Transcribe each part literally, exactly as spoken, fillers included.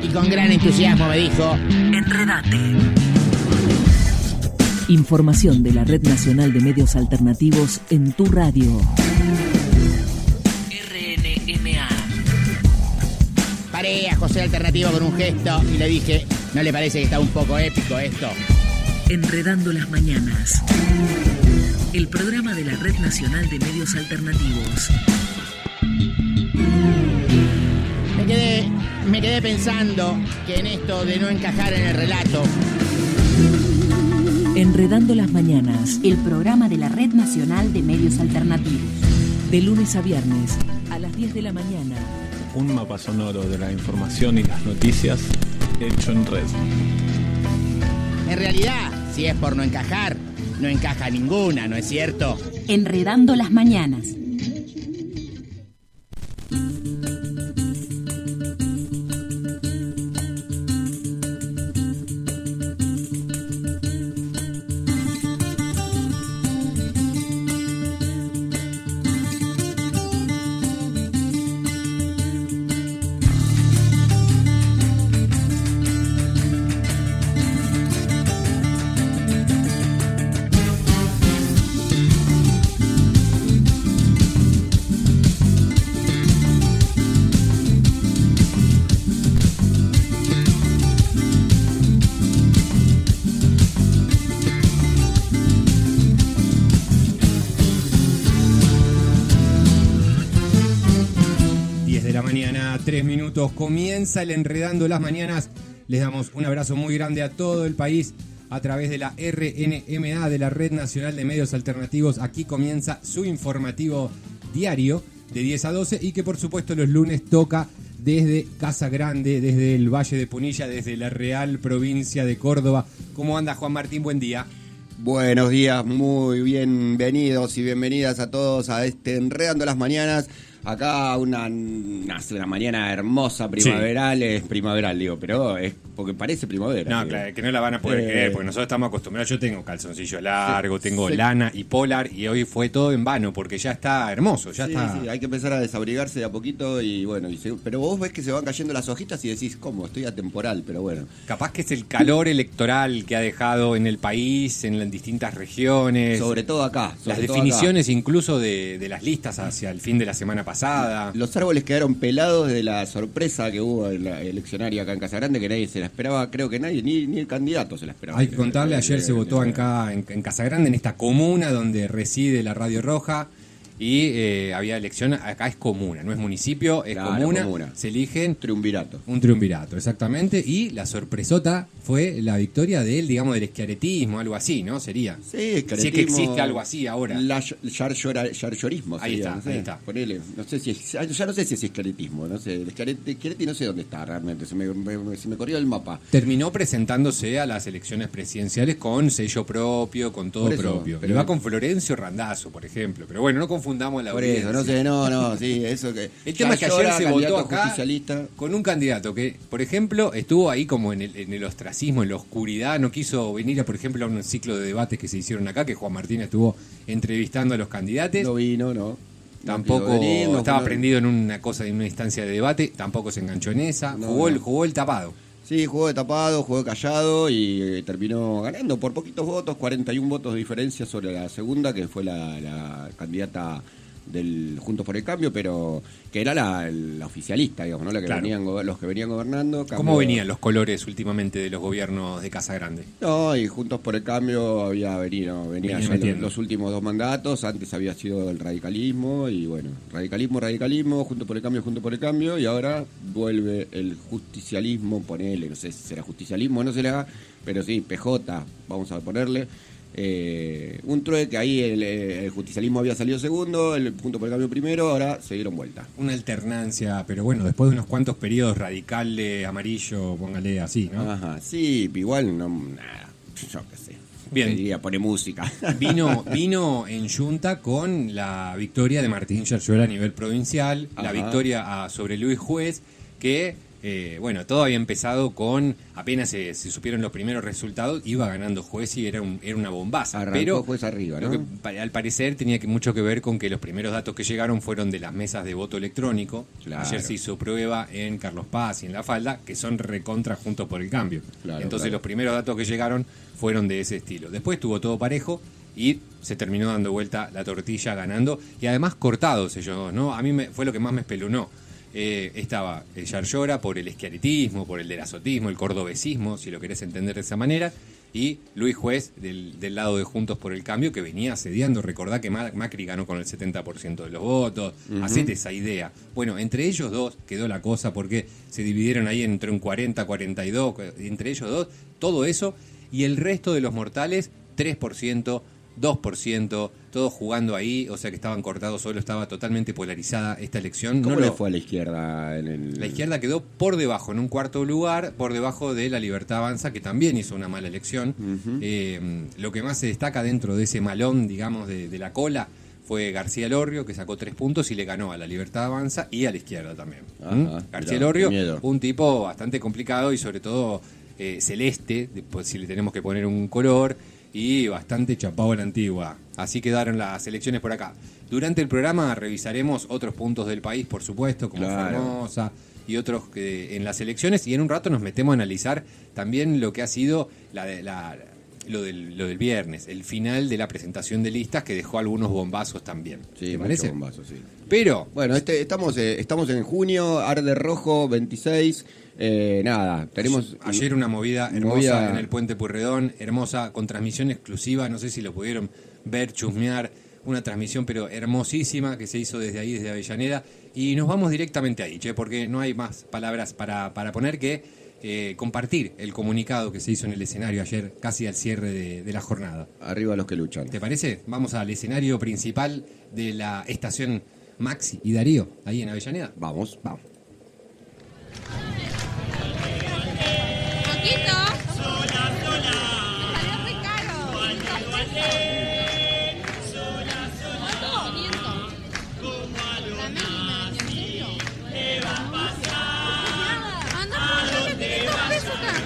y con gran entusiasmo me dijo: Enredate. Información de la Red Nacional de Medios Alternativos en tu radio. R N M A. Paré a José Alternativo con un gesto y le dije: ¿no le parece que está un poco épico esto? Enredando las mañanas. El programa de la Red Nacional de Medios Alternativos. Me quedé, me quedé pensando que en esto de no encajar en el relato. Enredando las mañanas. El programa de la Red Nacional de Medios Alternativos. De lunes a viernes, a las diez de la mañana. Un mapa sonoro de la información y las noticias hecho en red. En realidad, si es por no encajar, no encaja ninguna, ¿no es cierto? Enredando las mañanas. Tres minutos, comienza el Enredando las Mañanas. Les damos un abrazo muy grande a todo el país a través de la R N M A, de la Red Nacional de Medios Alternativos. Aquí comienza su informativo diario de diez a doce y que por supuesto los lunes toca desde Casa Grande, desde el Valle de Punilla, desde la Real Provincia de Córdoba. ¿Cómo anda, Juan Martín? Buen día. Buenos días, muy bienvenidos y bienvenidas a todos a este Enredando las Mañanas. Acá una, una, una mañana hermosa, primaveral, sí. Es primaveral, digo, pero es porque parece primavera. No, digo. Claro, que no la van a poder eh, creer, porque nosotros estamos acostumbrados. Yo tengo calzoncillo largo, sí, tengo sí. lana y polar, y hoy fue todo en vano, porque ya está hermoso, ya sí, está. Sí, hay que empezar a desabrigarse de a poquito y bueno, y se, pero vos ves que se van cayendo las hojitas y decís, ¿cómo? Estoy atemporal, pero bueno. Capaz que es el calor electoral que ha dejado en el país, en las distintas regiones. Sobre todo acá. Sobre las todo definiciones acá. Incluso de, de las listas hacia el fin de la semana pasada. Los árboles quedaron pelados de la sorpresa que hubo en la eleccionaria acá en Casa Grande, que nadie se la esperaba, creo que nadie, ni, ni el candidato se la esperaba. Hay que contarle, ayer se votó acá en, en Casa Grande, en esta comuna donde reside la Radio Roja, y eh, había elección, acá es comuna, no es municipio, es claro, comuna, comuna, se eligen... Triunvirato. Un triunvirato, exactamente, y la sorpresota fue la victoria de él, digamos, del eschiaretismo, algo así, ¿no? Sería. Sí, eschiaretismo. Si es que existe algo así ahora. La yarchorismo. Ahí sería, está, no sé, ahí está. Ponele, no sé si es, ya no sé si es eschiaretismo, no sé, el eschiareti no sé dónde está realmente, se me, me, se me corrió el mapa. Terminó presentándose a las elecciones presidenciales con sello propio, con todo eso, propio. Pero va con Florencio Randazzo, por ejemplo, pero bueno, no confundamos la por audiencia. Eso, no sé, no, no, sí, eso que... El tema es que ayer se votó acá con un candidato que, por ejemplo, estuvo ahí como en el, en el ostracismo, en la oscuridad, no quiso venir, a, por ejemplo, a un ciclo de debates que se hicieron acá, que Juan Martín estuvo entrevistando a los candidatos. No vino, no. Tampoco no venir, no, estaba no, prendido en una cosa, en una instancia de debate, tampoco se enganchó en esa, no, jugó, no. El, jugó el tapado. Sí, jugó de tapado, jugó callado y eh, terminó ganando por poquitos votos, cuarenta y uno votos de diferencia sobre la segunda, que fue la, la candidata del Juntos por el Cambio, pero que era la, la oficialista, digamos, ¿no? La que claro. venían, los que venían gobernando. Cambio... ¿Cómo venían los colores últimamente de los gobiernos de Casa Grande? No, y Juntos por el Cambio había venido, venía ya los, los últimos dos mandatos, antes había sido el radicalismo, y bueno, radicalismo, radicalismo, Juntos por el Cambio, Juntos por el Cambio, y ahora vuelve el justicialismo, ponele, no sé si será justicialismo o no será, pero sí, P J, vamos a ponerle. Eh, un trueque, ahí el, el justicialismo había salido segundo, el Juntos por el Cambio primero, ahora se dieron vuelta. Una alternancia, pero bueno, después de unos cuantos periodos radical, amarillo, póngale así, ¿no? Ajá, sí, igual no, nada, yo qué sé. Bien. Te diría, pone música. Vino, vino en junta con la victoria de Martín Yarlora a nivel provincial, ajá, la victoria a, sobre Luis Juez, que Eh, bueno, todo había empezado con, apenas se, se supieron los primeros resultados, iba ganando Juez y era, un, era una bombaza. Arrancó pero Juez arriba, ¿no? Lo que, al parecer tenía que, mucho que ver con que los primeros datos que llegaron fueron de las mesas de voto electrónico. Claro. Ayer se hizo prueba en Carlos Paz y en La Falda, que son recontra Juntos por el Cambio. Claro, Entonces claro. los primeros datos que llegaron fueron de ese estilo. Después estuvo todo parejo y se terminó dando vuelta la tortilla ganando. Y además cortados ellos dos, ¿no? A mí me, fue lo que más me espelunó. Eh, estaba el Yarlora por el eschiaretismo, por el derazotismo, el cordobesismo, si lo querés entender de esa manera, y Luis Juez del, del lado de Juntos por el Cambio, que venía asediando. Recordá que Macri ganó con el setenta por ciento de los votos. Uh-huh. Hacete esa idea. Bueno, entre ellos dos quedó la cosa, porque se dividieron ahí entre un cuarenta a cuarenta y dos, entre ellos dos, todo eso, y el resto de los mortales, tres por ciento, dos por ciento, todos jugando ahí, o sea que estaban cortados solo, estaba totalmente polarizada esta elección. ¿Cómo no le lo... fue a la izquierda? En el... La izquierda quedó por debajo, en un cuarto lugar, por debajo de La Libertad Avanza, que también hizo una mala elección. Uh-huh. Eh, lo que más se destaca dentro de ese malón, digamos, de, de la cola, fue García Lorrio, que sacó tres puntos y le ganó a La Libertad Avanza y a la izquierda también. Ajá, ¿Mm? García Lorrio, un tipo bastante complicado y sobre todo eh, celeste, pues, si le tenemos que poner un color, y bastante chapado a la antigua. Así quedaron las elecciones por acá. Durante el programa revisaremos otros puntos del país, por supuesto, como claro. Formosa y otros que en las elecciones, y en un rato nos metemos a analizar también lo que ha sido la, la, lo, del, lo del viernes, el final de la presentación de listas, que dejó algunos bombazos también. Sí, ¿te parece? Bombazos, sí. Pero bueno, este, estamos, eh, estamos en junio, Arde Rojo veintiséis. Eh, nada, tenemos... Ayer una movida hermosa movida... en el Puente Pueyrredón, hermosa, con transmisión exclusiva, no sé si lo pudieron ver, chusmear, una transmisión pero hermosísima que se hizo desde ahí, desde Avellaneda, y nos vamos directamente ahí, che, porque no hay más palabras para, para poner que eh, compartir el comunicado que se hizo en el escenario ayer, casi al cierre de, de la jornada. Arriba los que luchan. ¿Te parece? Vamos al escenario principal de la estación Maxi y Darío, ahí en Avellaneda. Vamos, vamos. Sola, sola. Me salió re caro. Sola, sola. Como a lo nazi le va a pasar. ¿A dónde vaya?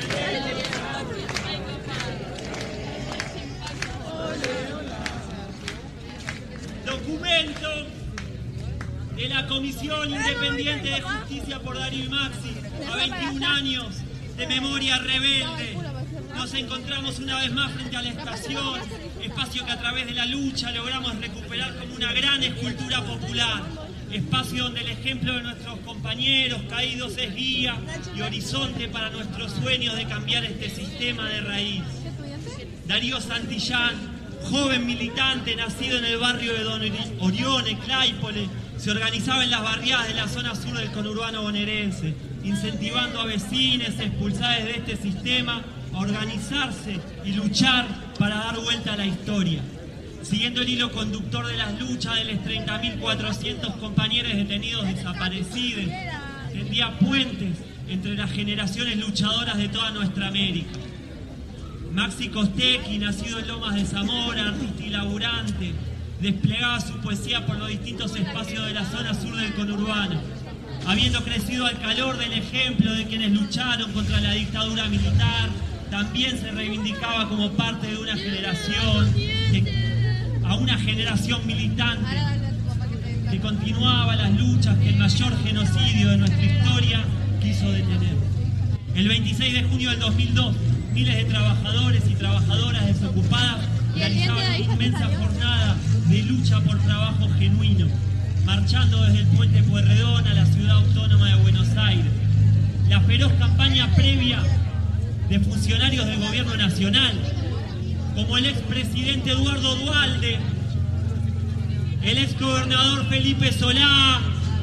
Documento de la Comisión Independiente de Justicia por Darío y Maxi. A veintiún años de memoria rebelde, nos encontramos una vez más frente a la estación, espacio que a través de la lucha logramos recuperar como una gran escultura popular, espacio donde el ejemplo de nuestros compañeros caídos es guía y horizonte para nuestros sueños de cambiar este sistema de raíz. Darío Santillán, joven militante nacido en el barrio de Don Orione, Claypole, se organizaba en las barriadas de la zona sur del conurbano bonaerense, incentivando a vecinos expulsados de este sistema a organizarse y luchar para dar vuelta a la historia. Siguiendo el hilo conductor de las luchas de los treinta mil cuatrocientos compañeros detenidos desaparecidos, tendía puentes entre las generaciones luchadoras de toda nuestra América. Maxi Costecchi, nacido en Lomas de Zamora, artista y laburante, desplegaba su poesía por los distintos espacios de la zona sur del conurbano. Habiendo crecido al calor del ejemplo de quienes lucharon contra la dictadura militar, también se reivindicaba como parte de una generación, de, a una generación militante que continuaba las luchas que el mayor genocidio de nuestra historia quiso detener. El veintiséis de junio del dos mil dos, miles de trabajadores y trabajadoras desocupadas realizaban una inmensa jornada de lucha por trabajo genuino, marchando desde el Puente Pueyrredón a la ciudad autónoma de Buenos Aires. La feroz campaña previa de funcionarios del gobierno nacional, como el expresidente Eduardo Duhalde, el exgobernador Felipe Solá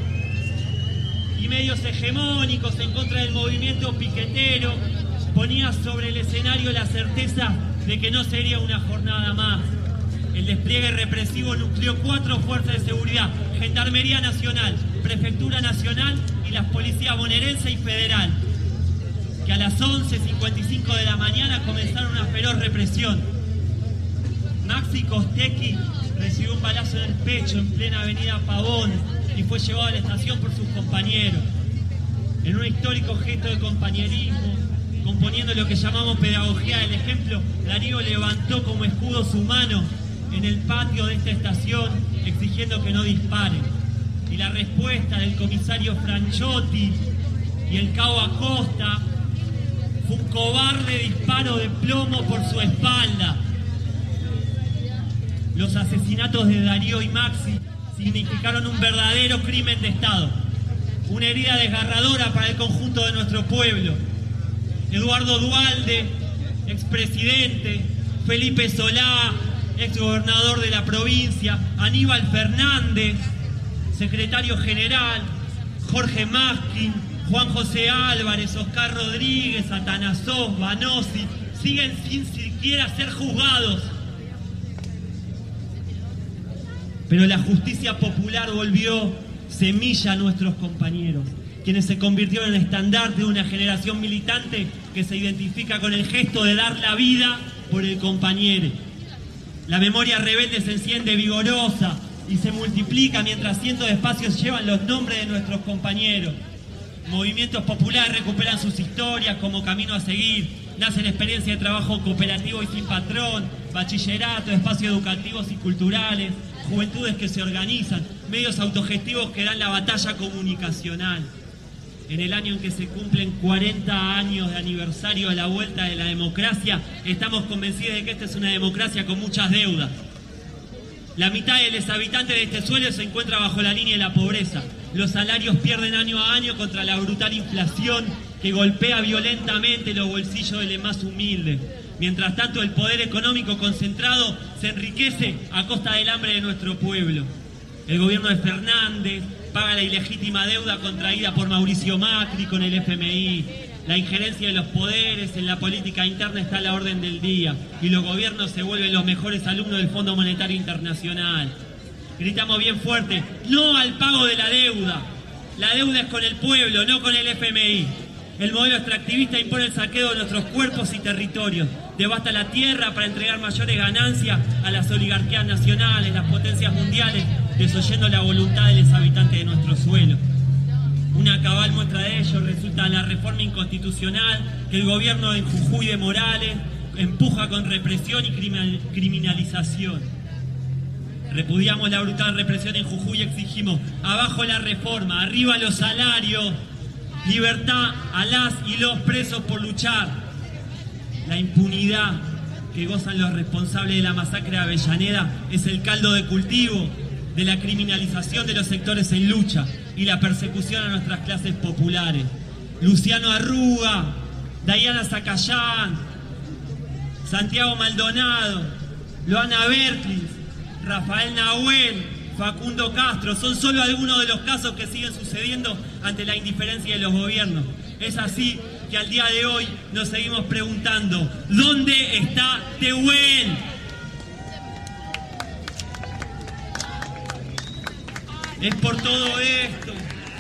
y medios hegemónicos en contra del movimiento piquetero, ponía sobre el escenario la certeza de que no sería una jornada más. El despliegue represivo nucleó cuatro fuerzas de seguridad: Gendarmería Nacional, Prefectura Nacional y las policías bonaerense y federal, que a las once cincuenta y cinco de la mañana comenzaron una feroz represión. Maxi Costecchi recibió un balazo en el pecho en plena avenida Pavón y fue llevado a la estación por sus compañeros. En un histórico gesto de compañerismo, componiendo lo que llamamos pedagogía del ejemplo, Darío levantó como escudo su mano en el patio de esta estación, exigiendo que no disparen. Y la respuesta del comisario Franchotti y el cabo Acosta fue un cobarde disparo de plomo por su espalda. Los asesinatos de Darío y Maxi significaron un verdadero crimen de Estado, una herida desgarradora para el conjunto de nuestro pueblo. Eduardo Duhalde, expresidente, Felipe Solá, exgobernador de la provincia, Aníbal Fernández, secretario general, Jorge Maskin, Juan José Álvarez, Oscar Rodríguez, Atanasov, Banossi, siguen sin siquiera ser juzgados. Pero la justicia popular volvió semilla a nuestros compañeros, quienes se convirtieron en estandarte de una generación militante que se identifica con el gesto de dar la vida por el compañero. La memoria rebelde se enciende vigorosa y se multiplica mientras cientos de espacios llevan los nombres de nuestros compañeros. Movimientos populares recuperan sus historias como camino a seguir. Nace la experiencia de trabajo cooperativo y sin patrón, bachillerato, espacios educativos y culturales, juventudes que se organizan, medios autogestivos que dan la batalla comunicacional. En el año en que se cumplen cuarenta años de aniversario de la vuelta de la democracia, estamos convencidos de que esta es una democracia con muchas deudas. La mitad de los habitantes de este suelo se encuentra bajo la línea de la pobreza. Los salarios pierden año a año contra la brutal inflación que golpea violentamente los bolsillos de los más humildes. Mientras tanto, el poder económico concentrado se enriquece a costa del hambre de nuestro pueblo. El gobierno de Fernández paga la ilegítima deuda contraída por Mauricio Macri con el F M I. La injerencia de los poderes en la política interna está a la orden del día y los gobiernos se vuelven los mejores alumnos del Fondo Monetario Internacional. Gritamos bien fuerte, no al pago de la deuda. La deuda es con el pueblo, no con el F M I. El modelo extractivista impone el saqueo de nuestros cuerpos y territorios. Devasta la tierra para entregar mayores ganancias a las oligarquías nacionales, las potencias mundiales, desoyendo la voluntad de los habitantes de nuestro suelo. Una cabal muestra de ello resulta la reforma inconstitucional que el gobierno de Jujuy de Morales empuja con represión y criminalización. Repudiamos la brutal represión en Jujuy y exigimos abajo la reforma, arriba los salarios, libertad a las y los presos por luchar. La impunidad que gozan los responsables de la masacre de Avellaneda es el caldo de cultivo de la criminalización de los sectores en lucha y la persecución a nuestras clases populares. Luciano Arruga, Dayana Zacayán, Santiago Maldonado, Loana Berklis, Rafael Nahuel, Facundo Castro, son solo algunos de los casos que siguen sucediendo ante la indiferencia de los gobiernos. Es así que al día de hoy nos seguimos preguntando, ¿dónde está Tehuel? Es por todo esto,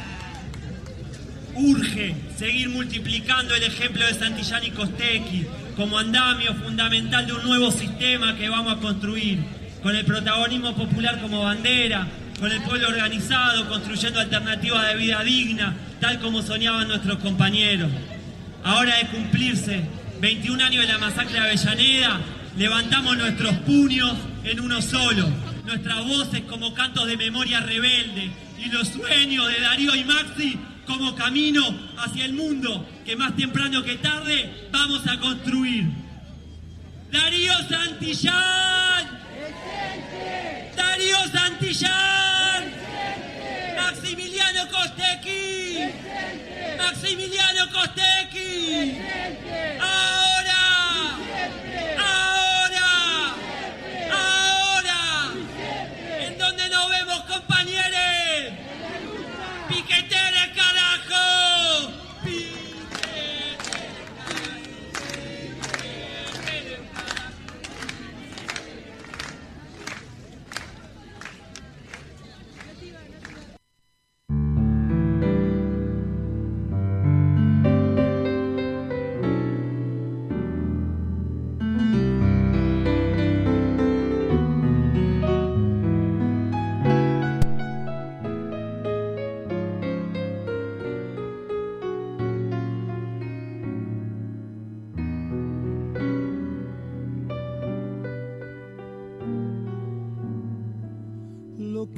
urge seguir multiplicando el ejemplo de Santillán y Costecchi como andamio fundamental de un nuevo sistema que vamos a construir, con el protagonismo popular como bandera, con el pueblo organizado, construyendo alternativas de vida digna, tal como soñaban nuestros compañeros. Ahora de cumplirse veintiún años de la masacre de Avellaneda, levantamos nuestros puños en uno solo, nuestras voces como cantos de memoria rebelde y los sueños de Darío y Maxi como camino hacia el mundo que más temprano que tarde vamos a construir. Darío Santillán, presente. Darío Santillán, presente. Maximiliano Costecchi, presente. Maximiliano Costecchi, presente. Ahora, presente. Ahora, presente. Ahora, presente. ¿En dónde nos vemos, compañeros? ¡Piqueteres, carajo!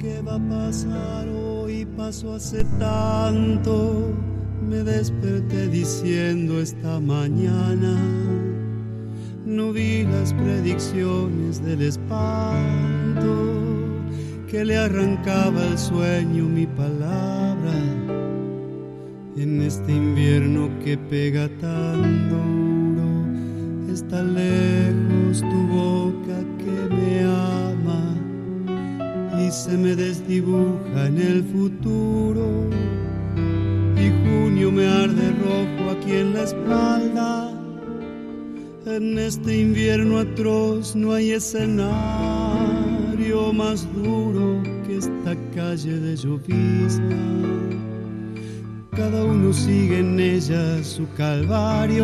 ¿Qué va a pasar hoy? Pasó hace tanto. Me desperté diciendo esta mañana. No vi las predicciones del espanto que le arrancaba el sueño mi palabra. En este invierno que pega tan duro, está lejos tu boca que me ama y se me desdibuja en el futuro. Y junio me arde rojo aquí en la espalda. En este invierno atroz no hay escenario más duro que esta calle de llovizna. Cada uno sigue en ella su calvario,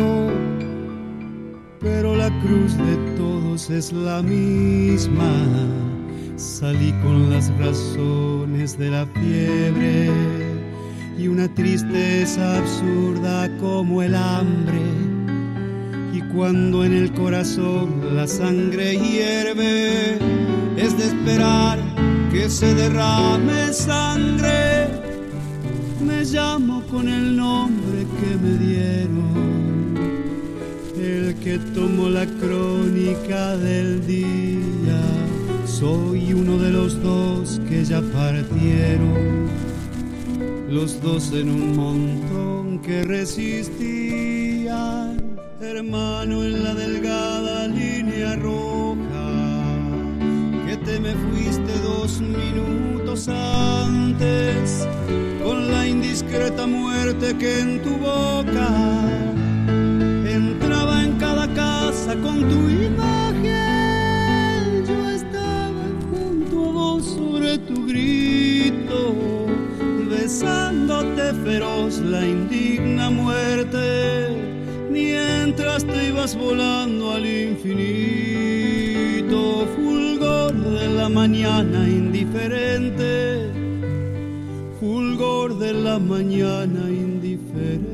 pero la cruz de todos es la misma. Salí con las razones de la fiebre y una tristeza absurda como el hambre. Y cuando en el corazón la sangre hierve, es de esperar que se derrame sangre. Me llamo con el nombre que me dieron, el que tomó la crónica del día. Soy uno de los dos que ya partieron, los dos en un montón que resistían. Hermano en la delgada línea roja, que te me fuiste dos minutos antes, con la indiscreta muerte que en tu boca entraba en cada casa con tu imagen. Yo estaba junto a vos sobre tu grito, besándote feroz la indigna muerte, mientras te ibas volando al infinito. Fulgor de la mañana indiferente, fulgor de la mañana indiferente.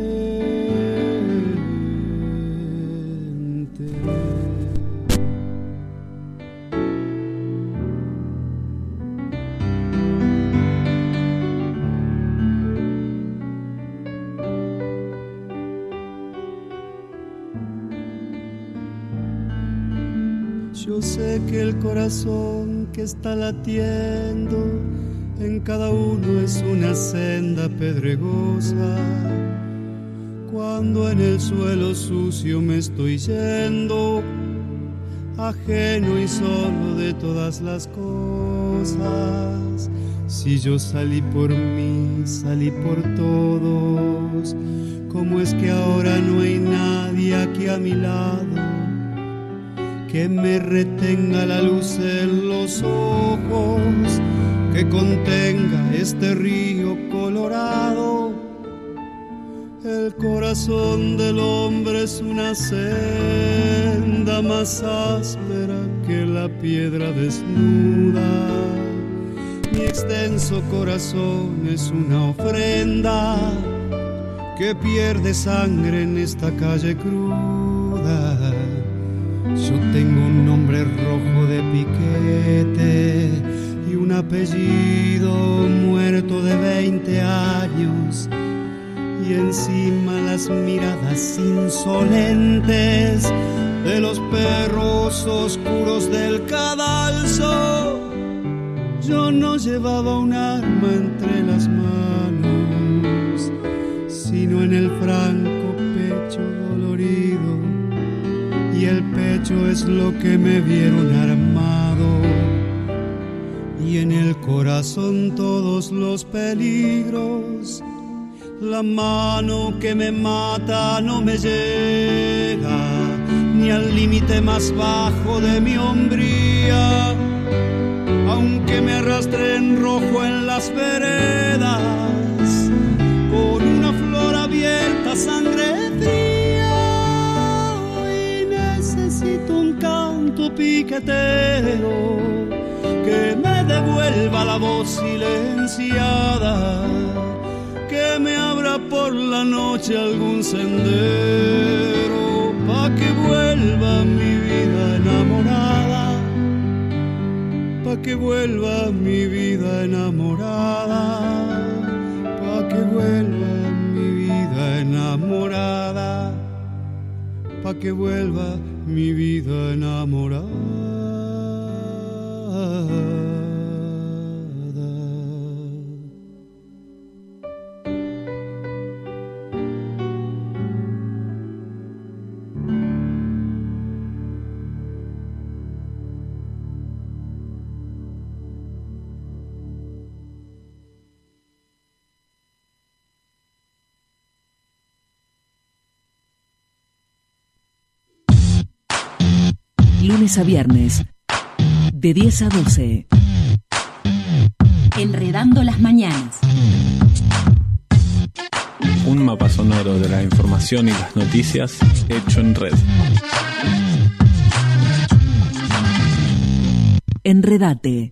Yo sé que el corazón que está latiendo en cada uno es una senda pedregosa. Cuando en el suelo sucio me estoy yendo, ajeno y solo de todas las cosas. Si yo salí por mí, salí por todos, ¿cómo es que ahora no hay nadie aquí a mi lado que me retenga la luz en los ojos, que contenga este río colorado? El corazón del hombre es una senda más áspera que la piedra desnuda. Mi extenso corazón es una ofrenda que pierde sangre en esta calle cruda. Yo tengo un nombre rojo de piquete y un apellido muerto de veinte años, y encima las miradas insolentes de los perros oscuros del cadalso. Yo no llevaba un arma entre las manos, sino en el franco pecho dolorido, y el pecho es lo que me vieron armado, y en el corazón todos los peligros. La mano que me mata no me llega ni al límite más bajo de mi hombría, aunque me arrastre en rojo en las veredas con una flor abierta, sangre fría. Y necesito un canto piquetero que me devuelva la voz silenciada, que me abra por la noche algún sendero, pa' que vuelva mi vida enamorada, pa' pa' que vuelva mi vida enamorada, pa' que vuelva mi vida enamorada, pa' que vuelva mi vida enamorada. Lunes a viernes, de diez a doce. Enredando las mañanas. Un mapa sonoro de la información y las noticias hecho en red. Enredate.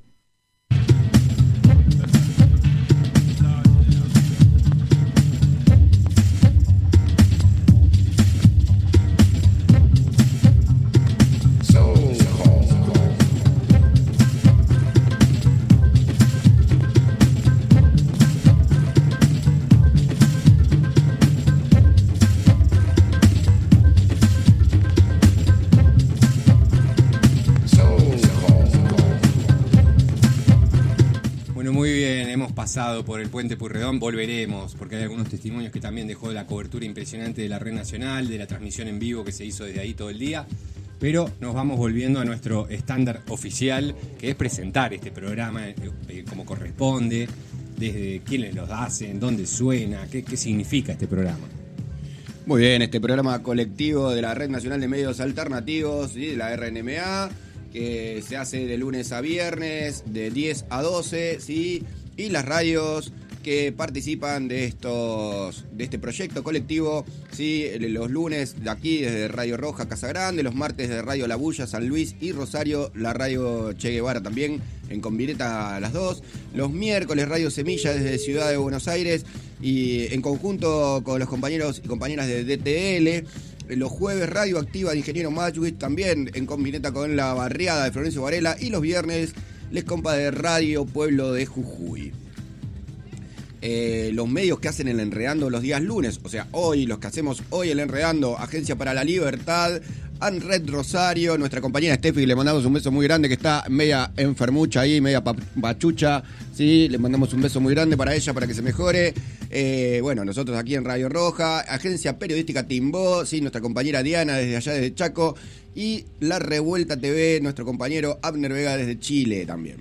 Pasado por el puente Pueyrredón, volveremos, porque hay algunos testimonios que también dejó la cobertura impresionante de la red nacional, de la transmisión en vivo que se hizo desde ahí todo el día, pero nos vamos volviendo a nuestro estándar oficial, que es presentar este programa eh, eh, como corresponde, desde quiénes los hacen, dónde suena, qué, qué significa este programa. Muy bien, este programa colectivo de la Red Nacional de Medios Alternativos, ¿sí? De la R N M A, que se hace de lunes a viernes, de diez a doce, ¿sí? Y las radios que participan de estos de este proyecto colectivo, ¿sí? Los lunes de aquí desde Radio Roja Casa Grande, los martes de Radio La Bulla San Luis y Rosario, la Radio Che Guevara también en Combineta las dos, los miércoles Radio Semilla desde Ciudad de Buenos Aires y en conjunto con los compañeros y compañeras de D T L. Los jueves Radio Activa de Ingeniero Machuis también en Combineta con la barriada de Florencio Varela, y los viernes les compa de Radio Pueblo de Jujuy. Eh, los medios que hacen el Enredando los días lunes, o sea, hoy, los que hacemos hoy el Enredando, Agencia para la Libertad, Anred Rosario, nuestra compañera Steffi, le mandamos un beso muy grande, que está media enfermucha ahí, media pachucha, sí, le mandamos un beso muy grande para ella, para que se mejore. Eh, bueno, nosotros aquí en Radio Roja, Agencia Periodística Timbó, sí, nuestra compañera Diana desde allá desde Chaco, y La Revuelta T V, nuestro compañero Abner Vega desde Chile también.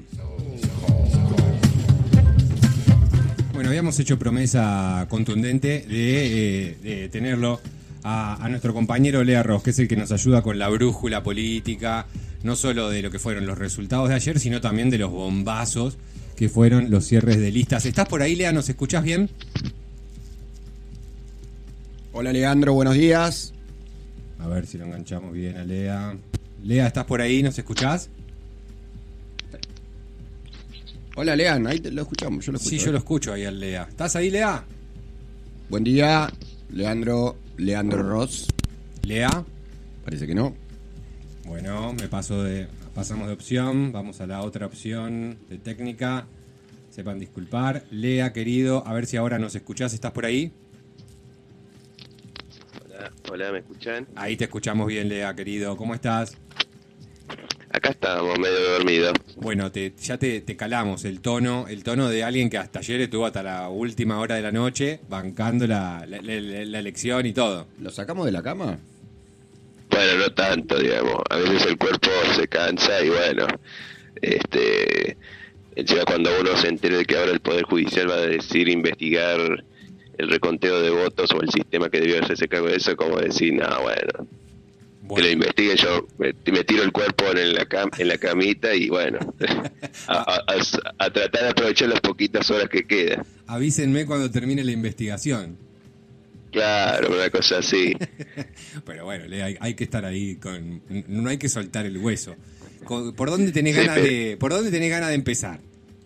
Bueno, habíamos hecho promesa contundente de, eh, de tenerlo a, a nuestro compañero Lea Ross, que es el que nos ayuda con la brújula política, no solo de lo que fueron los resultados de ayer, sino también de los bombazos que fueron los cierres de listas. ¿Estás por ahí, Lea? ¿Nos escuchás bien? Hola, Leandro, buenos días. A ver si lo enganchamos bien a Lea. Lea, ¿estás por ahí? ¿Nos escuchás? Hola, Lean, ahí te lo escuchamos, yo lo escucho. Sí, yo lo escucho ahí al Lea. ¿Estás ahí, Lea? Buen día, Leandro, Leandro Ross. ¿Lea? Parece que no. Bueno, me paso de, pasamos de opción, vamos a la otra opción de técnica. Sepan disculpar. Lea, querido, a ver si ahora nos escuchás, ¿estás por ahí? Hola, hola, ¿me escuchan? Ahí te escuchamos bien, Lea, querido, ¿cómo estás? Acá estábamos medio dormidos. Bueno, te, ya te, te calamos el tono, el tono de alguien que hasta ayer estuvo hasta la última hora de la noche bancando la, la, la, la elección y todo. ¿Lo sacamos de la cama? Bueno, no tanto, digamos. A veces el cuerpo se cansa y bueno, este, encima cuando uno se entere de que ahora el Poder Judicial va a decir investigar el reconteo de votos o el sistema que debió hacerse cargo de eso, como decir, no, bueno... Bueno. Que lo investigue, yo me, me tiro el cuerpo en la cam, en la camita y bueno, a, a, a, a tratar de aprovechar las poquitas horas que quedan. Avísenme cuando termine la investigación. Claro, una cosa así. Pero bueno, hay, hay que estar ahí, con, no hay que soltar el hueso. ¿Por dónde tenés ganas de, por dónde tenés ganas de empezar?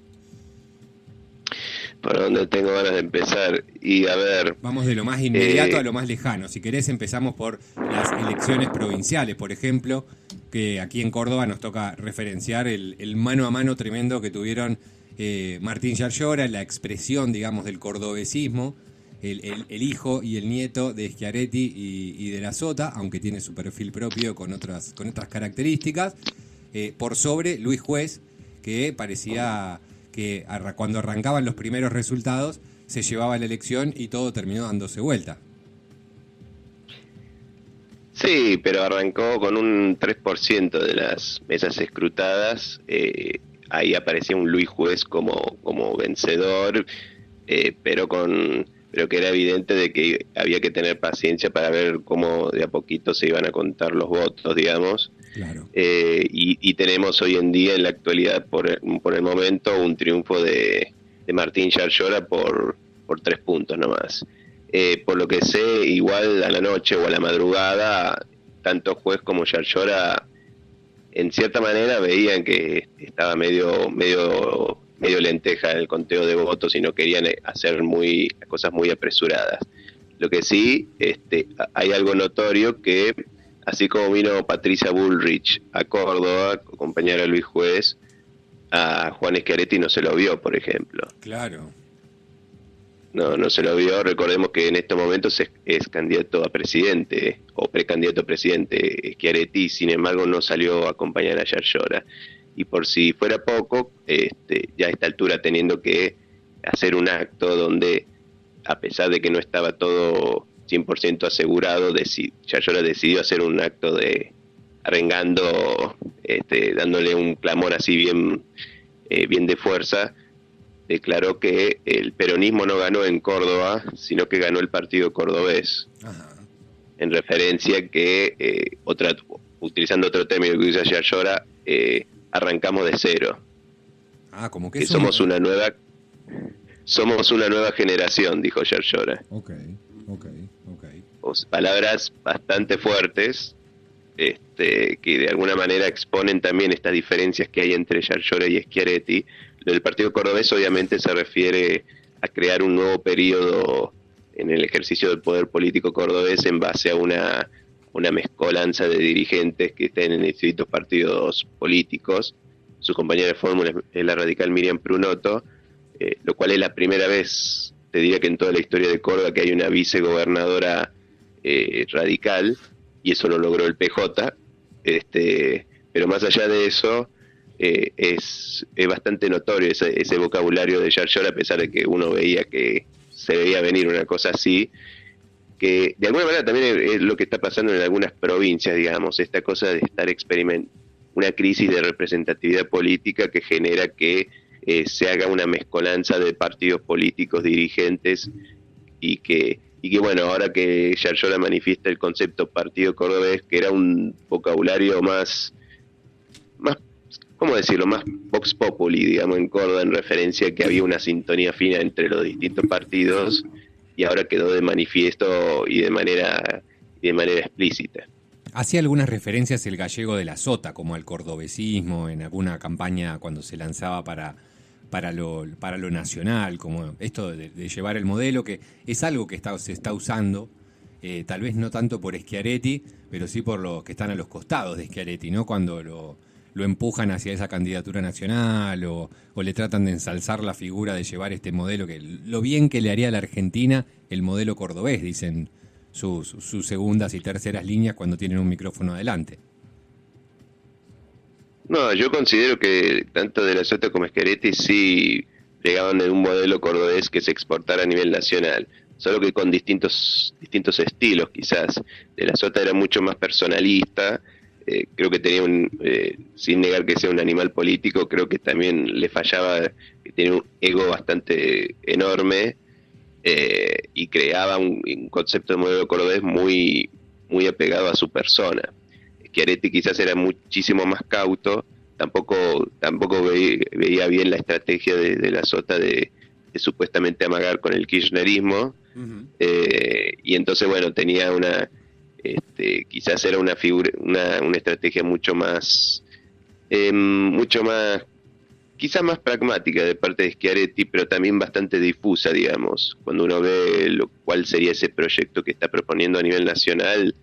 ¿Por dónde tengo ganas de empezar? Y a ver... Vamos de lo más inmediato eh, a lo más lejano. Si querés empezamos por las elecciones provinciales, por ejemplo, que aquí en Córdoba nos toca referenciar el, el mano a mano tremendo que tuvieron eh, Martín Yarlora, la expresión, digamos, del cordobesismo, el, el, el hijo y el nieto de Schiaretti y, y de la Sota, aunque tiene su perfil propio con otras, con otras características, eh, por sobre Luis Juez, que parecía que arra- cuando arrancaban los primeros resultados se llevaba la elección y todo terminó dándose vuelta. Sí, pero arrancó con un tres por ciento de las mesas escrutadas. Eh, ahí aparecía un Luis Juez como, como vencedor, eh, pero con pero que era evidente de que había que tener paciencia para ver cómo de a poquito se iban a contar los votos, digamos. Claro. Eh, y, y tenemos hoy en día, en la actualidad, por, por el momento, un triunfo de, de Martín Yarlora por, por tres puntos nomás. Eh, por lo que sé, igual a la noche o a la madrugada, tanto Juez como Yarlora, en cierta manera, veían que estaba medio medio medio lenteja el conteo de votos y no querían hacer muy cosas muy apresuradas. Lo que sí, este, hay algo notorio que, así como vino Patricia Bullrich a Córdoba, acompañar a Luis Juez, a Juan Schiaretti no se lo vio, por ejemplo. Claro. No, no se lo vio. Recordemos que en estos momentos es, es candidato a presidente o precandidato a presidente Schiaretti, sin embargo no salió a acompañar a Yarlora. Y por si fuera poco, este, ya a esta altura teniendo que hacer un acto donde, a pesar de que no estaba todo cien por ciento asegurado, deci- Yarlora decidió hacer un acto de arengando, este, dándole un clamor así bien, eh, bien de fuerza. Declaró que el peronismo no ganó en Córdoba, sino que ganó el partido cordobés. Ajá. En referencia que, eh, otra, utilizando otro término que usa Yarlora, eh, arrancamos de cero. Ah, como que, que somos un... una nueva somos una nueva generación, dijo Yarlora. Ok, ok, ok. Pues, palabras bastante fuertes, este, que de alguna manera exponen también estas diferencias que hay entre Yarlora y Schiaretti. Lo del partido cordobés obviamente se refiere a crear un nuevo periodo en el ejercicio del poder político cordobés en base a una una mezcolanza de dirigentes que estén en distintos partidos políticos. Su compañera de fórmula es la radical Miriam Prunoto, eh, lo cual es la primera vez, te diría que en toda la historia de Córdoba, que hay una vicegobernadora eh, radical, y eso lo logró el P J. Este, pero más allá de eso, eh, es, es bastante notorio ese, ese vocabulario de Yarlora, a pesar de que uno veía que se veía venir una cosa así, que de alguna manera también es lo que está pasando en algunas provincias, digamos, esta cosa de estar experimentando una crisis de representatividad política que genera que eh, se haga una mezcolanza de partidos políticos dirigentes y que, y que bueno, ahora que Yarlora manifiesta el concepto partido cordobés, que era un vocabulario más, más, ¿cómo decirlo?, más vox populi, digamos, en Córdoba, en referencia a que había una sintonía fina entre los distintos partidos, y ahora quedó de manifiesto y de manera y de manera explícita. Hacía algunas referencias el gallego de la Sota, como al cordobesismo, en alguna campaña cuando se lanzaba para, para, lo, para lo nacional, como esto de, de llevar el modelo, que es algo que está, se está usando, eh, tal vez no tanto por Schiaretti, pero sí por los que están a los costados de Schiaretti, ¿no? Cuando lo, lo empujan hacia esa candidatura nacional o, o le tratan de ensalzar la figura de llevar este modelo, que lo bien que le haría a la Argentina el modelo cordobés, dicen sus, sus segundas y terceras líneas cuando tienen un micrófono adelante. No, yo considero que tanto de la Sota como Schiaretti sí llegaban de un modelo cordobés que se exportara a nivel nacional, solo que con distintos distintos estilos quizás. De la Sota era mucho más personalista, eh, creo que tenía un, eh, sin negar que sea un animal político, creo que también le fallaba, que tenía un ego bastante enorme, eh, y creaba un, un concepto de modelo cordobés muy, muy apegado a su persona. Schiaretti quizás era muchísimo más cauto, tampoco tampoco veía, veía bien la estrategia de, de la Sota de, de supuestamente amagar con el kirchnerismo, uh-huh. eh, y entonces bueno, tenía una este, quizás era una figura, una, una estrategia mucho más eh, mucho más quizás más pragmática de parte de Schiaretti, pero también bastante difusa, digamos. Cuando uno ve lo cuál sería ese proyecto que está proponiendo a nivel nacional,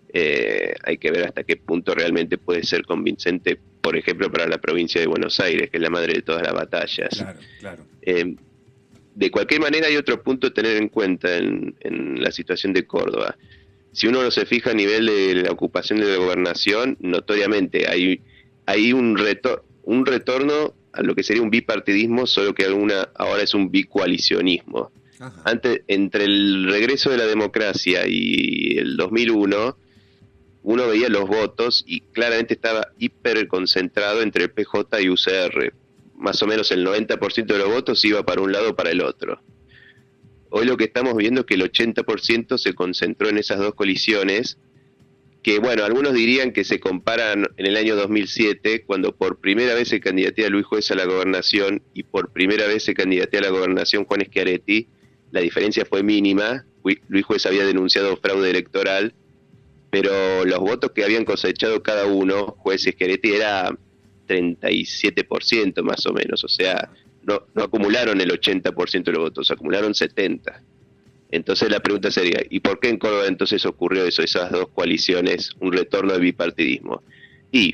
eh, hay que ver hasta qué punto realmente puede ser convincente, por ejemplo, para la provincia de Buenos Aires, que es la madre de todas las batallas. Claro, claro. Eh, de cualquier manera hay otro punto a tener en cuenta en, en la situación de Córdoba. Si uno no se fija a nivel de la ocupación de la gobernación, notoriamente hay, hay un, retor- un retorno a lo que sería un bipartidismo, solo que alguna ahora es un bicoalicionismo. Ajá. Antes, entre el regreso de la democracia y el dos mil uno, uno veía los votos y claramente estaba hiper concentrado entre el P J y U C R. Más o menos el noventa por ciento de los votos iba para un lado o para el otro. Hoy lo que estamos viendo es que el ochenta por ciento se concentró en esas dos coaliciones, que bueno, algunos dirían que se comparan en el año dos mil siete, cuando por primera vez se candidatea Luis Juez a la gobernación y por primera vez se candidatea a la gobernación Juan Schiaretti. La diferencia fue mínima. Luis Juez había denunciado fraude electoral, pero los votos que habían cosechado cada uno, Juez y Schiaretti, era treinta y siete por ciento más o menos, o sea, no, no acumularon el ochenta por ciento de los votos, acumularon setenta por ciento. Entonces la pregunta sería, ¿y por qué en Córdoba entonces ocurrió eso, esas dos coaliciones, un retorno del bipartidismo? Y,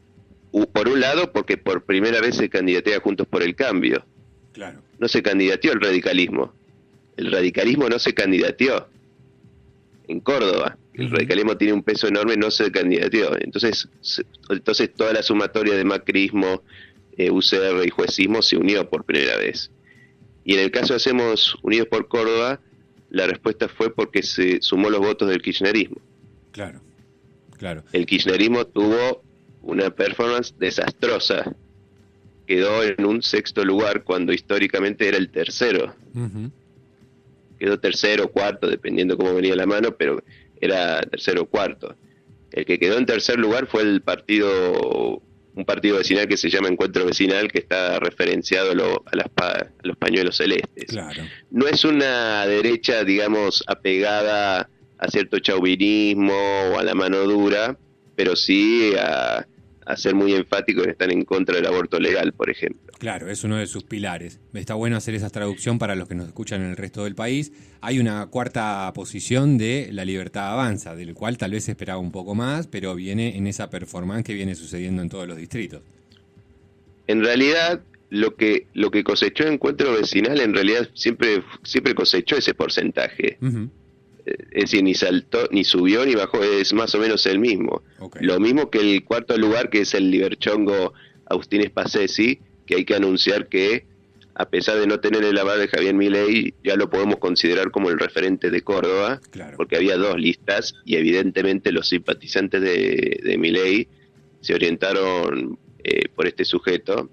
por un lado, porque por primera vez se candidatea Juntos por el Cambio. Claro. No se candidateó el radicalismo. El radicalismo no se candidateó en Córdoba. El radicalismo tiene un peso enorme, no se candidateó. Entonces, se, entonces toda la sumatoria de macrismo, eh, U C R y juecismo se unió por primera vez. Y en el caso de Hacemos Unidos por Córdoba, la respuesta fue porque se sumó los votos del kirchnerismo. Claro, claro. El kirchnerismo tuvo una performance desastrosa. Quedó en un sexto lugar cuando históricamente era el tercero. Uh-huh. Quedó tercero o cuarto, dependiendo cómo venía la mano, pero era tercero o cuarto. El que quedó en tercer lugar fue el partido, un partido vecinal que se llama Encuentro Vecinal, que está referenciado a, lo, a, las, a los pañuelos celestes. Claro. No es una derecha, digamos, apegada a cierto chauvinismo o a la mano dura, pero sí a, a ser muy enfático en estar en contra del aborto legal, por ejemplo. Claro, es uno de sus pilares. Está bueno hacer esa traducción para los que nos escuchan en el resto del país. Hay una cuarta posición de La Libertad Avanza, del cual tal vez se esperaba un poco más, pero viene en esa performance que viene sucediendo en todos los distritos. En realidad, lo que lo que cosechó Encuentro Vecinal, en realidad siempre siempre cosechó ese porcentaje. Uh-huh. Es decir, ni saltó, ni subió, ni bajó, es más o menos el mismo. Okay. Lo mismo que el cuarto lugar, que es el liberchongo Agustín Spassesi, que hay que anunciar que, a pesar de no tener el aval de Javier Milei, ya lo podemos considerar como el referente de Córdoba, claro. Porque había dos listas y evidentemente los simpatizantes de, de Milei se orientaron eh, por este sujeto.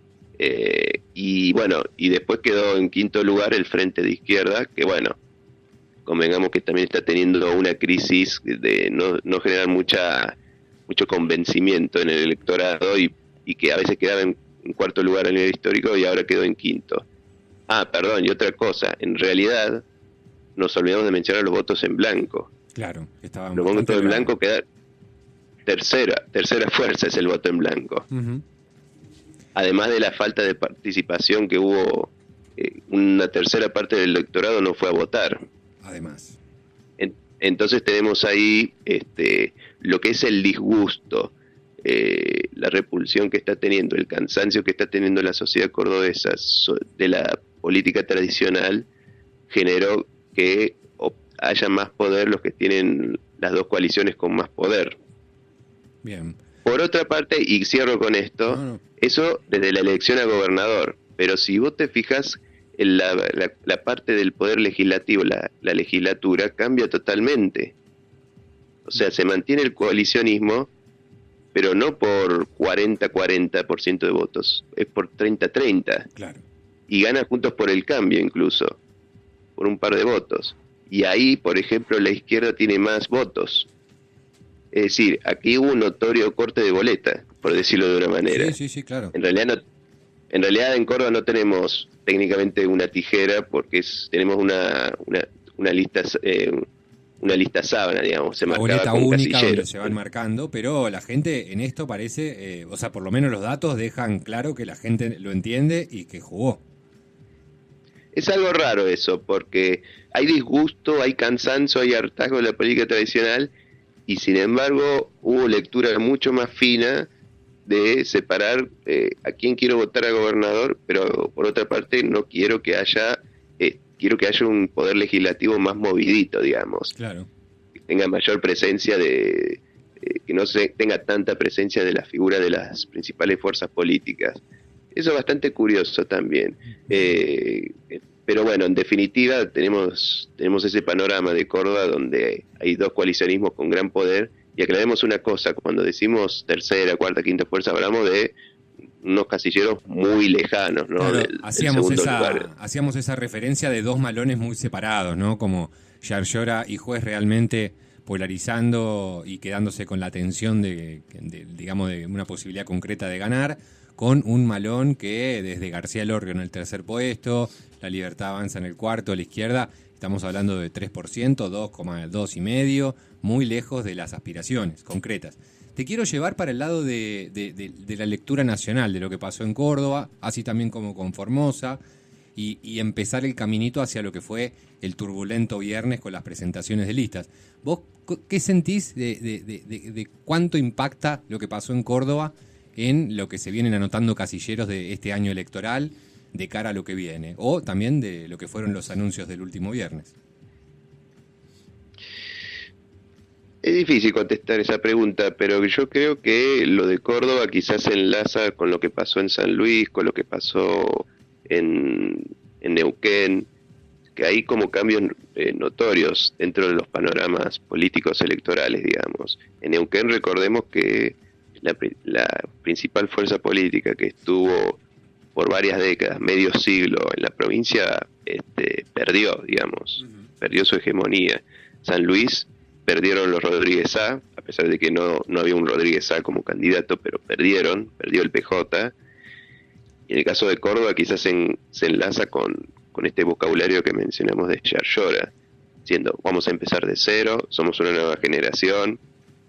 Eh, y bueno, y después quedó en quinto lugar el Frente de Izquierda, que bueno, convengamos que también está teniendo una crisis de no, no generar mucha mucho convencimiento en el electorado y, y que a veces quedaba en, en cuarto lugar a nivel histórico y ahora quedó en quinto. Ah, perdón, y otra cosa, en realidad nos olvidamos de mencionar los votos en blanco. Claro, estaban los votos en blanco queda tercera, tercera fuerza es el voto en blanco. Uh-huh. Además de la falta de participación que hubo, eh, una tercera parte del electorado no fue a votar. Además. En, entonces tenemos ahí este, lo que es el disgusto, eh, la repulsión que está teniendo, el cansancio que está teniendo la sociedad cordobesa de la política tradicional, generó que haya más poder los que tienen las dos coaliciones con más poder. Bien. Por otra parte, y cierro con esto, no, no. Eso desde la elección a gobernador, pero si vos te fijas, en la, la, la parte del poder legislativo, la, la legislatura, cambia totalmente. O sea, se mantiene el coalicionismo, pero no por cuarenta cuarenta por ciento de votos, es por treinta treinta. Claro. Y gana Juntos por el Cambio incluso, por un par de votos. Y ahí, por ejemplo, la izquierda tiene más votos. Es decir, aquí hubo un notorio corte de boleta, por decirlo de una manera. Sí, sí, sí, claro. En realidad, no, en realidad en Córdoba no tenemos técnicamente una tijera, porque es, tenemos una, una, una lista eh, una lista sábana, digamos. Se la marcaba boleta con única casilleros. Donde se van marcando, pero la gente en esto parece, eh, o sea, por lo menos los datos dejan claro que la gente lo entiende y que jugó. Es algo raro eso, porque hay disgusto, hay cansancio, hay hartazgo de la política tradicional, y sin embargo hubo lectura mucho más fina de separar eh, a quién quiero votar a gobernador, pero por otra parte no quiero que haya, eh, quiero que haya un poder legislativo más movidito, digamos. Claro. Que tenga mayor presencia de, eh, que no se tenga tanta presencia de la figura de las principales fuerzas políticas. Eso es bastante curioso también. Eh, pero bueno, en definitiva tenemos, tenemos ese panorama de Córdoba donde hay dos coalicionismos con gran poder. Y aclaremos una cosa, cuando decimos tercera, cuarta, quinta fuerza, hablamos de unos casilleros muy lejanos, ¿no? Claro, del, hacíamos, del esa, lugar. hacíamos esa referencia de dos malones muy separados, ¿no? Como Yarlora y Juez realmente polarizando y quedándose con la tensión de, de, digamos, de una posibilidad concreta de ganar, con un malón que desde García Lorrio en el tercer puesto, La Libertad Avanza en el cuarto, a la izquierda, estamos hablando de tres por ciento, dos coma dos y medio, muy lejos de las aspiraciones concretas. Te quiero llevar para el lado de, de, de, de la lectura nacional, de lo que pasó en Córdoba, así también como con Formosa, y, y empezar el caminito hacia lo que fue el turbulento viernes con las presentaciones de listas. ¿Vos qué sentís de, de, de, de, de cuánto impacta lo que pasó en Córdoba en lo que se vienen anotando casilleros de este año electoral de cara a lo que viene, o también de lo que fueron los anuncios del último viernes? Es difícil contestar esa pregunta, pero yo creo que lo de Córdoba quizás se enlaza con lo que pasó en San Luis, con lo que pasó en, en Neuquén, que hay como cambios eh, notorios dentro de los panoramas políticos electorales, digamos. En Neuquén recordemos que la, la principal fuerza política que estuvo por varias décadas, medio siglo en la provincia, este, perdió, digamos, uh-huh. perdió su hegemonía. San Luis perdieron los Rodríguez A, a pesar de que no, no había un Rodríguez A como candidato, pero perdieron, perdió el P J. Y en el caso de Córdoba quizás se, se enlaza con, con este vocabulario que mencionamos de Yarlora, diciendo, vamos a empezar de cero, somos una nueva generación,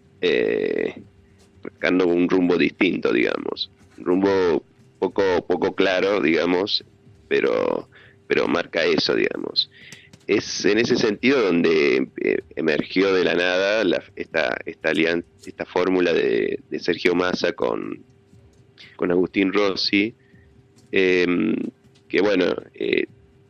eh, marcando un rumbo distinto, digamos, un rumbo poco poco claro, digamos, pero pero marca eso, digamos. Es en ese sentido donde eh, emergió de la nada la, esta esta alianza, esta fórmula de, de Sergio Massa con con Agustín Rossi, eh, que bueno, eh,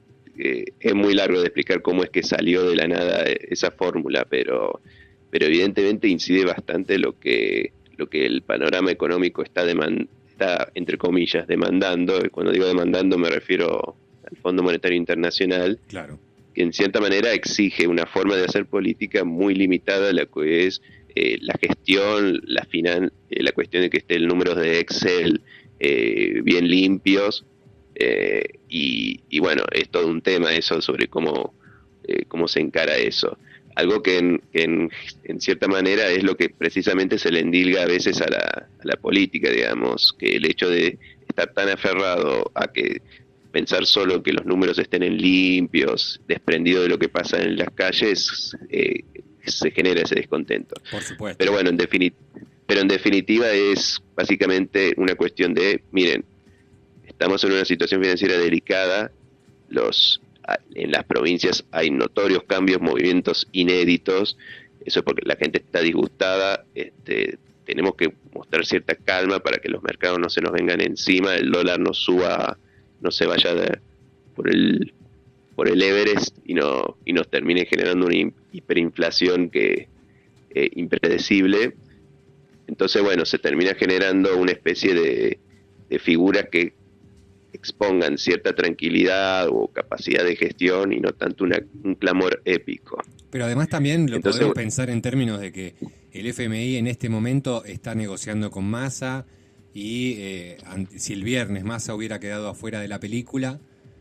eh, es muy largo de explicar cómo es que salió de la nada esa fórmula, pero pero evidentemente incide bastante lo que lo que el panorama económico está demandando, está, entre comillas, demandando. Cuando digo demandando me refiero al Fondo Monetario Internacional, claro, que en cierta manera exige una forma de hacer política muy limitada a la que es eh, la gestión, la finan eh, la cuestión de que esté el número de Excel eh, bien limpios, eh, y, y bueno, es todo un tema eso sobre cómo, eh, cómo se encara eso. Algo que, en, que en, en cierta manera es lo que precisamente se le endilga a veces a la, a la política, digamos, que el hecho de estar tan aferrado a que pensar solo que los números estén en limpios, desprendido de lo que pasa en las calles, eh, se genera ese descontento. Por supuesto. Pero bueno, en defini- pero en definitiva es básicamente una cuestión de, miren, estamos en una situación financiera delicada, los en las provincias hay notorios cambios, movimientos inéditos, eso es porque la gente está disgustada, este, tenemos que mostrar cierta calma para que los mercados no se nos vengan encima, el dólar no suba, no se vaya de, por el por el Everest y no y nos termine generando una hiperinflación que eh, impredecible. Entonces, bueno, se termina generando una especie de, de figuras que expongan cierta tranquilidad o capacidad de gestión y no tanto una, un clamor épico. Pero además también lo Entonces, podemos pensar en términos de que el F M I en este momento está negociando con Massa y eh, si el viernes Massa hubiera quedado afuera de la película,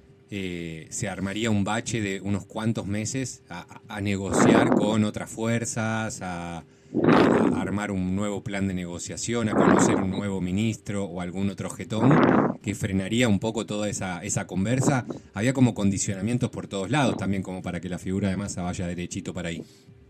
eh, se armaría un bache de unos cuantos meses a, a negociar con otras fuerzas, a, a armar un nuevo plan de negociación, a conocer un nuevo ministro o algún otro jetón que frenaría un poco toda esa, esa conversa. Había como condicionamientos por todos lados también como para que la figura de Massa vaya derechito para ahí.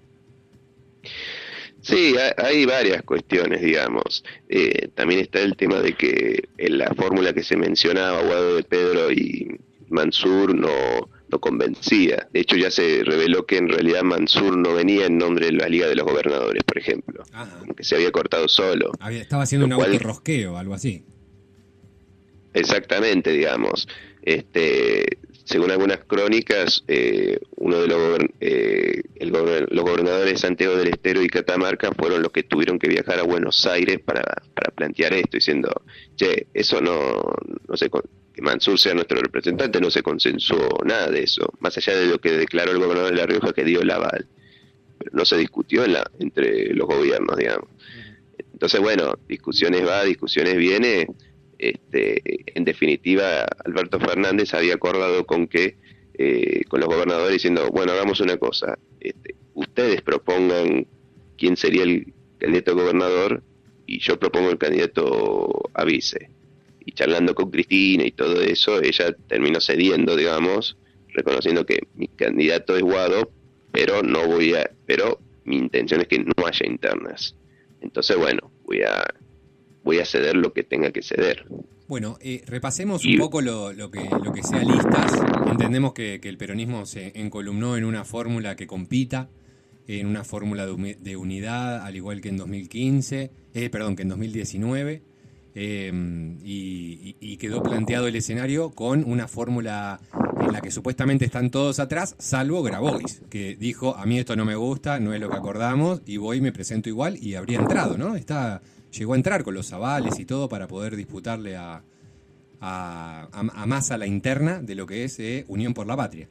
Sí, hay varias cuestiones, digamos. Eh, también está el tema de que en la fórmula que se mencionaba, Guado de Pedro y Mansur, no, no convencía. De hecho, ya se reveló que en realidad Mansur no venía en nombre de la Liga de los Gobernadores, por ejemplo. Ajá. Como que se había cortado solo. Había, estaba haciendo un autorrosqueo, algo así. Exactamente, digamos. Este, según algunas crónicas, eh, uno de los, eh, el gober- los gobernadores de Santiago del Estero y Catamarca fueron los que tuvieron que viajar a Buenos Aires para, para plantear esto, diciendo, che, eso no, no se... que Mansur sea nuestro representante, no se consensuó nada de eso, más allá de lo que declaró el gobernador de La Rioja que dio el aval. Pero no se discutió en la, entre los gobiernos, digamos. Entonces, bueno, discusiones va, discusiones viene. Este, en definitiva, Alberto Fernández había acordado con que eh, con los gobernadores diciendo, bueno, hagamos una cosa, este, ustedes propongan quién sería el candidato a gobernador y yo propongo el candidato a vice. Y charlando con Cristina y todo eso, ella terminó cediendo, digamos, reconociendo que mi candidato es Guado, pero no voy a, pero mi intención es que no haya internas. Entonces, bueno, voy a voy a ceder lo que tenga que ceder. Bueno, eh, repasemos un poco lo, lo que lo que sea listas. Entendemos que, que el peronismo se encolumnó en una fórmula que compita, en una fórmula de, de unidad, al igual que en dos mil quince, eh, perdón, que en dos mil diecinueve. Eh, y, y quedó planteado el escenario con una fórmula en la que supuestamente están todos atrás, salvo Grabois, que dijo, a mí esto no me gusta, no es lo que acordamos, y voy y me presento igual, y habría entrado, ¿no? Está, llegó a entrar con los avales y todo para poder disputarle a, a, a, a Massa la interna de lo que es eh, Unión por la Patria.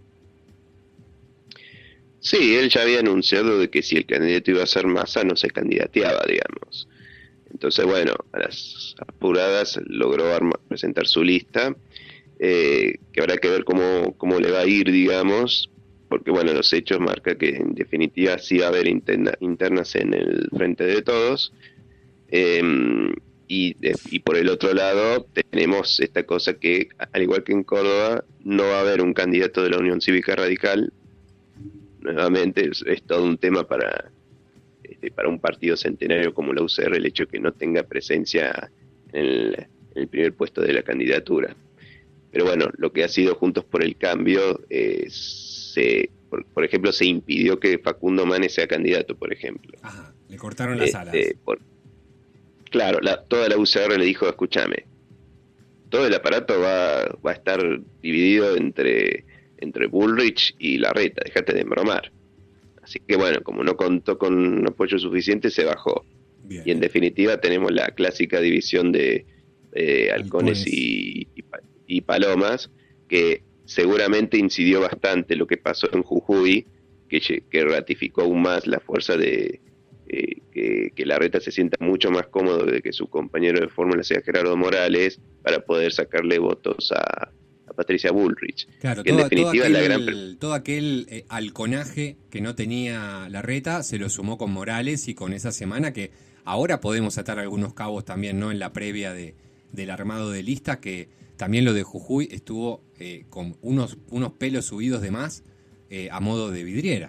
Sí, él ya había anunciado de que si el candidato iba a ser Massa no se candidateaba, digamos. Entonces, bueno, a las apuradas logró arma, presentar su lista, eh, que habrá que ver cómo, cómo le va a ir, digamos, porque, bueno, los hechos marcan que en definitiva sí va a haber interna, internas en el Frente de Todos, eh, y, y por el otro lado tenemos esta cosa que, al igual que en Córdoba, no va a haber un candidato de la Unión Cívica Radical. Nuevamente, es, es todo un tema para... para un partido centenario como la U C R, el hecho de que no tenga presencia en el, en el primer puesto de la candidatura. Pero bueno, lo que ha sido Juntos por el Cambio, eh, se, por, por ejemplo, se impidió que Facundo Manes sea candidato, por ejemplo. Ajá, le cortaron las este, alas. Por, claro, la, toda la U C R le dijo, escúchame, todo el aparato va, va a estar dividido entre, entre Bullrich y Larreta, dejate de embromar. Así que bueno, como no contó con apoyo suficiente, se bajó. Bien. Y en definitiva tenemos la clásica división de eh, halcones, halcones. Y, y, y palomas, que seguramente incidió bastante lo que pasó en Jujuy, que, que ratificó aún más la fuerza de eh, que, que Larreta se sienta mucho más cómodo de que su compañero de fórmula sea Gerardo Morales, para poder sacarle votos a... a Patricia Bullrich. Claro, que todo, en definitiva, todo aquel, la gran... todo aquel eh, halconaje que no tenía Larreta se lo sumó con Morales y con esa semana que ahora podemos atar algunos cabos también, ¿no? En la previa de, del armado de listas, que también lo de Jujuy estuvo eh, con unos, unos pelos subidos de más eh, a modo de vidriera.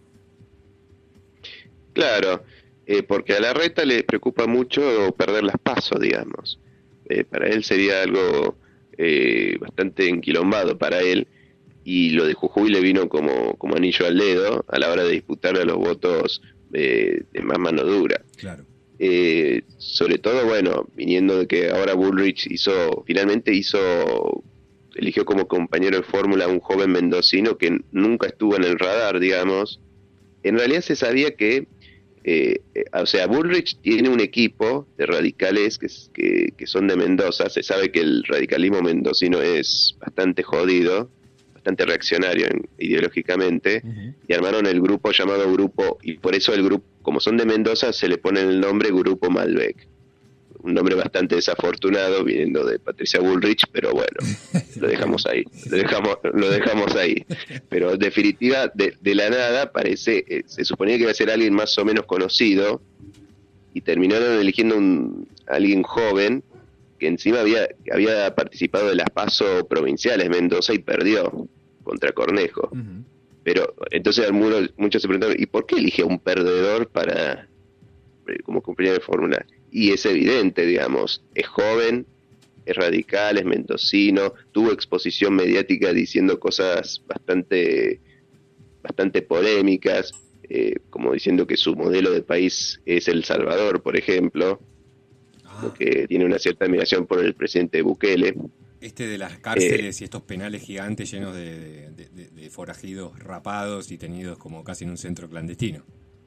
Claro, eh, porque a Larreta le preocupa mucho perder las pasos, digamos. Eh, para él sería algo... Eh, bastante enquilombado para él, y lo de Jujuy le vino como, como anillo al dedo a la hora de disputar a los votos eh, de más mano dura. Claro. Eh, sobre todo, bueno, viniendo de que ahora Bullrich hizo, finalmente hizo, eligió como compañero de fórmula a un joven mendocino que nunca estuvo en el radar, digamos. En realidad se sabía que Eh, eh, o sea, Bullrich tiene un equipo de radicales que, que, que son de Mendoza. Se sabe que el radicalismo mendocino es bastante jodido, bastante reaccionario en, ideológicamente, uh-huh. Y armaron el grupo llamado Grupo, y por eso el grupo, como son de Mendoza, se le pone el nombre Grupo Malbec. Un nombre bastante desafortunado viniendo de Patricia Bullrich, pero bueno, lo dejamos ahí, lo dejamos, lo dejamos ahí. Pero en definitiva, de, de la nada, parece, eh, se suponía que iba a ser alguien más o menos conocido, y terminaron eligiendo un alguien joven que encima había, había participado de las PASO provinciales Mendoza y perdió contra Cornejo. Uh-huh. Pero entonces algunos, muchos se preguntaron, ¿y por qué elige a un perdedor para como compañero de fórmula? Y es evidente, digamos, es joven, es radical, es mendocino, tuvo exposición mediática diciendo cosas bastante, bastante polémicas, eh, como diciendo que su modelo de país es El Salvador, por ejemplo, ah. porque tiene una cierta admiración por el presidente Bukele. Este de las cárceles eh, y estos penales gigantes llenos de, de, de, de forajidos rapados y tenidos como casi en un centro clandestino.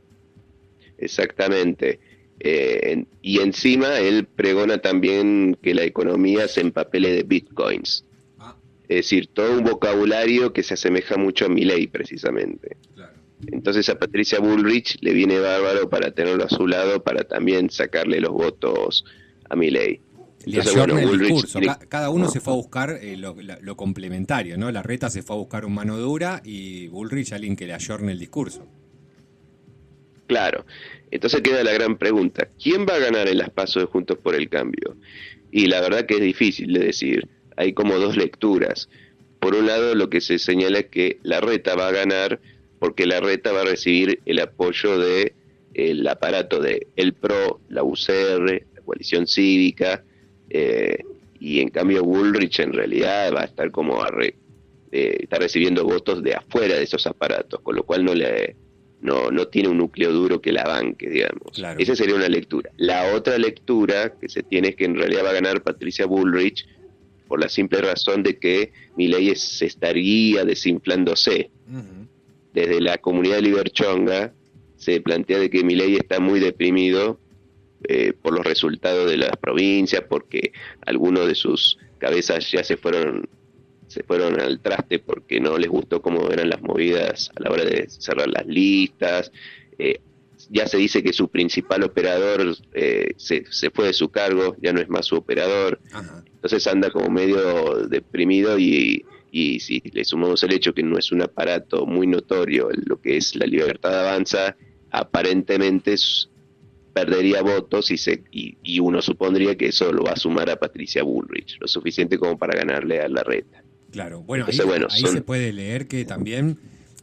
Exactamente. Eh, y encima él pregona también que la economía se empapele de bitcoins. Ah. Es decir, todo un vocabulario que se asemeja mucho a Milei, precisamente. Claro. Entonces a Patricia Bullrich le viene bárbaro para tenerlo a su lado, para también sacarle los votos a Milei. Entonces, bueno, el discurso. Tiene... Cada uno se fue a buscar eh, lo, lo complementario, ¿no? Larreta se fue a buscar un mano dura y Bullrich alguien que le ayorne el discurso. Claro. Entonces queda la gran pregunta, ¿quién va a ganar en las PASO de Juntos por el Cambio? Y la verdad que es difícil de decir, hay como dos lecturas. Por un lado, lo que se señala es que Larreta va a ganar porque Larreta va a recibir el apoyo de el aparato de El Pro, la U C R, la Coalición Cívica, eh, y en cambio Bullrich en realidad va a estar como a re, eh, está recibiendo votos de afuera de esos aparatos, con lo cual no le no no tiene un núcleo duro que la banque, digamos. Claro. Esa sería una lectura. La otra lectura que se tiene es que en realidad va a ganar Patricia Bullrich por la simple razón de que Milei se estaría desinflándose. Uh-huh. Desde la comunidad liberchonga se plantea de que Milei está muy deprimido eh, por los resultados de las provincias, porque algunos de sus cabezas ya se fueron se fueron al traste porque no les gustó cómo eran las movidas a la hora de cerrar las listas. Eh, ya se dice que su principal operador eh, se, se fue de su cargo, ya no es más su operador. Ajá. Entonces anda como medio deprimido y, y si le sumamos el hecho que no es un aparato muy notorio lo que es la Libertad Avanza, aparentemente perdería votos y, se, y, y uno supondría que eso lo va a sumar a Patricia Bullrich, lo suficiente como para ganarle a Larreta. Claro, bueno, Entonces, ahí, bueno, ahí son... se puede leer que también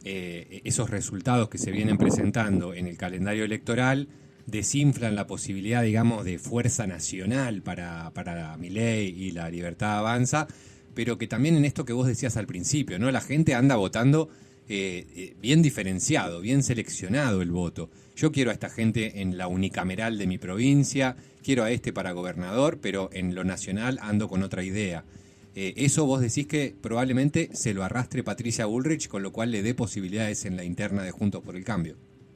eh, esos resultados que se vienen presentando en el calendario electoral desinflan la posibilidad, digamos, de fuerza nacional para, para Milei y la Libertad Avanza, pero que también en esto que vos decías al principio, ¿no? La gente anda votando eh, bien diferenciado, bien seleccionado el voto. Yo quiero a esta gente en la unicameral de mi provincia, quiero a este para gobernador, pero en lo nacional ando con otra idea. Eh, eso vos decís que probablemente se lo arrastre Patricia Bullrich, con lo cual le dé posibilidades en la interna de Juntos por el Cambio.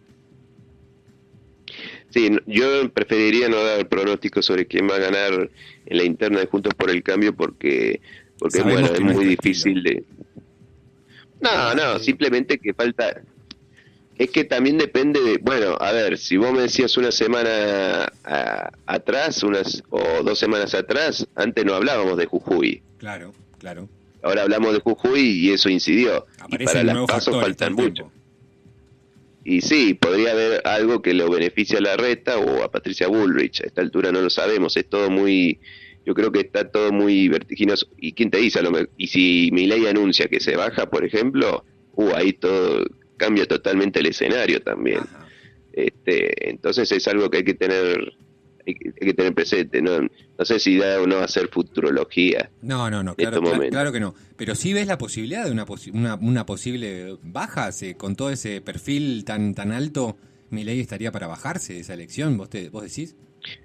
Sí, yo preferiría no dar pronósticos sobre quién va a ganar en la interna de Juntos por el Cambio porque, porque bueno, es muy difícil de... No, no, simplemente que falta... Es que también depende de... Bueno, a ver, si vos me decías una semana a, atrás, unas o dos semanas atrás, antes no hablábamos de Jujuy. Claro, claro. Ahora hablamos de Jujuy y eso incidió. Aparece y para las PASO faltan mucho. Y sí, podría haber algo que lo beneficie a Larreta o a Patricia Bullrich. A esta altura no lo sabemos. Es todo muy... Yo creo que está todo muy vertiginoso. ¿Y quién te dice? A lo mejor, y si Milei anuncia que se baja, por ejemplo, uh, ahí todo cambia totalmente el escenario también. Ajá. Este, entonces es algo que hay que tener... Hay que, hay que tener presente, no, no sé si da o no hacer futurología. No, no, no, claro, claro, claro que no. Pero sí ves la posibilidad de una, posi- una, una posible baja, se, con todo ese perfil tan tan alto, Milei estaría para bajarse de esa elección, ¿vos, te, vos decís?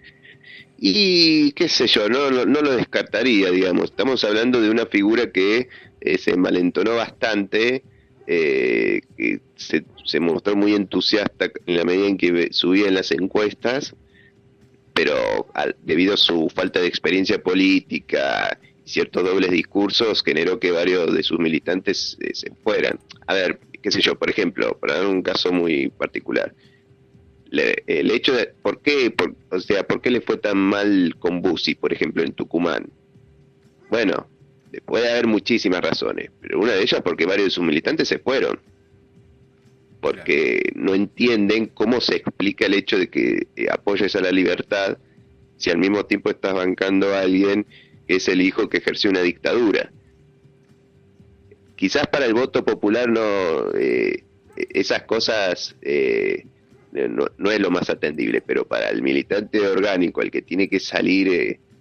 Y qué sé yo, no, no, no lo descartaría, digamos. Estamos hablando de una figura que eh, se malentonó bastante, eh, que se, se mostró muy entusiasta en la medida en que subía en las encuestas, pero al, debido a su falta de experiencia política y ciertos dobles discursos, generó que varios de sus militantes eh, se fueran. A ver, qué sé yo, por ejemplo, para dar un caso muy particular, le, el hecho de, ¿por qué, por, o sea, por qué le fue tan mal con Bussi, por ejemplo, en Tucumán? Bueno, puede haber muchísimas razones, pero una de ellas porque varios de sus militantes se fueron. Porque no entienden cómo se explica el hecho de que eh, apoyes a la libertad si al mismo tiempo estás bancando a alguien que es el hijo que ejerció una dictadura. Quizás para el voto popular no eh, esas cosas eh, no, no es lo más atendible, pero para el militante orgánico, el que tiene que salir eh,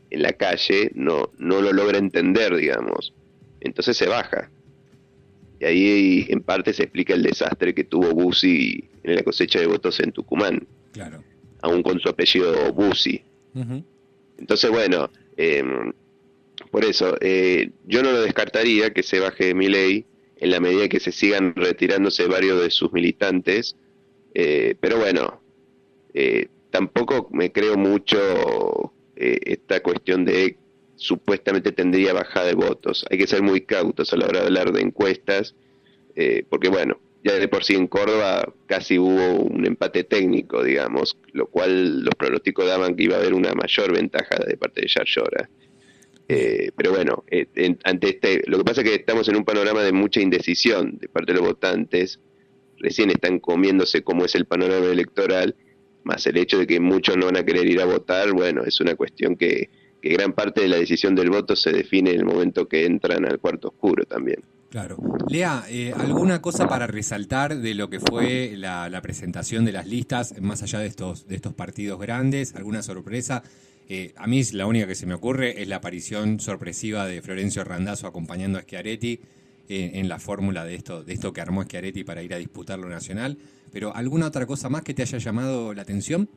en la calle no, no lo logra entender, digamos. Entonces se baja. Y ahí en parte se explica el desastre que tuvo Bussi en la cosecha de votos en Tucumán. Claro. Aún con su apellido Bussi. Uh-huh. Entonces, bueno, eh, por eso, eh, yo no lo descartaría que se baje Milei en la medida que se sigan retirándose varios de sus militantes. Eh, pero bueno, eh, tampoco me creo mucho eh, esta cuestión de supuestamente tendría bajada de votos. Hay que ser muy cautos a la hora de hablar de encuestas, eh, porque bueno, ya de por sí en Córdoba casi hubo un empate técnico, digamos, lo cual los pronósticos daban que iba a haber una mayor ventaja de parte de Yarlora Llora. Eh, pero bueno, eh, en, ante este, lo que pasa es que estamos en un panorama de mucha indecisión de parte de los votantes. Recién están comiéndose cómo es el panorama electoral, más el hecho de que muchos no van a querer ir a votar. Bueno, es una cuestión que, que gran parte de la decisión del voto se define en el momento que entran al cuarto oscuro también. Claro. Lea, eh, ¿alguna cosa para resaltar de lo que fue la, la presentación de las listas, más allá de estos, de estos partidos grandes? ¿Alguna sorpresa? Eh, a mí la única que se me ocurre es la aparición sorpresiva de Florencio Randazzo acompañando a Schiaretti en, en la fórmula de esto, de esto que armó Schiaretti para ir a disputar lo nacional. Pero ¿alguna otra cosa más que te haya llamado la atención?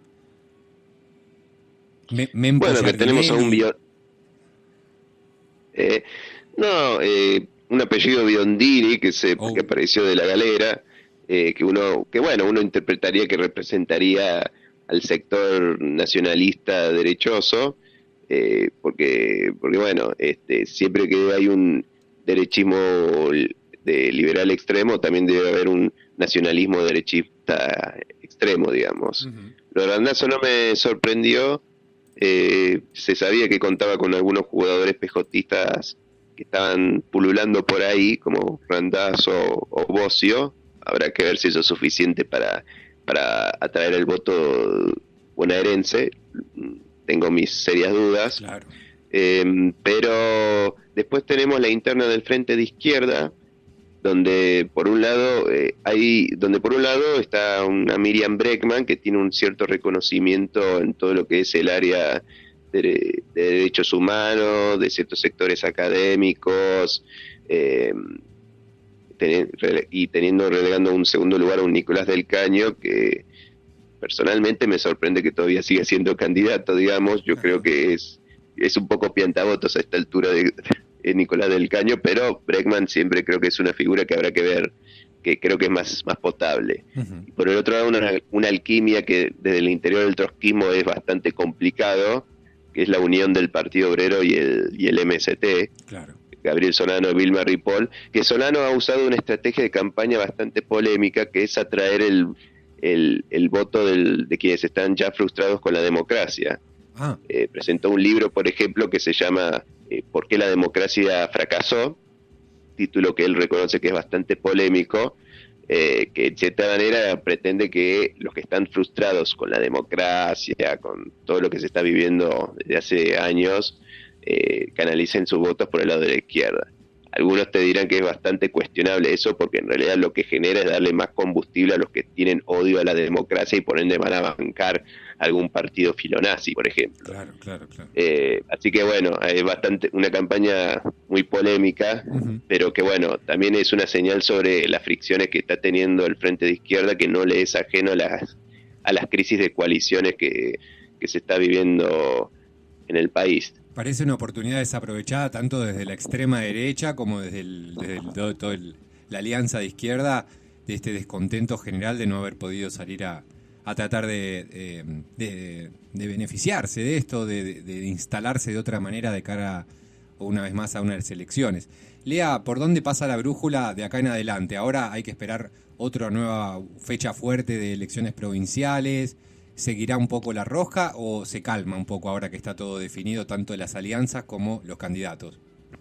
Me, me bueno, que tenemos a un bio... eh, no, eh, un apellido Biondini que se oh. que apareció de la galera, eh, que uno, que bueno, uno interpretaría que representaría al sector nacionalista derechoso, eh, porque, porque bueno, este, siempre que hay un derechismo de liberal extremo, también debe haber un nacionalismo derechista extremo, digamos. Uh-huh. Lo de Randazzo no me sorprendió, eh, se sabía que contaba con algunos jugadores pejotistas que estaban pululando por ahí, como Randazzo o Bossio. Habrá que ver si eso es suficiente para... para atraer el voto bonaerense. Tengo mis serias dudas. Claro. Eh, pero después tenemos la interna del Frente de Izquierda, donde por un lado eh, hay, donde por un lado está una Miriam Bregman que tiene un cierto reconocimiento en todo lo que es el área de, de derechos humanos, de ciertos sectores académicos, eh, y teniendo relegando un segundo lugar a un Nicolás del Caño que personalmente me sorprende que todavía siga siendo candidato, digamos. Yo creo que es es un poco piantavotos a esta altura de, de Nicolás del Caño, pero Bregman siempre creo que es una figura que habrá que ver, que creo que es más, más potable. Uh-huh. Y por el otro lado, una, una alquimia que desde el interior del trotskismo es bastante complicado, que es la unión del Partido Obrero y el, y el M S T. Claro. Gabriel Solano y Vilma Ripoll, que Solano ha usado una estrategia de campaña bastante polémica, que es atraer el, el, el voto del, de quienes están ya frustrados con la democracia. Ah. Eh, presentó un libro, por ejemplo, que se llama eh, ¿Por qué la democracia fracasó? Título que él reconoce que es bastante polémico, eh, que de cierta manera pretende que los que están frustrados con la democracia, con todo lo que se está viviendo desde hace años, Eh, canalicen sus votos por el lado de la izquierda. Algunos te dirán que es bastante cuestionable eso, porque en realidad lo que genera es darle más combustible a los que tienen odio a la democracia y por ende van a bancar algún partido filonazi, por ejemplo. Claro, claro, claro. Eh, así que bueno, es bastante una campaña muy polémica, uh-huh. pero que bueno, también es una señal sobre las fricciones que está teniendo el Frente de Izquierda, que no le es ajeno a las, a las crisis de coaliciones que, que se está viviendo en el país. Parece una oportunidad desaprovechada tanto desde la extrema derecha como desde, el, desde el, todo, todo el, la alianza de izquierda, de este descontento general de no haber podido salir a, a tratar de, de, de, de beneficiarse de esto, de, de, de instalarse de otra manera de cara, una vez más, a unas elecciones. Lea, ¿por dónde pasa la brújula de acá en adelante? Ahora hay que esperar otra nueva fecha fuerte de elecciones provinciales. ¿Seguirá un poco la rosca o se calma un poco ahora que está todo definido, tanto las alianzas como los candidatos?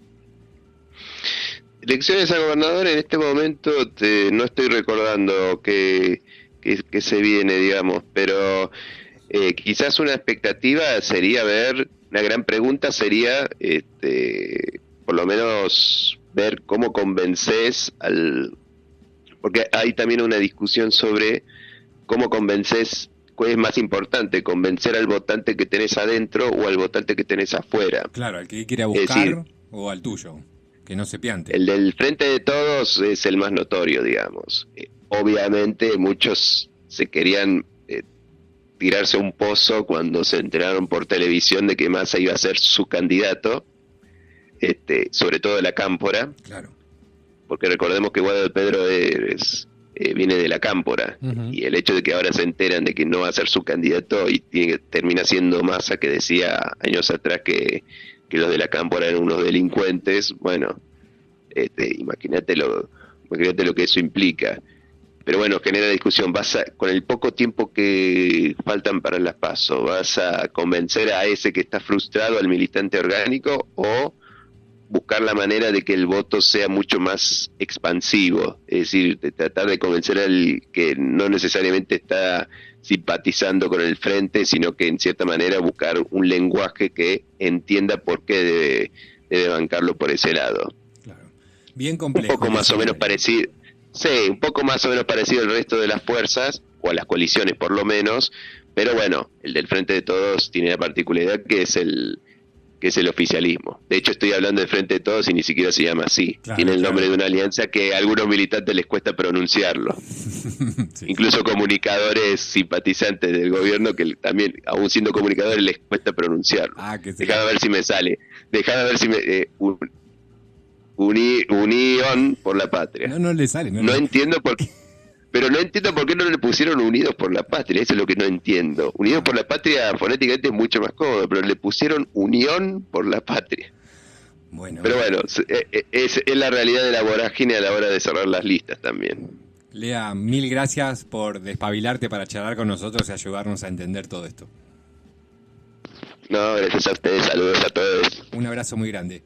Elecciones a gobernador en este momento te, no estoy recordando que, que, que se viene, digamos, pero eh, quizás una expectativa sería ver, una gran pregunta sería, este, por lo menos ver cómo convences al... Porque hay también una discusión sobre cómo convences es más importante, convencer al votante que tenés adentro o al votante que tenés afuera. Claro, al que quiere buscar decir, o al tuyo, que no se piante. El del Frente de Todos es el más notorio, digamos. Eh, obviamente muchos se querían eh, tirarse a un pozo cuando se enteraron por televisión de que Massa iba a ser su candidato, este, sobre todo de la Cámpora. Claro. Porque recordemos que Guado de Pedro es... Eh, viene de la Cámpora, uh-huh. y el hecho de que ahora se enteran de que no va a ser su candidato y tiene, termina siendo Massa, que decía años atrás que, que los de la Cámpora eran unos delincuentes, bueno, este, imagínate lo, imagínate lo que eso implica. Pero bueno, genera discusión. Vas a, con el poco tiempo que faltan para las PASO, ¿vas a convencer a ese que está frustrado, al militante orgánico, o buscar la manera de que el voto sea mucho más expansivo? Es decir, de tratar de convencer al que no necesariamente está simpatizando con el frente, sino que en cierta manera buscar un lenguaje que entienda por qué debe, debe bancarlo por ese lado. Claro. Bien complejo. Un poco más o menos parecido, sí, un poco más o menos parecido al resto de las fuerzas, o a las coaliciones por lo menos, pero bueno, el del Frente de Todos tiene la particularidad que es el que es el oficialismo. De hecho, estoy hablando del Frente de Todos y ni siquiera se llama así. Claro, tiene el nombre claro. de una alianza que a algunos militantes les cuesta pronunciarlo. sí, Incluso sí. comunicadores simpatizantes del gobierno que también, aún siendo comunicadores, les cuesta pronunciarlo. Ah, que Dejad a ver si me sale. Dejad a ver si me... Eh, un, uni, Unión por la Patria. No, no le sale. No, no le... entiendo por qué... Pero no entiendo por qué no le pusieron Unidos por la Patria, eso es lo que no entiendo. Unidos por la Patria fonéticamente es mucho más cómodo, pero le pusieron Unión por la Patria. Bueno, pero bueno, es, es la realidad de la vorágine a la hora de cerrar las listas también. Lea, mil gracias por despabilarte para charlar con nosotros y ayudarnos a entender todo esto. No, gracias a ustedes, saludos a todos. Un abrazo muy grande.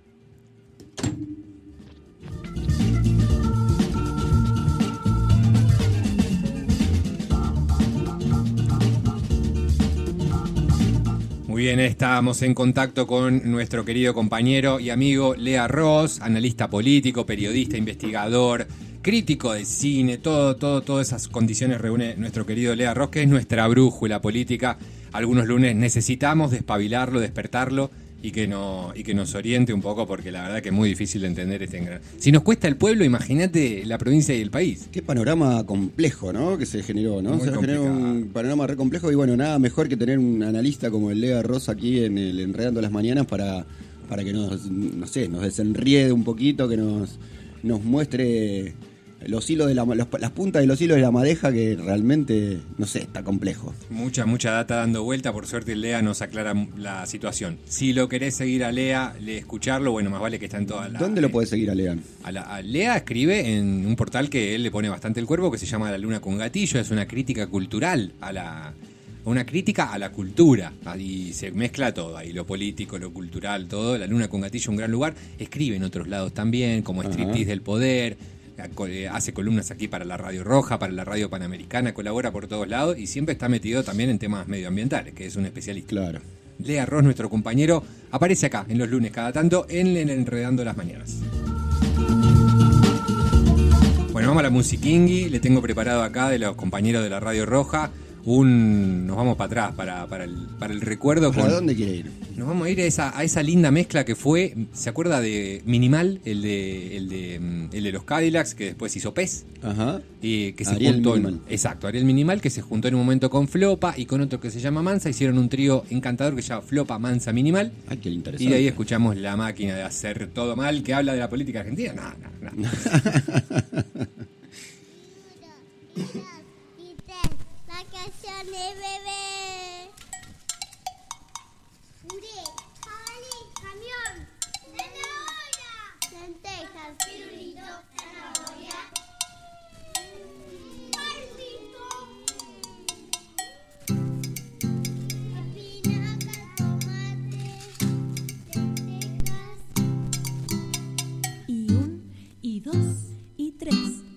Muy bien, estamos en contacto con nuestro querido compañero y amigo Lea Ross, analista político, periodista, investigador, crítico de cine, todo, todo, todas esas condiciones reúne nuestro querido Lea Ross, que es nuestra brújula política. Algunos lunes necesitamos despabilarlo, despertarlo y que, no, y que nos oriente un poco, porque la verdad que es muy difícil de entender este engran. Si nos cuesta el pueblo, imagínate la provincia y el país. Qué panorama complejo, ¿no? Que se generó, ¿no? Muy se complicado. generó un panorama re complejo y bueno, nada mejor que tener un analista como el Lea Ross aquí en el Enredando las Mañanas para, para que nos, no sé, nos desenriede un poquito, que nos, nos muestre los hilos de la, los, las puntas de los hilos de la madeja, que realmente, no sé, está complejo. Mucha, mucha data dando vuelta. Por suerte Lea nos aclara la situación. Si lo querés seguir a Lea, le escucharlo, bueno, más vale que está en todas las... ¿Dónde lo podés seguir a Lea? A, la, a Lea escribe en un portal que él le pone bastante el cuerpo, que se llama La Luna con Gatillo. Es una crítica cultural a la... Una crítica a la cultura, y se mezcla todo ahí, lo político, lo cultural, todo. La Luna con Gatillo, un gran lugar. Escribe en otros lados también, como Striptease del Poder. Hace columnas aquí para la Radio Roja, para la Radio Panamericana, colabora por todos lados y siempre está metido también en temas medioambientales, que es un especialista. Claro. Lea Ross, nuestro compañero, aparece acá en los lunes cada tanto en el Enredando las Mañanas. Bueno, vamos a la musiquingui. Le tengo preparado acá de los compañeros de la Radio Roja un... Nos vamos para atrás, para, para, el, para el recuerdo. ¿Para con, dónde quiere ir? Nos vamos a ir a esa, a esa linda mezcla que fue, ¿se acuerda de Minimal? El de el de, el de los Cadillacs, que después hizo Pez. Ajá. Y que se Ariel juntó Minimal. En, exacto, Ariel Minimal, que se juntó en un momento con Flopa y con otro que se llama Mansa. Hicieron un trío encantador que se llama Flopa, Mansa, Minimal. Ay, qué interesante. Y de ahí escuchamos La Máquina de Hacer Todo Mal, que habla de la política argentina. No, no, no. Vacaciones, bebé. Puré, jabalí, camión, zanahoria, lentejas, pirulito, zanahoria, palpito, espinaca, tomate, lentejas. Y un, y dos, y tres.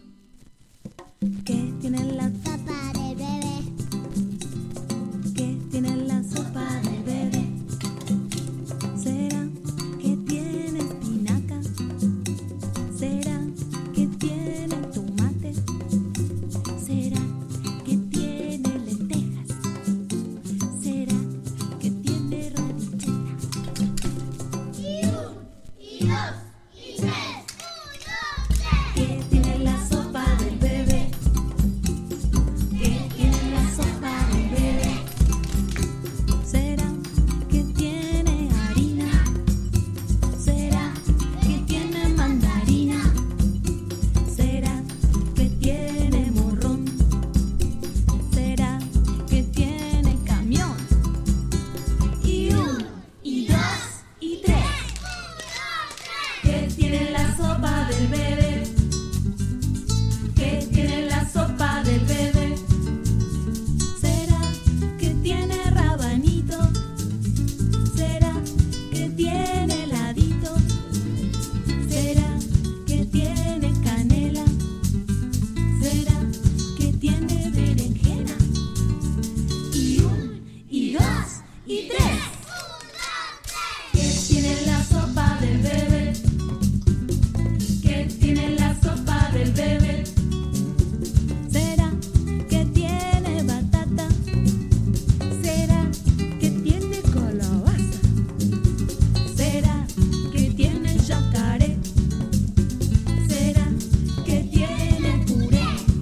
y tres. ¿Qué tiene la sopa del bebé? ¿Qué tiene la sopa del bebé? ¿Será que tiene batata? ¿Será que tiene calabaza? ¿Será que tiene yacaré? ¿Será que tiene puré?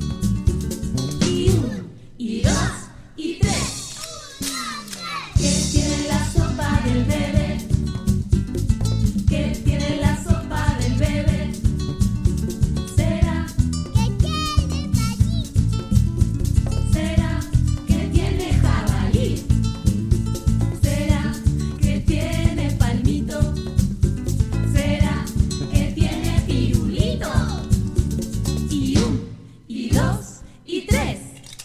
Y uno, y dos, y tres. ¿Qué tiene la sopa del bebé? ¿Qué tiene la sopa del bebé? ¿Será que tiene jabalí? ¿Será que tiene jabalí? ¿Será que tiene palmito? ¿Será que tiene pirulito? Y un, y dos, y tres.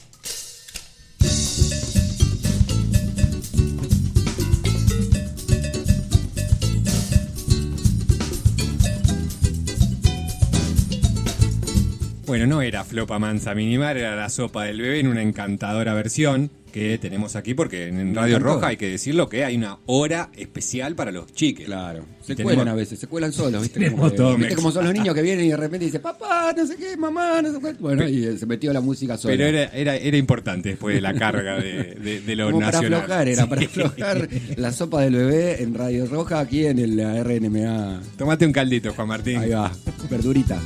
Bueno, no era Flopa Mansa Minimar, era la sopa del bebé en una encantadora versión que tenemos aquí, porque en Radio Roja hay que decirlo que hay una hora especial para los chiques. Claro. Se tenemos- cuelan a veces, se cuelan solos, ¿viste? Tenemos Como, que- todo ¿viste mex- como son los niños que vienen y de repente dicen, papá, no sé qué, mamá, no sé qué. Bueno, y eh, se metió la música sola. Pero era, era, era importante después de la carga de, de, de lo Como para nacional. aflojar, era Sí. para aflojar la sopa del bebé en Radio Roja aquí en el la R N M A. Tomate un caldito, Juan Martín. Ahí va, verdurita.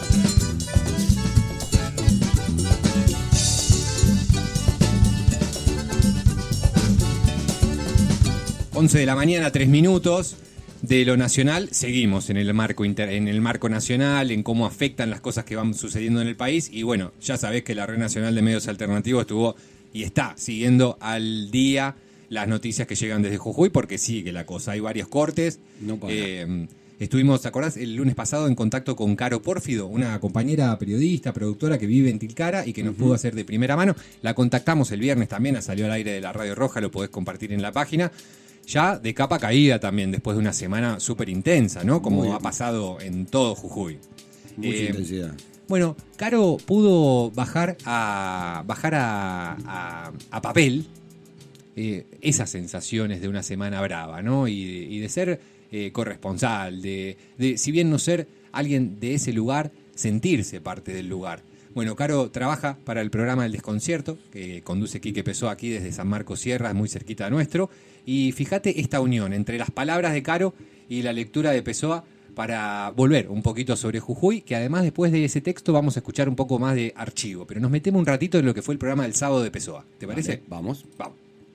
once de la mañana, tres minutos. De lo nacional, seguimos en el marco inter- en el marco nacional, en cómo afectan las cosas que van sucediendo en el país. Y bueno, ya sabés que la Red Nacional de Medios Alternativos estuvo y está siguiendo al día las noticias que llegan desde Jujuy, porque sigue la cosa. Hay varios cortes. No para. Eh, estuvimos, ¿te acordás? El lunes pasado en contacto con Caro Pórfido, una compañera periodista, productora que vive en Tilcara y que nos pudo hacer de primera mano. La contactamos el viernes también, salió al aire de la Radio Roja, lo podés compartir en la página. Ya de capa caída también, después de una semana súper intensa, ¿no? Como Muy ha bien. pasado en todo Jujuy. Mucha Eh, intensidad. Bueno, Caro pudo bajar a bajar a, a- a papel eh, esas sensaciones de una semana brava, ¿no? Y, de- y de ser eh, corresponsal, de, de, si bien no ser alguien de ese lugar, sentirse parte del lugar. Bueno, Caro trabaja para el programa El Desconcierto, que conduce Quique Pessoa aquí desde San Marcos Sierras, muy cerquita de nuestro. Y fíjate esta unión entre las palabras de Caro y la lectura de Pessoa para volver un poquito sobre Jujuy, que además después de ese texto vamos a escuchar un poco más de archivo. Pero nos metemos un ratito en lo que fue el programa del sábado de Pessoa. ¿Te parece? Vale, vamos. Vamos.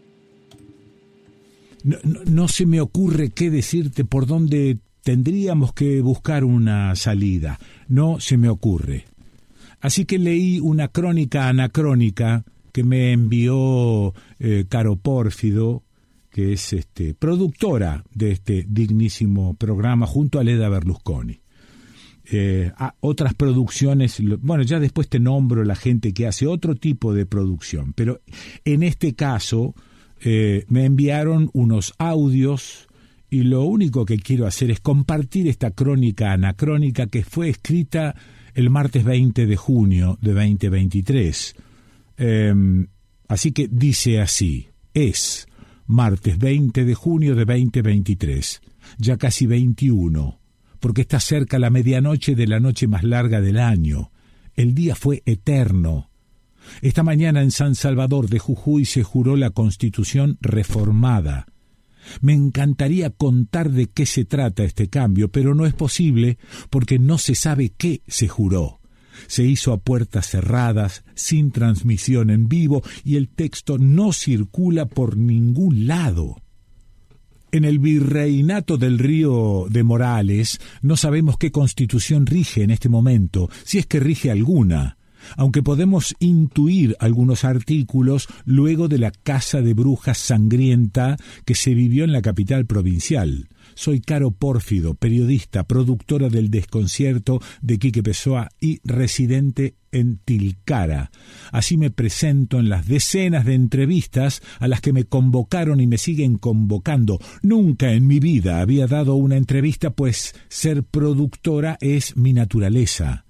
No, no- no se me ocurre qué decirte por dónde tendríamos que buscar una salida. No se me ocurre. Así que leí una crónica anacrónica que me envió eh, Caro Pórfido, que es este, productora de este dignísimo programa junto a Leda Berlusconi. Eh, a otras producciones, lo- bueno, ya después te nombro la gente que hace otro tipo de producción, pero en este caso eh, me enviaron unos audios y lo único que quiero hacer es compartir esta crónica anacrónica que fue escrita el martes veinte de junio de veinte veintitrés. Eh, así que dice así, es martes veinte de junio de veinte veintitrés, ya casi veintiuno, porque está cerca la medianoche de la noche más larga del año. El día fue eterno. Esta mañana en San Salvador de Jujuy se juró la Constitución reformada. Me encantaría contar de qué se trata este cambio, pero no es posible porque no se sabe qué se juró. Se hizo a puertas cerradas, sin transmisión en vivo, y el texto no circula por ningún lado. En el virreinato del Río de Morales no sabemos qué constitución rige en este momento, si es que rige alguna, aunque podemos intuir algunos artículos luego de la caza de brujas sangrienta que se vivió en la capital provincial. Soy Caro Pórfido, periodista, productora del Desconcierto de Quique Pessoa y residente en Tilcara. Así me presento en las decenas de entrevistas a las que me convocaron y me siguen convocando. Nunca en mi vida había dado una entrevista, pues ser productora es mi naturaleza.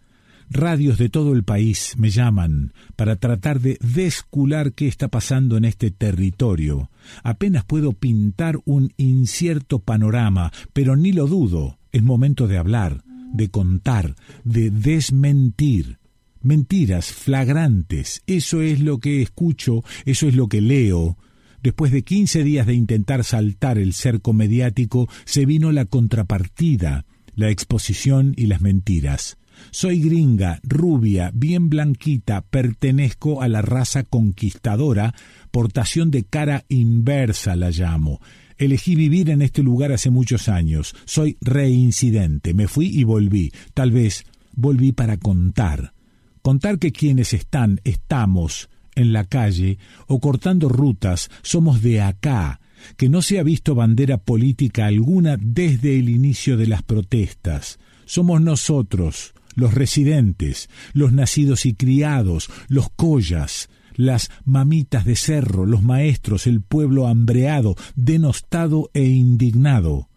Radios de todo el país me llaman para tratar de descular qué está pasando en este territorio. Apenas puedo pintar un incierto panorama, pero ni lo dudo, es momento de hablar, de contar, de desmentir. Mentiras flagrantes, eso es lo que escucho, eso es lo que leo. Después de quince días de intentar saltar el cerco mediático, se vino la contrapartida, la exposición y las mentiras. Soy gringa, rubia, bien blanquita, pertenezco a la raza conquistadora, portación de cara inversa la llamo. Elegí vivir en este lugar hace muchos años, soy reincidente, me fui y volví, tal vez volví para contar. Contar que quienes están, estamos en la calle o cortando rutas, somos de acá, que no se ha visto bandera política alguna desde el inicio de las protestas. Somos nosotros, los residentes, los nacidos y criados, los collas, las mamitas de cerro, los maestros, el pueblo hambreado, denostado e indignado.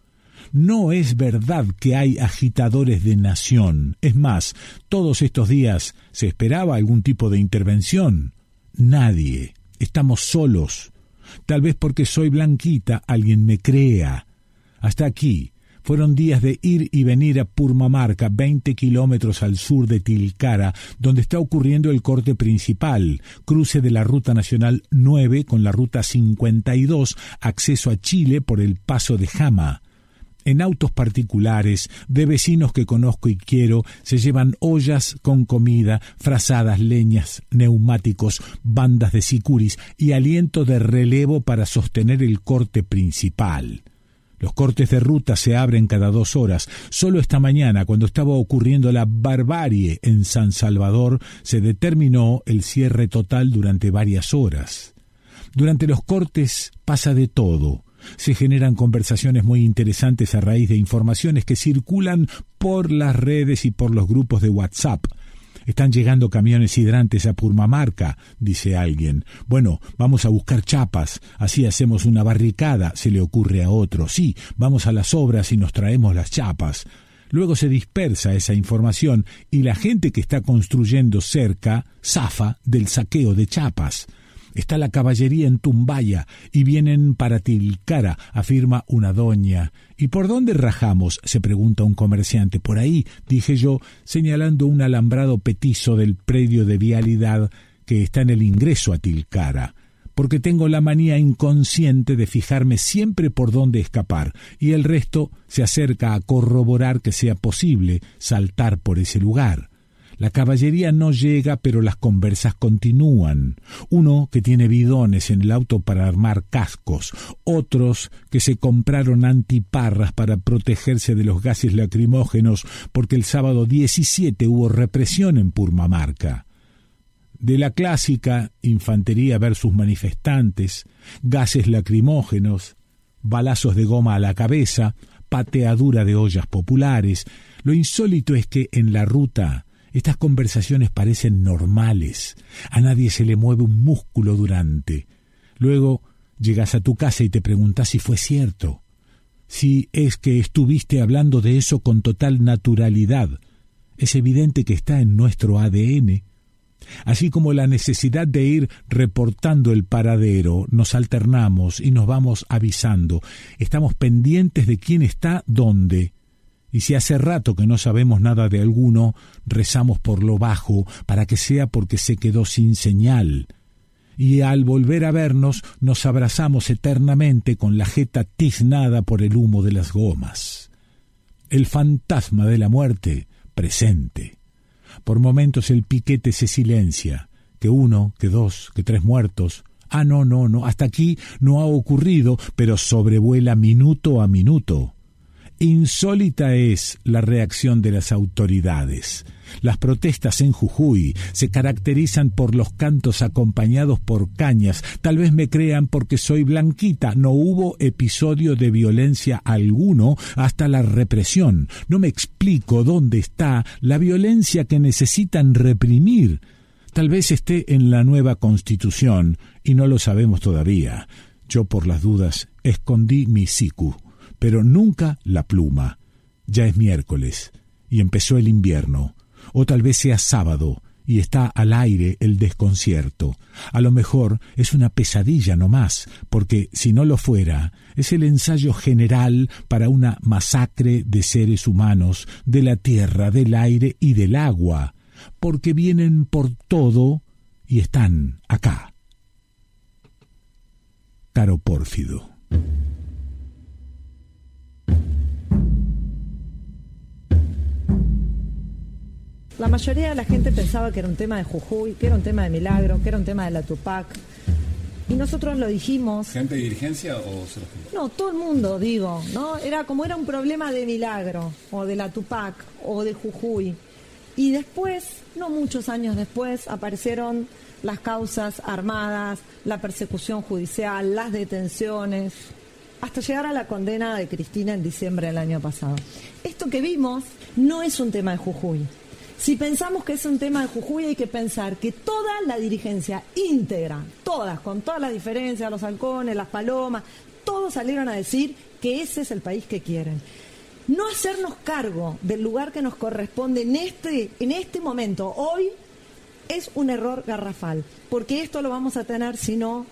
No es verdad que hay agitadores de nación. Es más, todos estos días se esperaba algún tipo de intervención. Nadie. Estamos solos. Tal vez porque soy blanquita alguien me crea. Hasta aquí. Fueron días de ir y venir a Purmamarca, veinte kilómetros al sur de Tilcara, donde está ocurriendo el corte principal, cruce de la Ruta Nacional nueve con la Ruta cincuenta y dos, acceso a Chile por el Paso de Jama. En autos particulares, de vecinos que conozco y quiero, se llevan ollas con comida, frazadas, leñas, neumáticos, bandas de sicuris y aliento de relevo para sostener el corte principal. Los cortes de ruta se abren cada dos horas. Solo esta mañana, cuando estaba ocurriendo la barbarie en San Salvador, se determinó el cierre total durante varias horas. Durante los cortes pasa de todo. Se generan conversaciones muy interesantes a raíz de informaciones que circulan por las redes y por los grupos de WhatsApp. Están llegando camiones hidrantes a Purmamarca, dice alguien. Bueno, vamos a buscar chapas, así hacemos una barricada, se le ocurre a otro. Sí, vamos a las obras y nos traemos las chapas. Luego se dispersa esa información y la gente que está construyendo cerca zafa del saqueo de chapas. Está la caballería en Tumbaya y vienen para Tilcara, afirma una doña. ¿Y por dónde rajamos?, se pregunta un comerciante. Por ahí, dije yo, señalando un alambrado petizo del predio de vialidad que está en el ingreso a Tilcara, porque tengo la manía inconsciente de fijarme siempre por dónde escapar, y el resto se acerca a corroborar que sea posible saltar por ese lugar. La caballería no llega, pero las conversas continúan. Uno que tiene bidones en el auto para armar cascos, otros que se compraron antiparras para protegerse de los gases lacrimógenos porque el sábado diecisiete hubo represión en Purmamarca. De la clásica infantería versus manifestantes, gases lacrimógenos, balazos de goma a la cabeza, pateadura de ollas populares. Lo insólito es que en la ruta estas conversaciones parecen normales. A nadie se le mueve un músculo durante. Luego llegas a tu casa y te preguntas si fue cierto. Si es que estuviste hablando de eso con total naturalidad. Es evidente que está en nuestro A D N. Así como la necesidad de ir reportando el paradero, nos alternamos y nos vamos avisando. Estamos pendientes de quién está dónde. Y si hace rato que no sabemos nada de alguno, rezamos por lo bajo para que sea porque se quedó sin señal. Y al volver a vernos, nos abrazamos eternamente con la jeta tiznada por el humo de las gomas. El fantasma de la muerte presente. Por momentos el piquete se silencia, que uno, que dos, que tres muertos. Ah, no, no, no, hasta aquí no ha ocurrido, pero sobrevuela minuto a minuto. Insólita es la reacción de las autoridades. Las protestas en Jujuy se caracterizan por los cantos acompañados por cañas. Tal vez me crean porque soy blanquita. No hubo episodio de violencia alguno hasta la represión. No me explico dónde está la violencia que necesitan reprimir. Tal vez esté en la nueva Constitución y no lo sabemos todavía. Yo, por las dudas, escondí mi sicu, pero nunca la pluma. Ya es miércoles y empezó el invierno. O tal vez sea sábado y está al aire el desconcierto. A lo mejor es una pesadilla nomás, porque si no lo fuera, es el ensayo general para una masacre de seres humanos, de la tierra, del aire y del agua, porque vienen por todo y están acá. Caro Pórfido. La mayoría de la gente pensaba que era un tema de Jujuy, que era un tema de Milagro, que era un tema de la Tupac. Y nosotros lo dijimos. ¿Gente de dirigencia o se los dijo? No, todo el mundo, digo, ¿no? Era como era un problema de Milagro, o de la Tupac, o de Jujuy. Y después, no muchos años después, aparecieron las causas armadas, la persecución judicial, las detenciones, hasta llegar a la condena de Cristina en diciembre del año pasado. Esto que vimos no es un tema de Jujuy. Si pensamos que es un tema de Jujuy, hay que pensar que toda la dirigencia íntegra, todas, con todas las diferencias, los halcones, las palomas, todos salieron a decir que ese es el país que quieren. No hacernos cargo del lugar que nos corresponde en este, en este momento, hoy, es un error garrafal, porque esto lo vamos a tener, si no,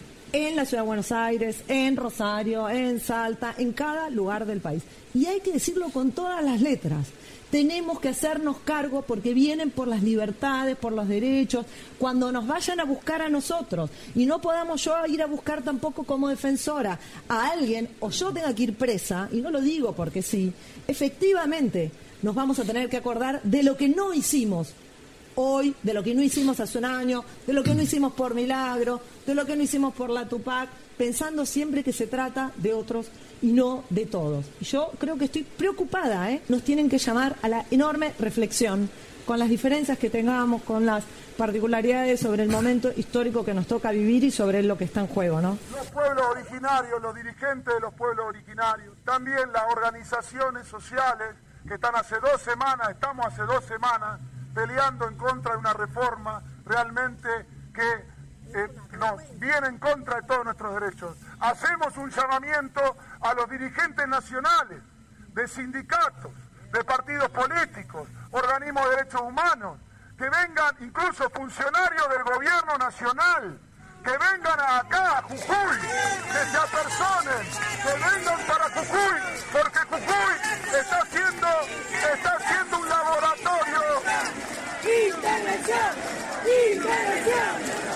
en la Ciudad de Buenos Aires, en Rosario, en Salta, en cada lugar del país. Y hay que decirlo con todas las letras. Tenemos que hacernos cargo porque vienen por las libertades, por los derechos, cuando nos vayan a buscar a nosotros y no podamos yo ir a buscar tampoco como defensora a alguien o yo tenga que ir presa, y no lo digo porque sí, efectivamente nos vamos a tener que acordar de lo que no hicimos hoy, de lo que no hicimos hace un año, de lo que no hicimos por Milagro, de lo que no hicimos por la Tupac, pensando siempre que se trata de otros y no de todos. Yo creo que estoy preocupada, ¿eh? Nos tienen que llamar a la enorme reflexión, con las diferencias que tengamos, con las particularidades sobre el momento histórico que nos toca vivir y sobre lo que está en juego, ¿no? Los pueblos originarios, los dirigentes de los pueblos originarios, también las organizaciones sociales que están hace dos semanas, estamos hace dos semanas peleando en contra de una reforma realmente que Eh, nos viene en contra de todos nuestros derechos. Hacemos un llamamiento a los dirigentes nacionales, de sindicatos, de partidos políticos, organismos de derechos humanos, que vengan incluso funcionarios del gobierno nacional, que vengan acá a Jujuy, que se apersonen, que vengan para Jujuy, porque Jujuy está haciendo, está haciendo un laboratorio. ¡Intervención! ¡Intervención!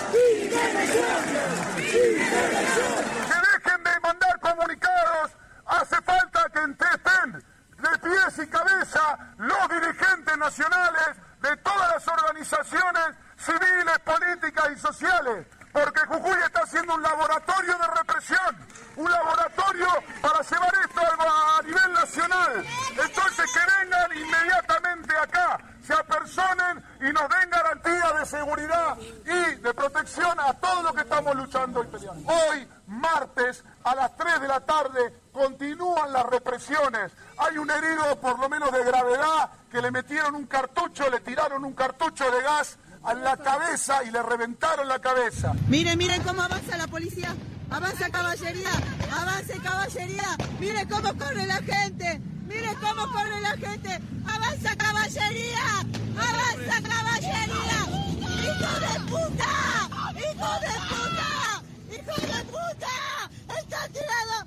Que dejen de mandar comunicados. Hace falta que estén de pies y cabeza los dirigentes nacionales de todas las organizaciones civiles, políticas y sociales, porque Jujuy está haciendo un laboratorio de represión, un laboratorio para llevar esto a nivel nacional. Entonces que vengan inmediatamente acá, se apersonen y nos den garantía de seguridad y de protección a todo lo que estamos luchando y peleando. Hoy, martes, a las tres de la tarde, continúan las represiones. Hay un herido, por lo menos de gravedad, que le metieron un cartucho, le tiraron un cartucho de gas a la cabeza y le reventaron la cabeza. Miren, miren cómo avanza la policía. Avanza caballería, avance caballería. Miren cómo corre la gente. Miren cómo corre la gente. Avanza caballería. Avanza caballería. ¡Hijo de puta! ¡Hijo de puta! ¡Hijo de puta! ¡Está tirado!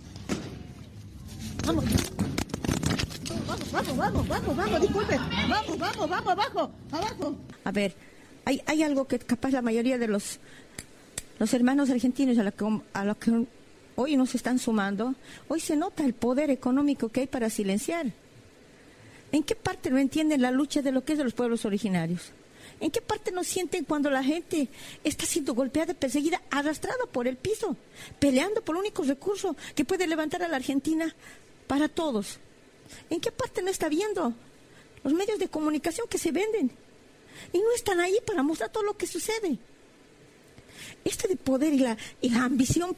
Vamos. Vamos, vamos, vamos, vamos, vamos, disculpe. Vamos, vamos, vamos, abajo, abajo. A ver, hay, hay algo que capaz la mayoría de los, los hermanos argentinos a los que, a los que hoy nos están sumando, hoy se nota el poder económico que hay para silenciar. ¿En qué parte no entienden la lucha de lo que es de los pueblos originarios? ¿En qué parte no sienten cuando la gente está siendo golpeada, perseguida, arrastrada por el piso, peleando por el único recurso que puede levantar a la Argentina para todos? ¿En qué parte no está viendo los medios de comunicación que se venden? Y no están ahí para mostrar todo lo que sucede. Este de poder y la, y la ambición,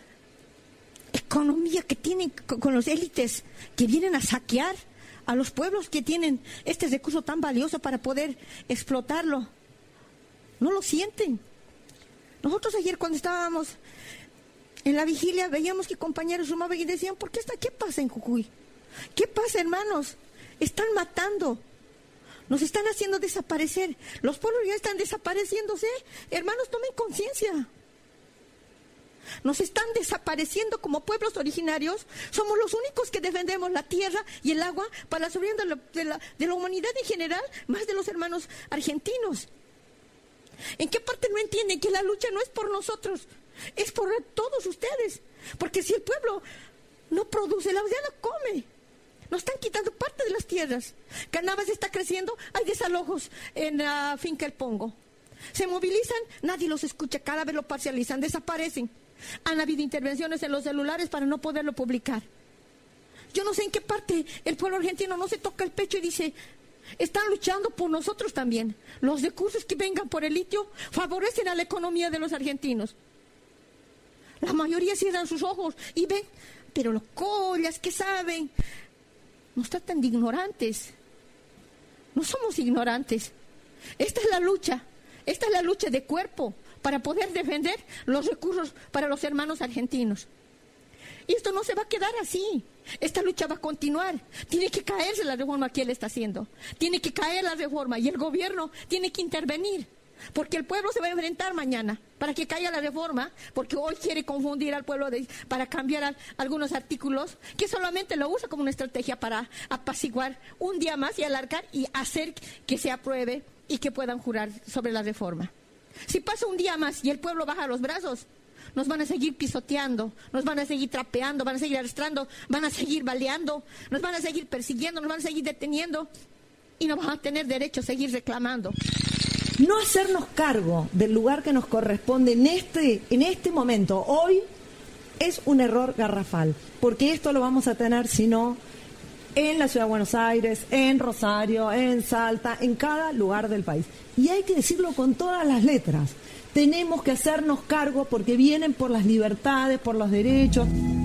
economía que tienen con, con los élites que vienen a saquear a los pueblos que tienen este recurso tan valioso para poder explotarlo, no lo sienten. Nosotros ayer cuando estábamos en la vigilia veíamos que compañeros sumaban y decían, ¿por qué está? ¿Qué pasa en Jujuy? ¿Qué pasa, hermanos? Están matando. Nos están haciendo desaparecer. Los pueblos ya están desapareciéndose. Hermanos, tomen conciencia. Nos están desapareciendo como pueblos originarios. Somos los únicos que defendemos la tierra y el agua para la soberanía de la, de la, de la humanidad en general, más de los hermanos argentinos. ¿En qué parte no entienden que la lucha no es por nosotros? Es por todos ustedes. Porque si el pueblo no produce, la aldea no come. Nos están quitando parte de las tierras. Canavas está creciendo, hay desalojos en la finca El Pongo. Se movilizan, nadie los escucha, cada vez lo parcializan, desaparecen. Han habido intervenciones en los celulares para no poderlo publicar. Yo no sé en qué parte el pueblo argentino no se toca el pecho y dice, están luchando por nosotros también. Los recursos que vengan por el litio favorecen a la economía de los argentinos. La mayoría cierran sus ojos y ven, pero los collas que saben, nos tratan de ignorantes. No somos ignorantes. Esta es la lucha, esta es la lucha de cuerpo para poder defender los recursos para los hermanos argentinos. Y esto no se va a quedar así. Esta lucha va a continuar. Tiene que caerse la reforma que él está haciendo. Tiene que caer la reforma y el gobierno tiene que intervenir. Porque el pueblo se va a enfrentar mañana para que caiga la reforma, porque hoy quiere confundir al pueblo de, para cambiar a, algunos artículos que solamente lo usa como una estrategia para apaciguar un día más y alargar y hacer que se apruebe y que puedan jurar sobre la reforma. Si pasa un día más y el pueblo baja los brazos, nos van a seguir pisoteando, nos van a seguir trapeando, van a seguir arrastrando, van a seguir baleando, nos van a seguir persiguiendo, nos van a seguir deteniendo y no vamos a tener derecho a seguir reclamando. No hacernos cargo del lugar que nos corresponde en este, en este momento, hoy, es un error garrafal, porque esto lo vamos a tener, si no, en la Ciudad de Buenos Aires, en Rosario, en Salta, en cada lugar del país. Y hay que decirlo con todas las letras. Tenemos que hacernos cargo porque vienen por las libertades, por los derechos.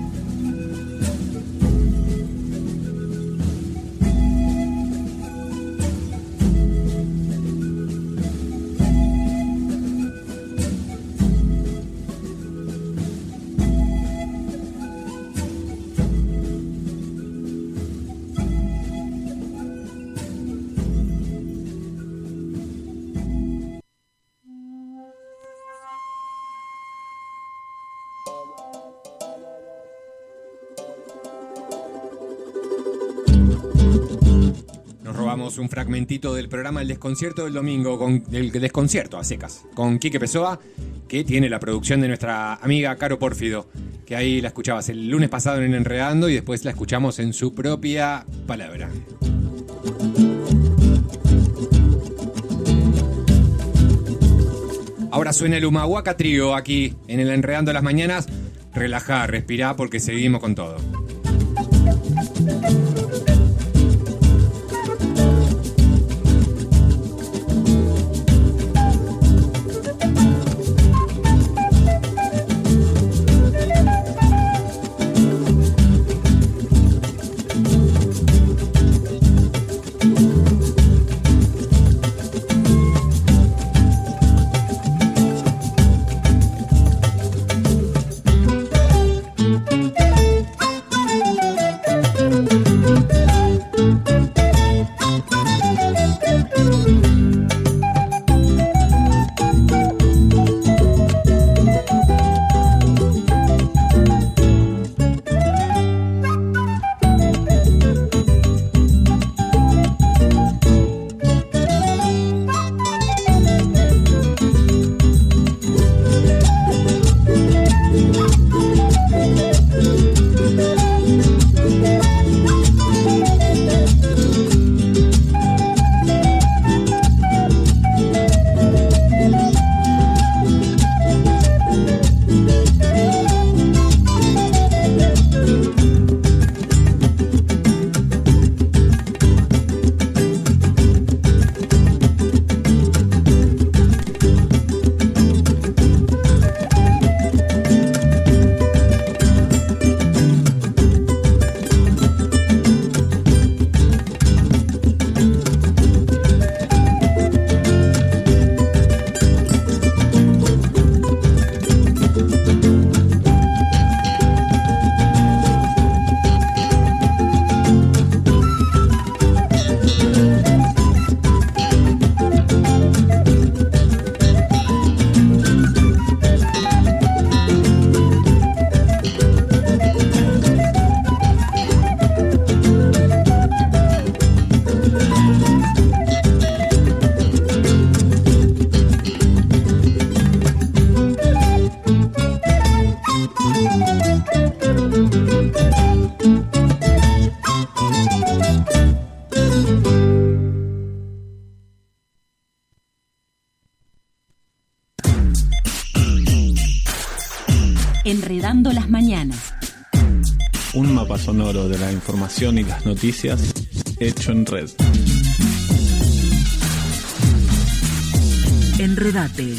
Un fragmentito del programa El Desconcierto del domingo, con el Desconcierto a secas, con Quique Pessoa, que tiene la producción de nuestra amiga Caro Pórfido, que ahí la escuchabas el lunes pasado en Enredando y después la escuchamos en su propia palabra. Ahora suena el Humahuaca Trío aquí en el Enredando las Mañanas. Relajá, respirá porque seguimos con todo. Thank you. mañanas. Un mapa sonoro de la información y las noticias hecho en red. Enredate.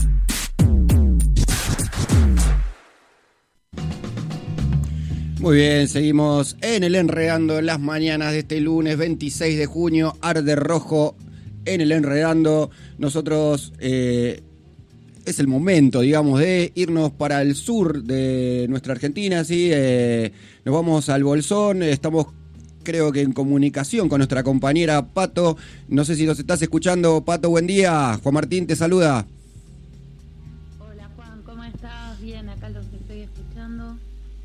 Muy bien, seguimos en el Enredando las mañanas de este lunes veintiséis de junio, arde rojo en el Enredando. Nosotros eh, es el momento, digamos, de irnos para el sur de nuestra Argentina, ¿sí? Eh, nos vamos al Bolsón, estamos creo que en comunicación con nuestra compañera Pato. No sé si nos estás escuchando, Pato, buen día. Juan Martín te saluda. Hola Juan, ¿cómo estás? Bien, acá los estoy escuchando.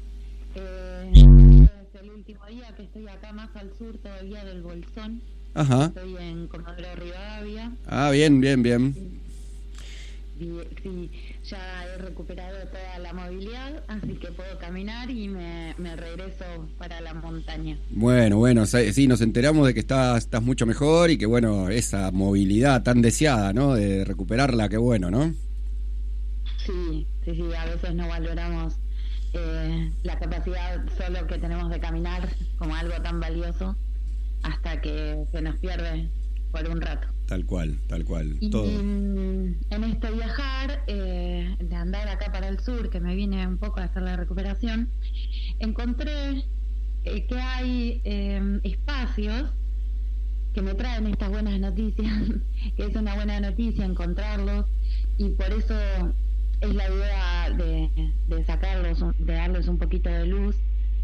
Eh, es el último día que estoy acá más al sur todavía del Bolsón. Ajá. Estoy en Comodoro Rivadavia. Ah, bien, bien, bien. Sí, sí, ya he recuperado toda la movilidad, así que puedo caminar y me, me regreso para la montaña. Bueno, bueno, sí, nos enteramos de que estás, estás mucho mejor y que, bueno, esa movilidad tan deseada, ¿no? De recuperarla, qué bueno, ¿no? Sí, sí, sí, a veces no valoramos eh, la capacidad solo que tenemos de caminar como algo tan valioso hasta que se nos pierde por un rato. Tal cual, tal cual. Y todo. en este viajar, eh, de andar acá para el sur, que me vine un poco a hacer la recuperación, encontré eh, que hay eh, espacios que me traen estas buenas noticias, que es una buena noticia encontrarlos, y por eso es la idea de, de sacarlos, de darles un poquito de luz.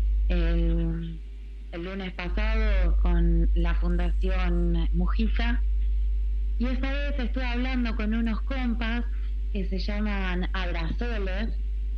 El, el lunes pasado con la Fundación Mujica, y esta vez estuve hablando con unos compas que se llaman Abrazoles,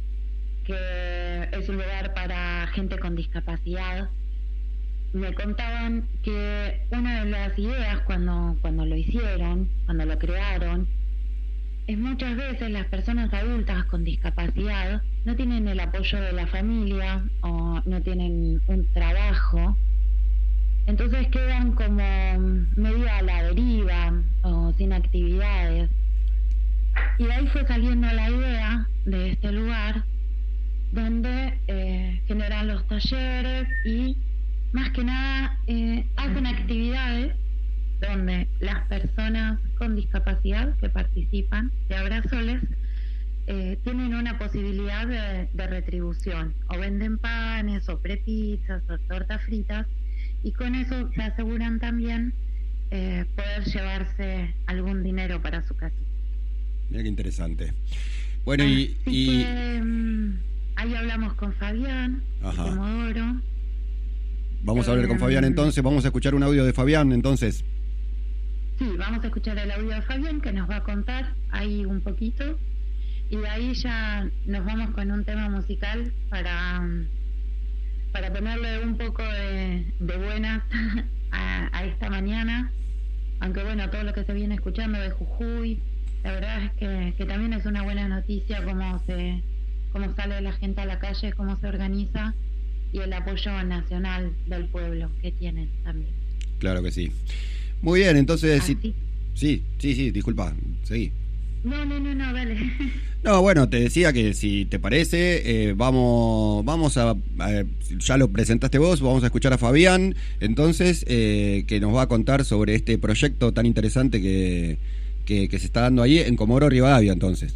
que es un lugar para gente con discapacidad. Me contaban que una de las ideas cuando, cuando lo hicieron, cuando lo crearon, es muchas veces las personas adultas con discapacidad no tienen el apoyo de la familia o no tienen un trabajo, entonces quedan como medio a la deriva o sin actividades. Y de ahí fue saliendo la idea de este lugar donde eh, generan los talleres y más que nada eh, hacen actividades donde las personas con discapacidad que participan de Abrazoles eh, tienen una posibilidad de, de retribución, o venden panes, o prepizzas, o tortas fritas, y con eso se aseguran también eh, poder llevarse algún dinero para su casa. Mira qué interesante. Bueno, y... Así y... que um, ahí hablamos con Fabián, Ajá. de Comodoro. Vamos a hablar con Fabián entonces, vamos a escuchar un audio de Fabián entonces. Sí, vamos a escuchar el audio de Fabián que nos va a contar ahí un poquito, y de ahí ya nos vamos con un tema musical para, para ponerle un poco de, de buenas a, a esta mañana, aunque bueno, todo lo que se viene escuchando de Jujuy, la verdad es que, que también es una buena noticia cómo se cómo sale la gente a la calle, cómo se organiza y el apoyo nacional del pueblo que tienen también. Claro que sí. Muy bien, entonces... Si, sí, sí, sí, disculpa, seguí. No, no, no, no, dale. No, bueno, te decía que si te parece, eh, vamos vamos a, a... Ya lo presentaste vos, vamos a escuchar a Fabián, entonces, eh, que nos va a contar sobre este proyecto tan interesante que, que, que se está dando ahí en Comodoro Rivadavia, entonces.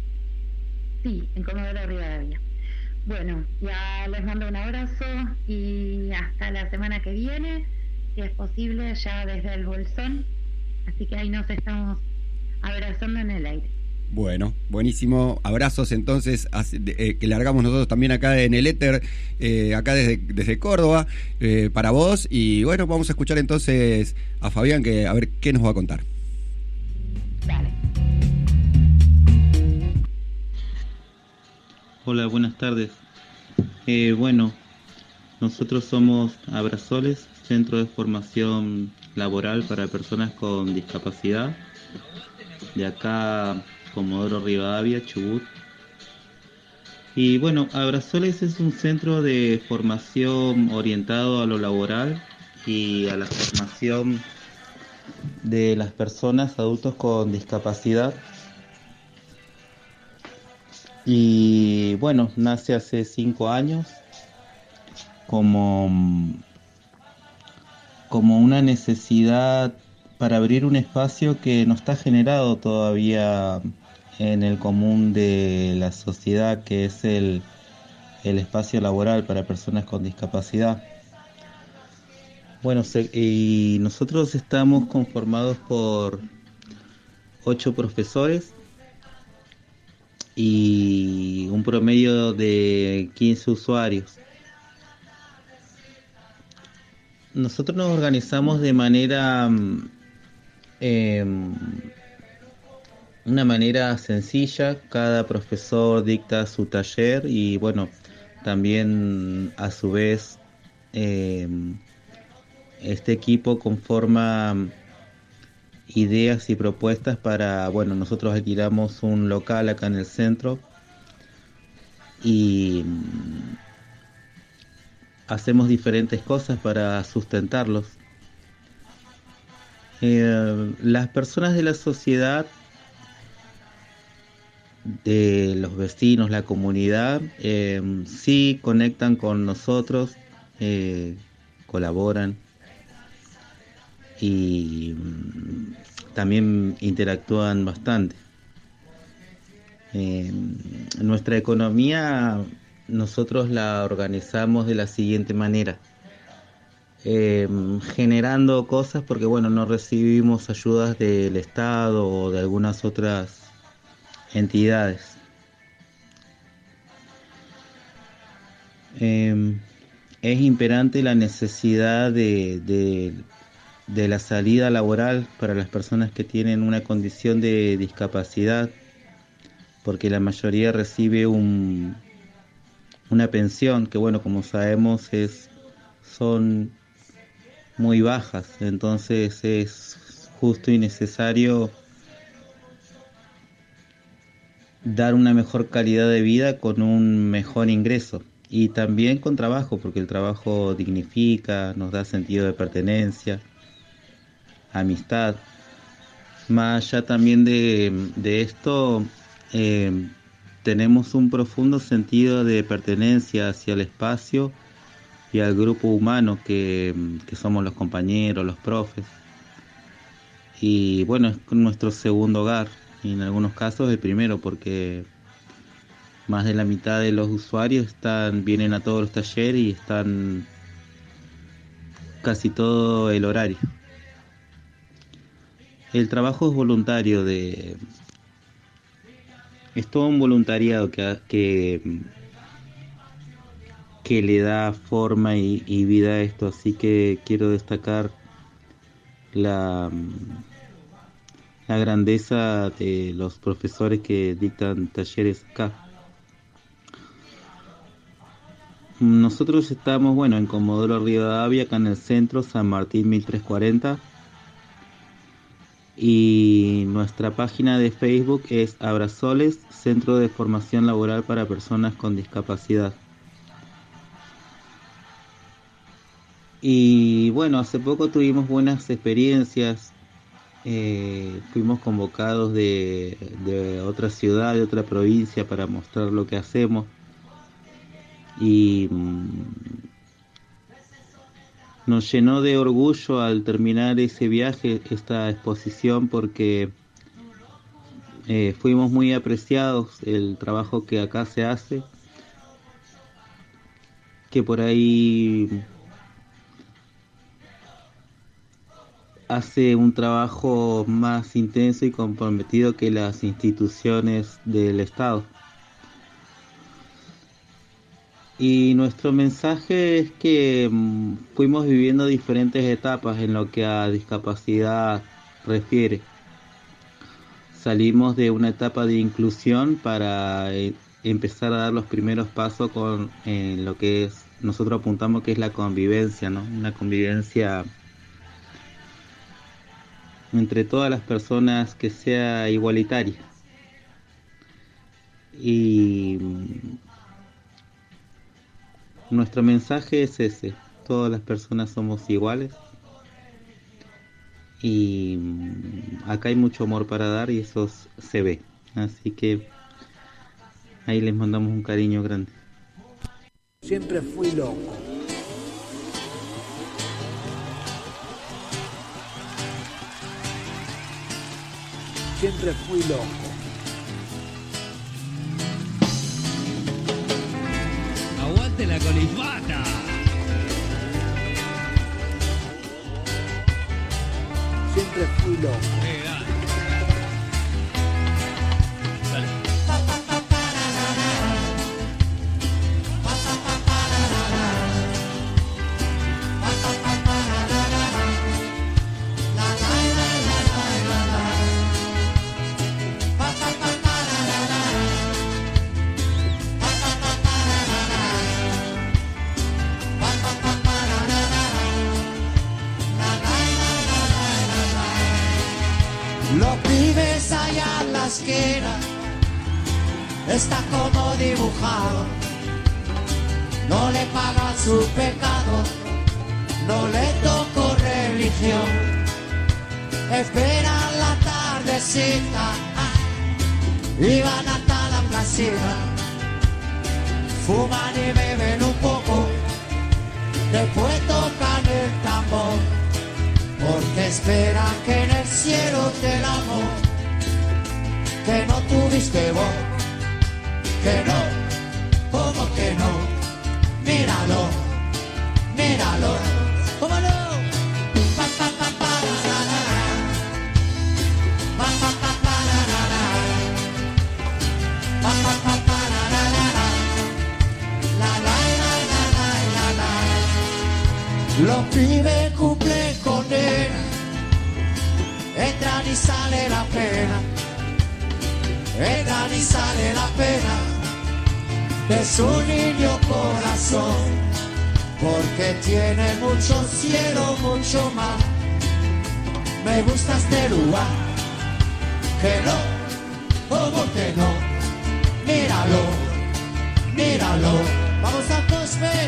Sí, en Comodoro Rivadavia. Bueno, ya les mando un abrazo y hasta la semana que viene, si es posible, ya desde el Bolsón. Así que ahí nos estamos abrazando en el aire. Bueno, buenísimo. Abrazos entonces, eh, que largamos nosotros también acá en el éter, eh, acá desde, desde Córdoba, eh, para vos. Y bueno, vamos a escuchar entonces a Fabián, que a ver qué nos va a contar. Dale. Hola, buenas tardes. Eh, bueno, nosotros somos Abrazoles, Centro de Formación Laboral para Personas con Discapacidad, de acá, Comodoro Rivadavia, Chubut. Y bueno, Abrazoles es un centro de formación orientado a lo laboral y a la formación de las personas adultos con discapacidad. Y bueno, nace hace cinco años como, como una necesidad para abrir un espacio que no está generado todavía en el común de la sociedad, que es el, el espacio laboral para personas con discapacidad. Bueno, se, y nosotros estamos conformados por ocho profesores y un promedio de quince usuarios. Nosotros nos organizamos de manera, eh, una manera sencilla. Cada profesor dicta su taller y bueno, también a su vez eh, este equipo conforma ideas y propuestas para, bueno, nosotros alquilamos un local acá en el centro y hacemos diferentes cosas para sustentarlos. Eh, las personas de la sociedad, de los vecinos, la comunidad, eh, sí conectan con nosotros, eh, colaboran y también interactúan bastante. Eh, nuestra economía nosotros la organizamos de la siguiente manera, eh, generando cosas porque bueno, no recibimos ayudas del Estado o de algunas otras entidades. Eh, es imperante la necesidad de, de de la salida laboral para las personas que tienen una condición de discapacidad, porque la mayoría recibe un, una pensión que, bueno, como sabemos, es, son muy bajas, entonces es justo y necesario dar una mejor calidad de vida con un mejor ingreso y también con trabajo, porque el trabajo dignifica, nos da sentido de pertenencia, amistad. Más allá también de, de esto, eh, tenemos un profundo sentido de pertenencia hacia el espacio y al grupo humano que, que somos los compañeros, los profes. Y bueno, es nuestro segundo hogar, y en algunos casos el primero, porque más de la mitad de los usuarios están, vienen a todos los talleres y están casi todo el horario. El trabajo es voluntario, de es todo un voluntariado que, que, que le da forma y, y vida a esto, así que quiero destacar la, la grandeza de los profesores que dictan talleres acá. Nosotros estamos, bueno, en Comodoro Rivadavia, acá en el centro, San Martín mil trescientos cuarenta. Y nuestra página de Facebook es Abrazoles, Centro de Formación Laboral para Personas con Discapacidad. Y bueno, hace poco tuvimos buenas experiencias, eh, fuimos convocados de, de otra ciudad, de otra provincia para mostrar lo que hacemos y mmm, nos llenó de orgullo al terminar ese viaje, esta exposición, porque eh, fuimos muy apreciados el trabajo que acá se hace, que por ahí hace un trabajo más intenso y comprometido que las instituciones del Estado. Y nuestro mensaje es que mmm, fuimos viviendo diferentes etapas en lo que a discapacidad refiere. Salimos de una etapa de inclusión para eh, empezar a dar los primeros pasos con eh, lo que es, nosotros apuntamos que es la convivencia, ¿no? Una convivencia entre todas las personas que sea igualitaria. Y nuestro mensaje es ese: todas las personas somos iguales y acá hay mucho amor para dar y eso se ve, así que Ahí les mandamos un cariño grande. Siempre fui loco. Siempre fui loco. ¡Aguante la colifata! Siempre fui loco. Eh, dale. Dale. Los pibes allá en la esquina está como dibujado, no le pagan su pecado, no le tocó religión, esperan la tardecita y van hasta la placita, fuman y beben un poco, después tocan el tambor. Porque esperan que en el cielo te el amor, que no tuviste vos, que no, ¿cómo que no? Míralo, míralo, ¿cómo no? Pa, pa, pa, pa, la, la, la, la. Pa, pa, pa, pa, la, la, la. Pa, pa, pa, pa, la, la, la, la. La, la, la, la, la, la, la. Los pibes cumplen condena, entran y sale la pena, entran y sale la pena de su niño corazón, porque tiene mucho cielo, mucho mar. Me gusta este lugar, que no, ¿cómo que no? Míralo, míralo, vamos a Cosme.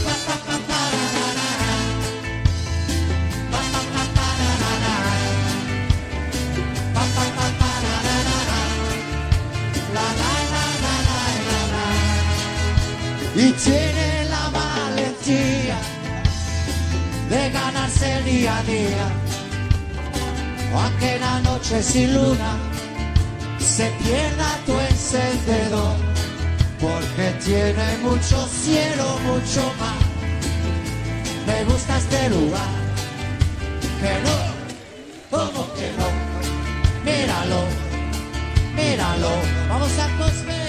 Y tiene la valentía de ganarse el día a día, aunque la noche sin luna se pierda tu encendedor, porque tiene mucho cielo, mucho mar. Me gusta este lugar, que no, ¿cómo que no? Míralo, míralo, vamos a Cosme.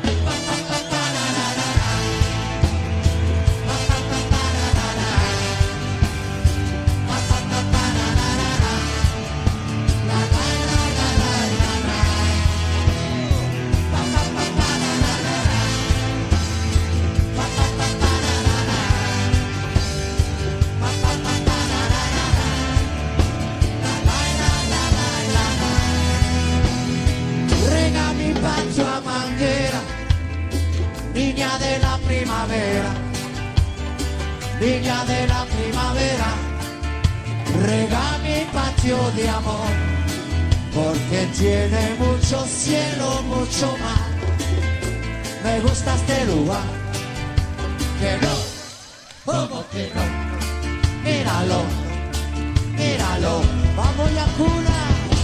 Niña de la primavera, niña de la primavera, rega mi patio de amor, porque tiene mucho cielo, mucho mar. Me gusta este lugar, que no, ¿cómo que no? Míralo, míralo, vamos a cuna.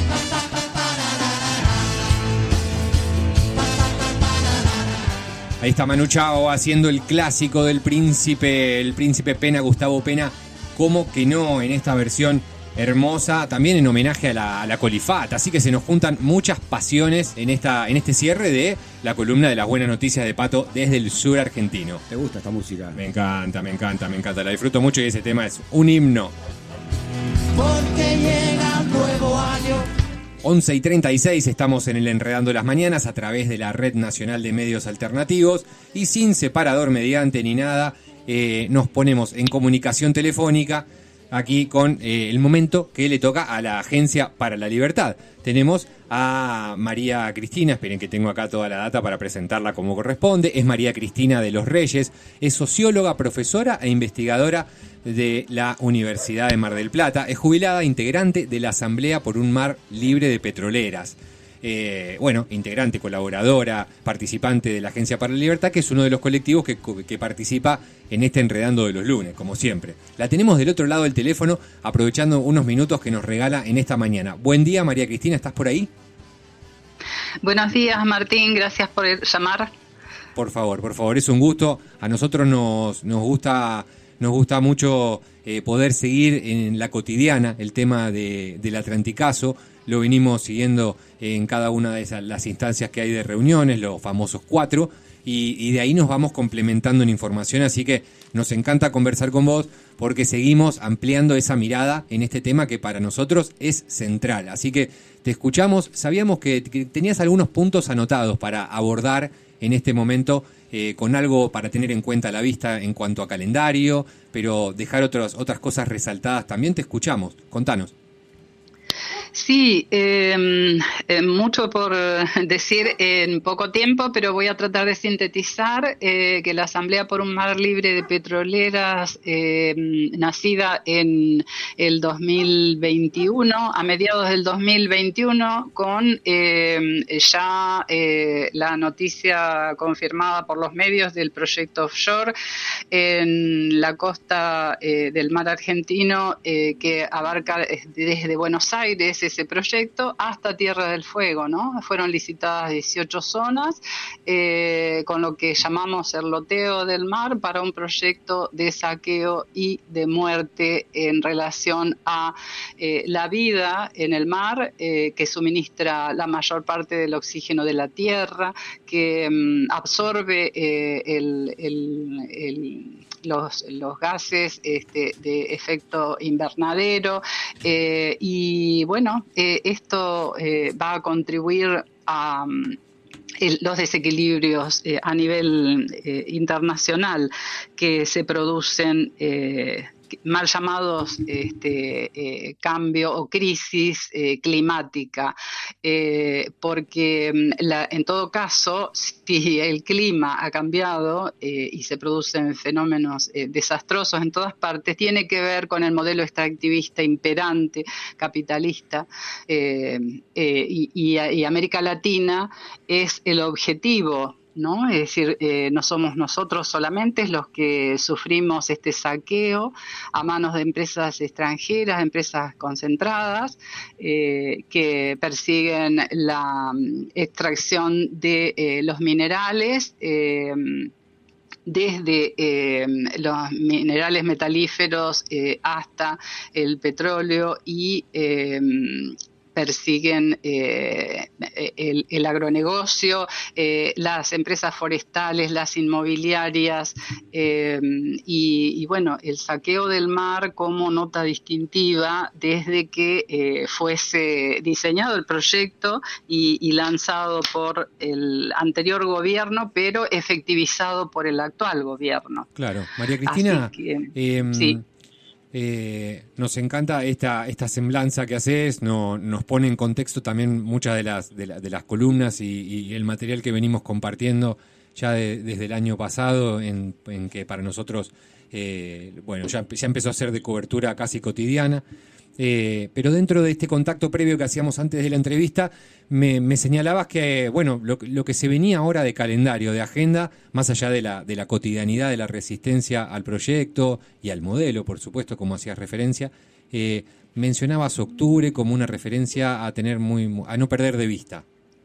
Ahí está Manu Chao haciendo el clásico del príncipe, el príncipe Pena, Gustavo Pena, como que no, en esta versión hermosa, también en homenaje a la, a la colifata. Así que se nos juntan muchas pasiones en esta en este cierre de la columna de las buenas noticias de Pato desde el sur argentino. ¿Te gusta esta música? Me encanta, me encanta, me encanta. La disfruto mucho y ese tema es un himno. Porque llega un nuevo año. once y treinta y seis, estamos en el Enredando las Mañanas a través de la Red Nacional de Medios Alternativos y sin separador mediante ni nada, eh, nos ponemos en comunicación telefónica aquí con eh, el momento que le toca a la Agencia para la Libertad. Tenemos a María Cristina, esperen que tengo acá toda la data para presentarla como corresponde. Es María Cristina de los Reyes, es socióloga, profesora e investigadora de la Universidad de Mar del Plata. Es jubilada, integrante de la Asamblea por un Mar Libre de Petroleras. eh, bueno, integrante, colaboradora, participante de la Agencia para la Libertad, que es uno de los colectivos que, que participa en este Enredando de los lunes, como siempre. La tenemos del otro lado del teléfono, aprovechando unos minutos que nos regala en esta mañana. Buen día, María Cristina, ¿estás por ahí? Buenos días, Martín, gracias por llamar. Por favor, por favor, es un gusto. A nosotros nos, nos gusta, nos gusta mucho eh, poder seguir en la cotidiana el tema de, del Atlanticazo. Lo venimos siguiendo en cada una de esas, las instancias que hay de reuniones, los famosos cuatro, y, y de ahí nos vamos complementando en información, así que nos encanta conversar con vos porque seguimos ampliando esa mirada en este tema que para nosotros es central. Así que te escuchamos, sabíamos que, que tenías algunos puntos anotados para abordar en este momento, eh, con algo para tener en cuenta a la vista en cuanto a calendario, pero dejar otras, otras cosas resaltadas también. Te escuchamos, contanos. Sí, eh, eh, mucho por decir en poco tiempo, pero voy a tratar de sintetizar eh, que la Asamblea por un Mar Libre de Petroleras, eh, nacida en el dos mil veintiuno, a mediados del dos mil veintiuno, con eh, ya eh, la noticia confirmada por los medios del proyecto offshore en la costa eh, del mar argentino, eh, que abarca desde Buenos Aires ese proyecto hasta Tierra del Fuego, ¿no? Fueron licitadas dieciocho zonas, eh, con lo que llamamos el loteo del mar para un proyecto de saqueo y de muerte en relación a eh, la vida en el mar, eh, que suministra la mayor parte del oxígeno de la tierra, que mm, absorbe eh, el, el, el Los, los gases este, de efecto invernadero, eh, y bueno, eh, esto eh, va a contribuir a um, el, los desequilibrios eh, a nivel eh, internacional que se producen, eh, mal llamados este, eh, cambio o crisis eh, climática, eh, porque la, en todo caso, si el clima ha cambiado eh, y se producen fenómenos eh, desastrosos en todas partes, tiene que ver con el modelo extractivista imperante, capitalista, eh, eh, y, y, y América Latina es el objetivo, ¿no? Es decir, eh, no somos nosotros solamente los que sufrimos este saqueo a manos de empresas extranjeras, empresas concentradas, eh, que persiguen la extracción de eh, los minerales, eh, desde eh, los minerales metalíferos eh, hasta el petróleo y eh, persiguen eh, el, el agronegocio, eh, las empresas forestales, las inmobiliarias, eh, y, y bueno, el saqueo del mar como nota distintiva desde que eh, fuese diseñado el proyecto y, y lanzado por el anterior gobierno, pero efectivizado por el actual gobierno. Claro, María Cristina, que, eh, sí. Eh, nos encanta esta esta semblanza que haces, no, nos pone en contexto también muchas de las de, la, de las columnas y, y el material que venimos compartiendo ya de, desde el año pasado, en, en que para nosotros eh, bueno ya, ya empezó a ser de cobertura casi cotidiana, eh, pero dentro de este contacto previo que hacíamos antes de la entrevista me, me señalabas que bueno lo, lo que se venía ahora de calendario, de agenda, más allá de la, de la cotidianidad de la resistencia al proyecto y al modelo, por supuesto, como hacías referencia, eh, mencionabas octubre como una referencia a tener muy a no perder de vista.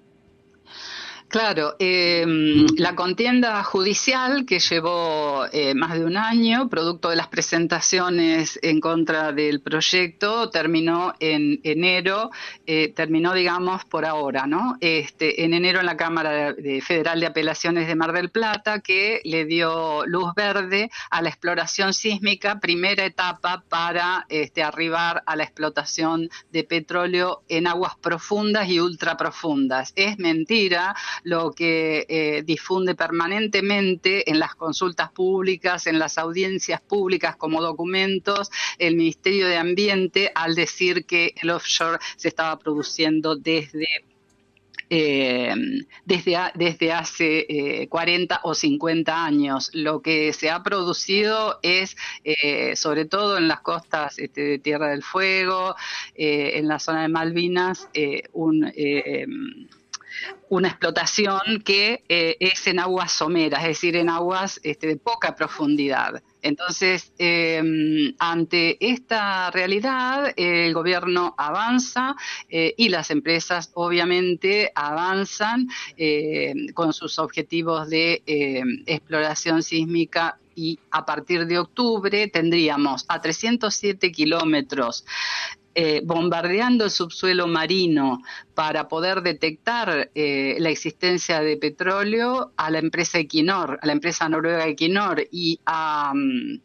Claro, eh, la contienda judicial que llevó eh, más de un año, producto de las presentaciones en contra del proyecto, terminó en enero, eh, terminó, digamos, por ahora, ¿no? Este, en enero en la Cámara de Federal de Apelaciones de Mar del Plata, que le dio luz verde a la exploración sísmica, primera etapa para este, arribar a la explotación de petróleo en aguas profundas y ultraprofundas. Es mentira lo que eh, difunde permanentemente en las consultas públicas, en las audiencias públicas como documentos, el Ministerio de Ambiente, al decir que el offshore se estaba produciendo desde eh, desde, a, desde hace eh, cuarenta o cincuenta años. Lo que se ha producido es, eh, sobre todo en las costas este, de Tierra del Fuego, eh, en la zona de Malvinas, eh, un... Eh, una explotación que eh, es en aguas someras, es decir, en aguas este, de poca profundidad. Entonces, eh, ante esta realidad, eh, el gobierno avanza eh, y las empresas obviamente avanzan eh, con sus objetivos de eh, exploración sísmica, y a partir de octubre tendríamos a trescientos siete kilómetros Eh, bombardeando el subsuelo marino para poder detectar eh, la existencia de petróleo a la empresa Equinor, a la empresa noruega Equinor, y a um,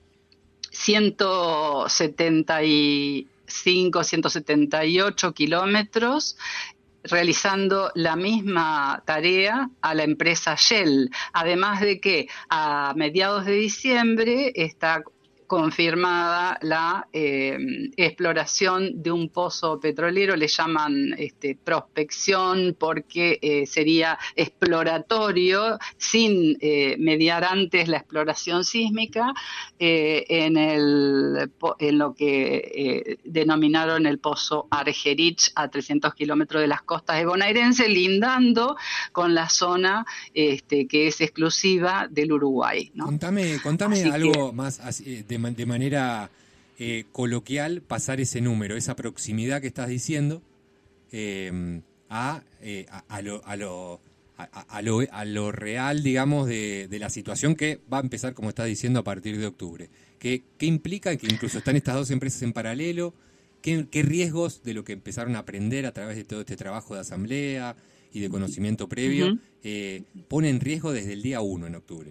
ciento setenta y cinco, ciento setenta y ocho kilómetros, realizando la misma tarea a la empresa Shell. Además de que a mediados de diciembre está confirmada la eh, exploración de un pozo petrolero, le llaman este, prospección porque eh, sería exploratorio sin eh, mediar antes la exploración sísmica eh, en, el, en lo que eh, denominaron el pozo Argerich a trescientos kilómetros de las costas de bonaerense, lindando con la zona este, que es exclusiva del Uruguay, ¿no? Contame, contame Así algo que, más así, de de manera eh, coloquial, pasar ese número, esa proximidad que estás diciendo eh, a, eh, a, a, lo, a, lo, a, a, lo, a lo real, digamos, de, de la situación que va a empezar, como estás diciendo, a partir de octubre. ¿Qué, qué implica que incluso están estas dos empresas en paralelo? ¿Qué, qué riesgos de lo que empezaron a aprender a través de todo este trabajo de asamblea y de conocimiento previo uh-huh. eh, pone en riesgo desde el día uno en octubre?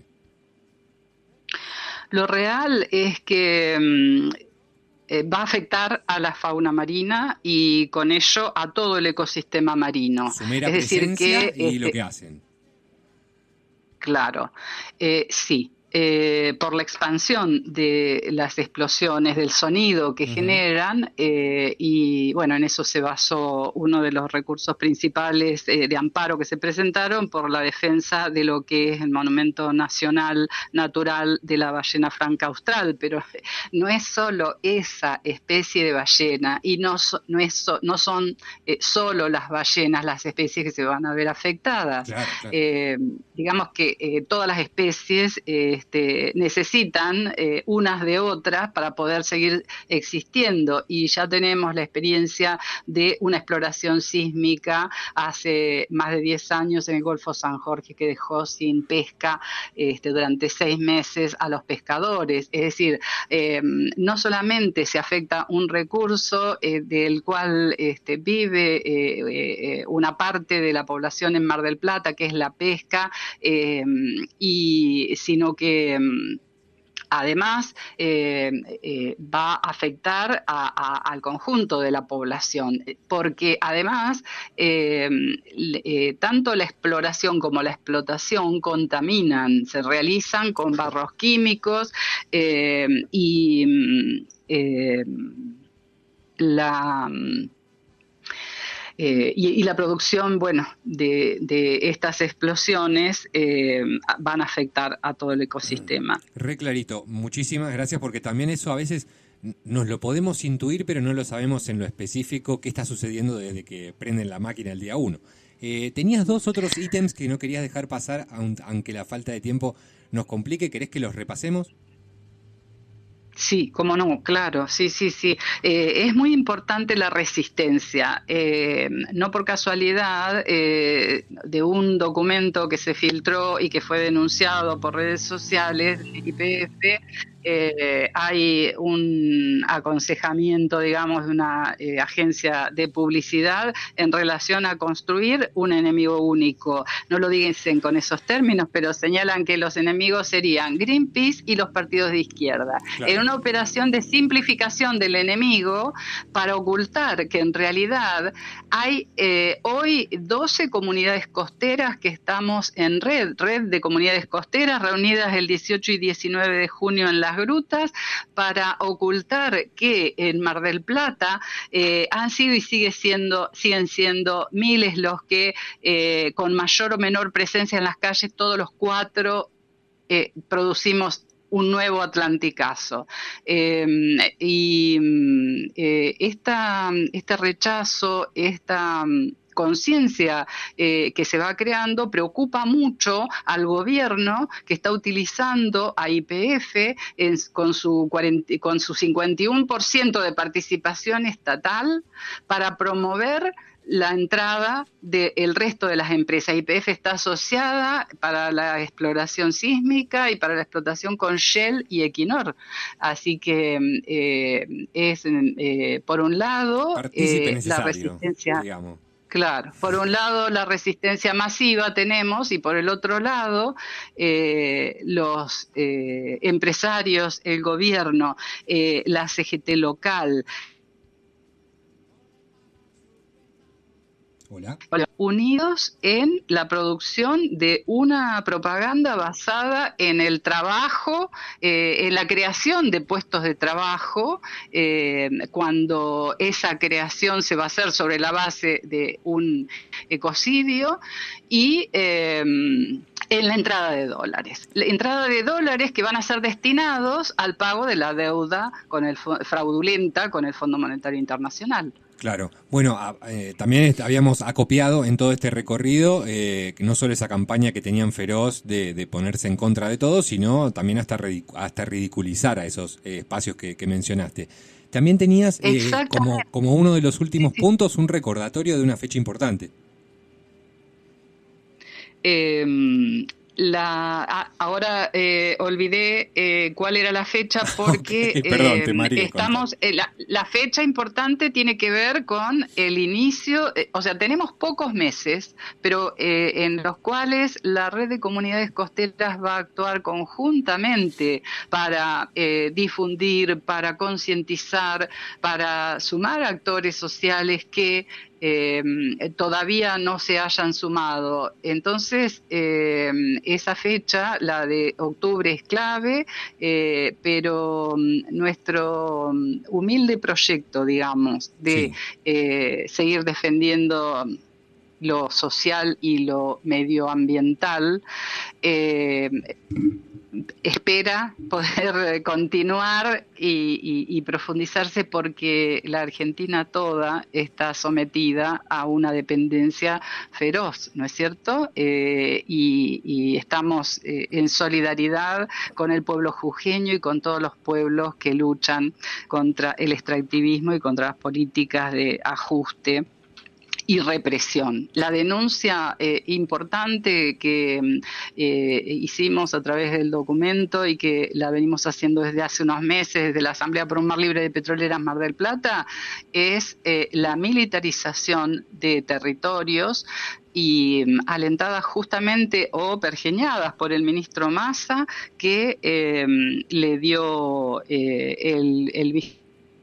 Lo real es que eh, va a afectar a la fauna marina y con ello a todo el ecosistema marino. Su mera es decir, presencia que y este, lo que hacen. Claro, eh, sí. Eh, por la expansión de las explosiones, del sonido que uh-huh. generan, eh, y bueno, en eso se basó uno de los recursos principales eh, de amparo que se presentaron por la defensa de lo que es el Monumento Nacional Natural de la Ballena Franca Austral, pero no es solo esa especie de ballena y no, so, no, es so, no son eh, solo las ballenas las especies que se van a ver afectadas. Claro, claro. Eh, digamos que eh, todas las especies eh, Este, necesitan eh, unas de otras para poder seguir existiendo, y ya tenemos la experiencia de una exploración sísmica hace más de diez años en el Golfo San Jorge que dejó sin pesca este, durante seis meses a los pescadores. Es decir, eh, no solamente se afecta un recurso eh, del cual este, vive eh, eh, una parte de la población en Mar del Plata, que es la pesca, eh, y sino que que además eh, eh, va a afectar a, a, al conjunto de la población, porque además eh, eh, tanto la exploración como la explotación contaminan, se realizan con barros químicos eh, y eh, la... Eh, y, y la producción, bueno, de, de estas explosiones eh, van a afectar a todo el ecosistema. Re clarito, muchísimas gracias, porque también eso a veces nos lo podemos intuir, pero no lo sabemos en lo específico qué está sucediendo desde que prenden la máquina el día uno. Eh, tenías dos otros ítems que no querías dejar pasar, aunque la falta de tiempo nos complique. ¿Querés que los repasemos? Sí, cómo no, claro, sí, sí, sí. Eh, es muy importante la resistencia. Eh, no por casualidad, eh, de un documento que se filtró y que fue denunciado por redes sociales, I P F, eh, hay un aconsejamiento, digamos, de una eh, agencia de publicidad en relación a construir un enemigo único. No lo dicen con esos términos, pero señalan que los enemigos serían Greenpeace y los partidos de izquierda. Claro. En una operación de simplificación del enemigo para ocultar que en realidad hay eh, hoy doce comunidades costeras que estamos en red, red de comunidades costeras reunidas el dieciocho y diecinueve de junio en la las grutas para ocultar que en Mar del Plata eh, han sido y sigue siendo, siguen siendo miles los que eh, con mayor o menor presencia en las calles, todos los cuatro eh, producimos un nuevo atlanticazo. Eh, y eh, esta, este rechazo, esta conciencia eh, que se va creando preocupa mucho al gobierno, que está utilizando a Y P F en, con, su cuarenta, con su cincuenta y uno por ciento de participación estatal para promover la entrada del resto de las empresas. Y P F está asociada para la exploración sísmica y para la explotación con Shell y Equinor. Así que eh, es, eh, por un lado, eh, la resistencia... Digamos. Claro, por un lado la resistencia masiva tenemos y por el otro lado eh, los eh, empresarios, el gobierno, eh, la C G T local. Hola. Unidos en la producción de una propaganda basada en el trabajo, eh, en la creación de puestos de trabajo, eh, cuando esa creación se va a hacer sobre la base de un ecocidio y eh, en la entrada de dólares. La entrada de dólares que van a ser destinados al pago de la deuda con el fraudulenta con el Fondo Monetario Internacional. Claro. Bueno, eh, también habíamos acopiado en todo este recorrido eh, no solo esa campaña que tenían feroz de, de ponerse en contra de todo, sino también hasta, ridic- hasta ridiculizar a esos eh, espacios que, que mencionaste. También tenías eh, como, como uno de los últimos puntos un recordatorio de una fecha importante. Eh, la a, ahora eh, olvidé eh, cuál era la fecha porque okay, perdón, eh, María, estamos eh, la, la fecha importante tiene que ver con el inicio, eh, o sea, tenemos pocos meses, pero eh, en los cuales la red de comunidades costeras va a actuar conjuntamente para eh, difundir, para concientizar, para sumar actores sociales que Eh, todavía no se hayan sumado. Entonces, eh, esa fecha, la de octubre, es clave, eh, pero nuestro humilde proyecto, digamos, de sí. eh, seguir defendiendo lo social y lo medioambiental, eh, espera poder continuar y, y, y profundizarse porque la Argentina toda está sometida a una dependencia feroz, ¿no es cierto? Eh, y, y estamos eh, en solidaridad con el pueblo jujeño y con todos los pueblos que luchan contra el extractivismo y contra las políticas de ajuste y represión. La denuncia eh, importante que eh, hicimos a través del documento y que la venimos haciendo desde hace unos meses desde la Asamblea por un Mar Libre de Petroleras Mar del Plata es eh, la militarización de territorios y alentadas justamente o pergeñadas por el ministro Massa que eh, le dio eh, el, el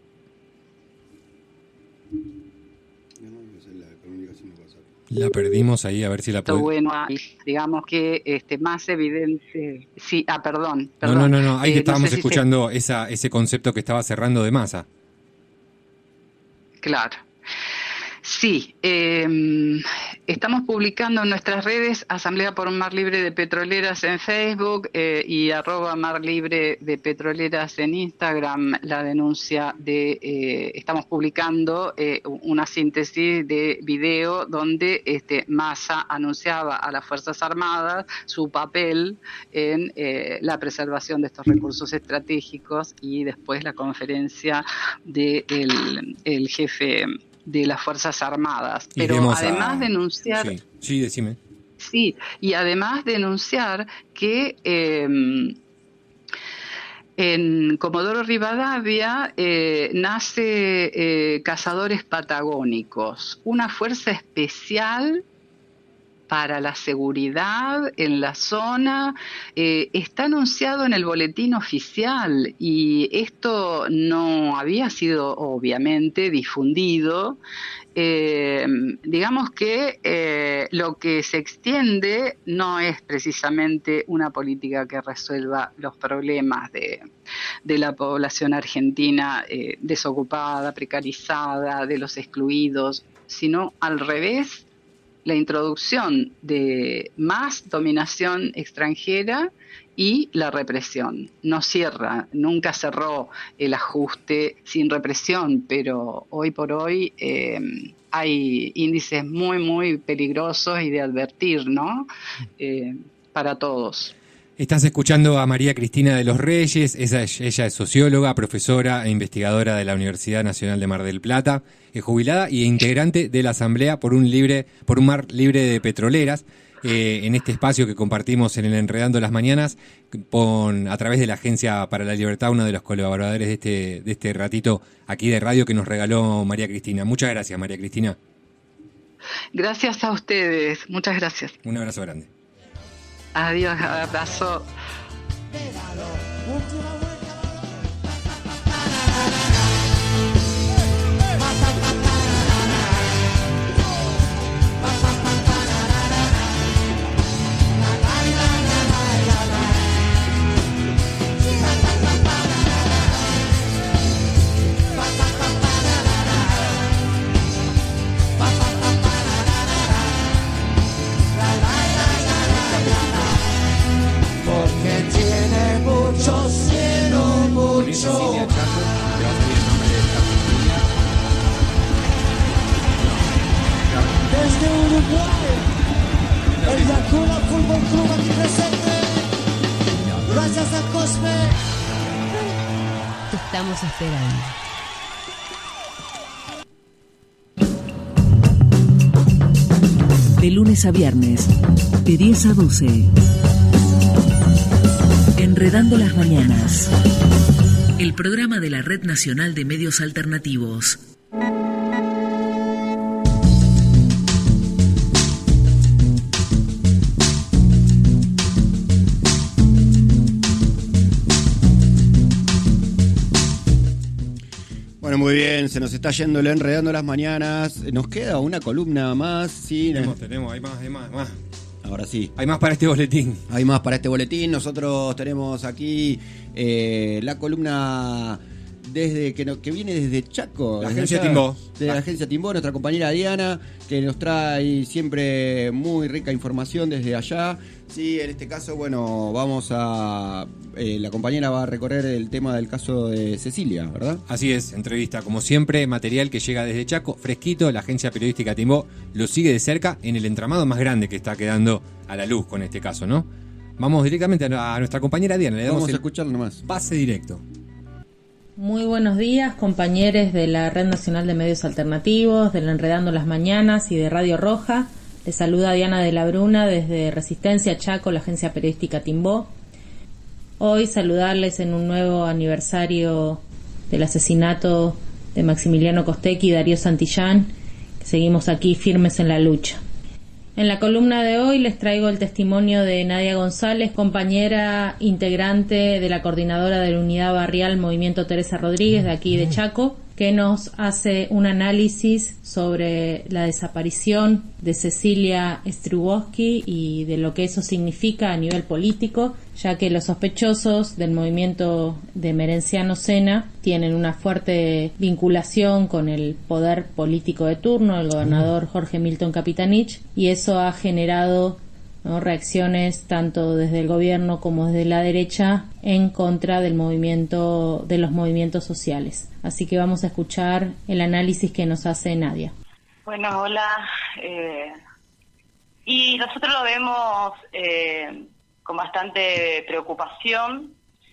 La perdimos ahí, a ver si la puedo... Bueno, digamos que este más evidente... Sí, ah, perdón. perdón. No, no, no, no. ahí eh, estábamos no sé escuchando si se... esa, ese concepto que estaba cerrando de Massa. Claro. Sí, eh, estamos publicando en nuestras redes Asamblea por un Mar Libre de Petroleras en Facebook eh, y arroba Mar Libre de Petroleras en Instagram la denuncia de, eh, estamos publicando eh, una síntesis de video donde este Massa anunciaba a las Fuerzas Armadas su papel en eh, la preservación de estos recursos estratégicos y después la conferencia del de el jefe de las Fuerzas Armadas, pero además a... denunciar... Sí, sí, decime. Sí, y además denunciar que eh, en Comodoro Rivadavia eh, nace eh, Cazadores Patagónicos, una fuerza especial para la seguridad en la zona, eh, está anunciado en el boletín oficial y esto no había sido obviamente difundido. Eh, digamos que eh, lo que se extiende no es precisamente una política que resuelva los problemas de, de la población argentina eh, desocupada, precarizada, de los excluidos, sino al revés, la introducción de más dominación extranjera y la represión. No cierra, nunca cerró el ajuste sin represión, pero hoy por hoy eh, hay índices muy, muy peligrosos y de advertir, ¿no? Eh, para todos. Estás escuchando a María Cristina de los Reyes, ella, ella es socióloga, profesora e investigadora de la Universidad Nacional de Mar del Plata, es jubilada y integrante de la Asamblea por un libre, por un mar libre de petroleras, eh, en este espacio que compartimos en el Enredando las Mañanas, con, a través de la Agencia para la Libertad, uno de los colaboradores de este, de este ratito aquí de radio que nos regaló María Cristina. Muchas gracias, María Cristina. Gracias a ustedes, muchas gracias. Un abrazo grande. Adiós, abrazo. Porque tiene mucho cielo, mucho. Desde Uruguay, el Yacuna Fútbol Club aquí presente. Gracias a Cosme. Te estamos esperando. De lunes a viernes, de diez a doce. Enredando las Mañanas. El programa de la Red Nacional de Medios Alternativos. Bueno, muy bien, se nos está yendo el Enredando las Mañanas. Nos queda una columna más. Sí, tenemos, tenemos, hay más, hay más, más. Ahora sí. Hay más para este boletín. Hay más para este boletín. Nosotros tenemos aquí eh, la columna desde que, no, que viene desde Chaco. La desde agencia allá, Timbó. De la agencia Timbó, nuestra compañera Diana, que nos trae siempre muy rica información desde allá. Sí, en este caso, bueno, vamos a... Eh, la compañera va a recorrer el tema del caso de Cecilia, ¿verdad? Así es, entrevista, como siempre, material que llega desde Chaco, fresquito. La agencia periodística Timbó lo sigue de cerca en el entramado más grande que está quedando a la luz con este caso, ¿no? Vamos directamente a nuestra compañera Diana. Le damos vamos a el escucharlo nomás. Pase directo. Muy buenos días, compañeros de la Red Nacional de Medios Alternativos, del Enredando las Mañanas y de Radio Roja. Les saluda Diana de la Bruna desde Resistencia Chaco, la agencia periodística Timbó. Hoy saludarles en un nuevo aniversario del asesinato de Maximiliano Costecchi y Darío Santillán, que seguimos aquí firmes en la lucha. En la columna de hoy les traigo el testimonio de Nadia González, compañera integrante de la coordinadora de la Unidad Barrial Movimiento Teresa Rodríguez de aquí de Chaco, que nos hace un análisis sobre la desaparición de Cecilia Strugoski y de lo que eso significa a nivel político, ya que los sospechosos del movimiento de Merenciano Sena tienen una fuerte vinculación con el poder político de turno, el gobernador Jorge Milton Capitanich, y eso ha generado, ¿no?, reacciones tanto desde el gobierno como desde la derecha en contra del movimiento, de los movimientos sociales. Así que vamos a escuchar el análisis que nos hace Nadia. Bueno, hola. Eh, y nosotros lo vemos eh, con bastante preocupación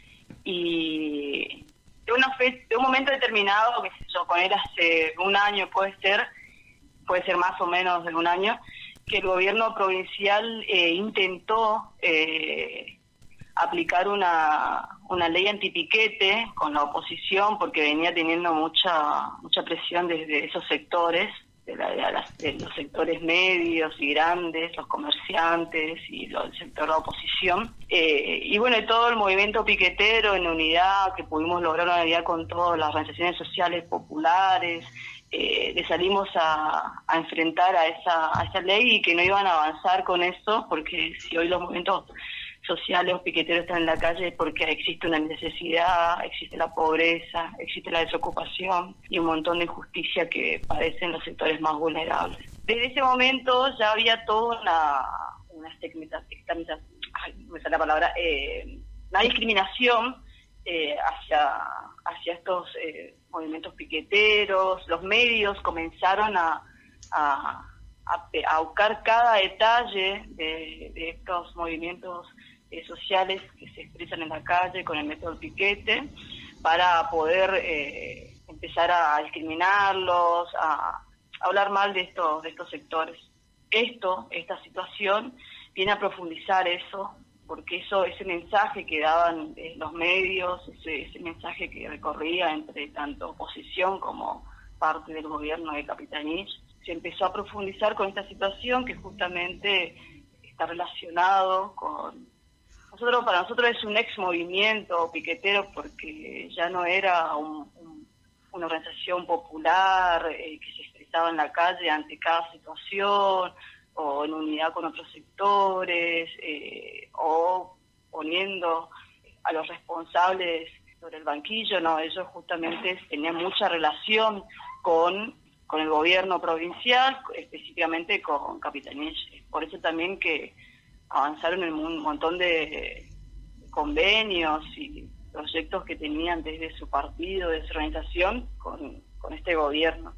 y de, una fe, de un momento determinado, que sé yo, con él hace un año puede ser, puede ser más o menos de un año, que el gobierno provincial eh, intentó eh, aplicar una, una ley antipiquete con la oposición porque venía teniendo mucha mucha presión desde esos sectores de, la, de, las, de los sectores medios y grandes, los comerciantes y lo, el sector de la oposición. Eh, y bueno, y todo el movimiento piquetero en unidad, que pudimos lograr una unidad con todas las organizaciones sociales populares, eh, le salimos a, a enfrentar a esa, a esa ley y que no iban a avanzar con eso, porque si hoy los movimientos sociales o piqueteros están en la calle es porque existe una necesidad, existe la pobreza, existe la desocupación y un montón de injusticia que padecen los sectores más vulnerables. Desde ese momento ya había toda una, una segmentación, ay, no me sale la palabra, eh, una discriminación eh, hacia, hacia estos eh, movimientos piqueteros. Los medios comenzaron a, a, a, a buscar cada detalle de, de estos movimientos Eh, sociales que se expresan en la calle con el método del piquete, para poder eh, empezar a discriminarlos, a, a hablar mal de estos de estos sectores. Esto, esta situación, viene a profundizar eso, porque eso, ese mensaje que daban eh, los medios, ese, ese mensaje que recorría entre tanto oposición como parte del gobierno de Capitanich, se empezó a profundizar con esta situación que justamente está relacionado con Nosotros, para nosotros es un ex movimiento piquetero, porque ya no era un, un, una organización popular eh, que se expresaba en la calle ante cada situación o en unidad con otros sectores eh, o poniendo a los responsables sobre el banquillo. No, ellos justamente tenían mucha relación con, con el gobierno provincial, específicamente con Capitanich. Por eso también que avanzaron en un montón de convenios y proyectos que tenían desde su partido, de su organización, con, con este gobierno.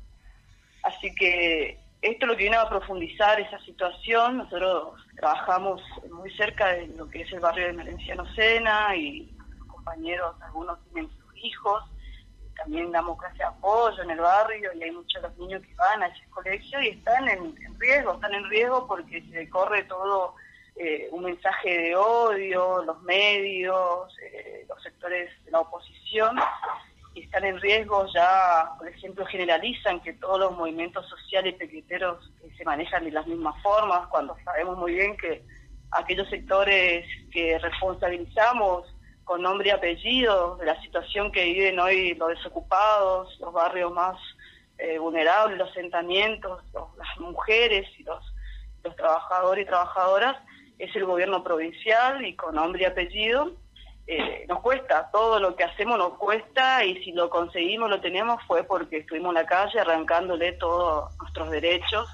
Así que esto es lo que viene a profundizar esa situación. Nosotros trabajamos muy cerca de lo que es el barrio de Merenciano Sena, y los compañeros, algunos tienen sus hijos, también damos clase de apoyo en el barrio, y hay muchos de los niños que van a ese colegio y están en, en riesgo, están en riesgo porque se corre todo Eh, un mensaje de odio, los medios, eh, los sectores de la oposición, y están en riesgo ya, por ejemplo, generalizan que todos los movimientos sociales piqueteros eh, se manejan de las mismas formas, cuando sabemos muy bien que aquellos sectores que responsabilizamos con nombre y apellido de la situación que viven hoy los desocupados, los barrios más eh, vulnerables, los asentamientos, los, las mujeres y los, los trabajadores y trabajadoras, es el gobierno provincial, y con nombre y apellido. Eh, nos cuesta, todo lo que hacemos nos cuesta, y si lo conseguimos, lo tenemos, fue porque estuvimos en la calle arrancándole todos nuestros derechos.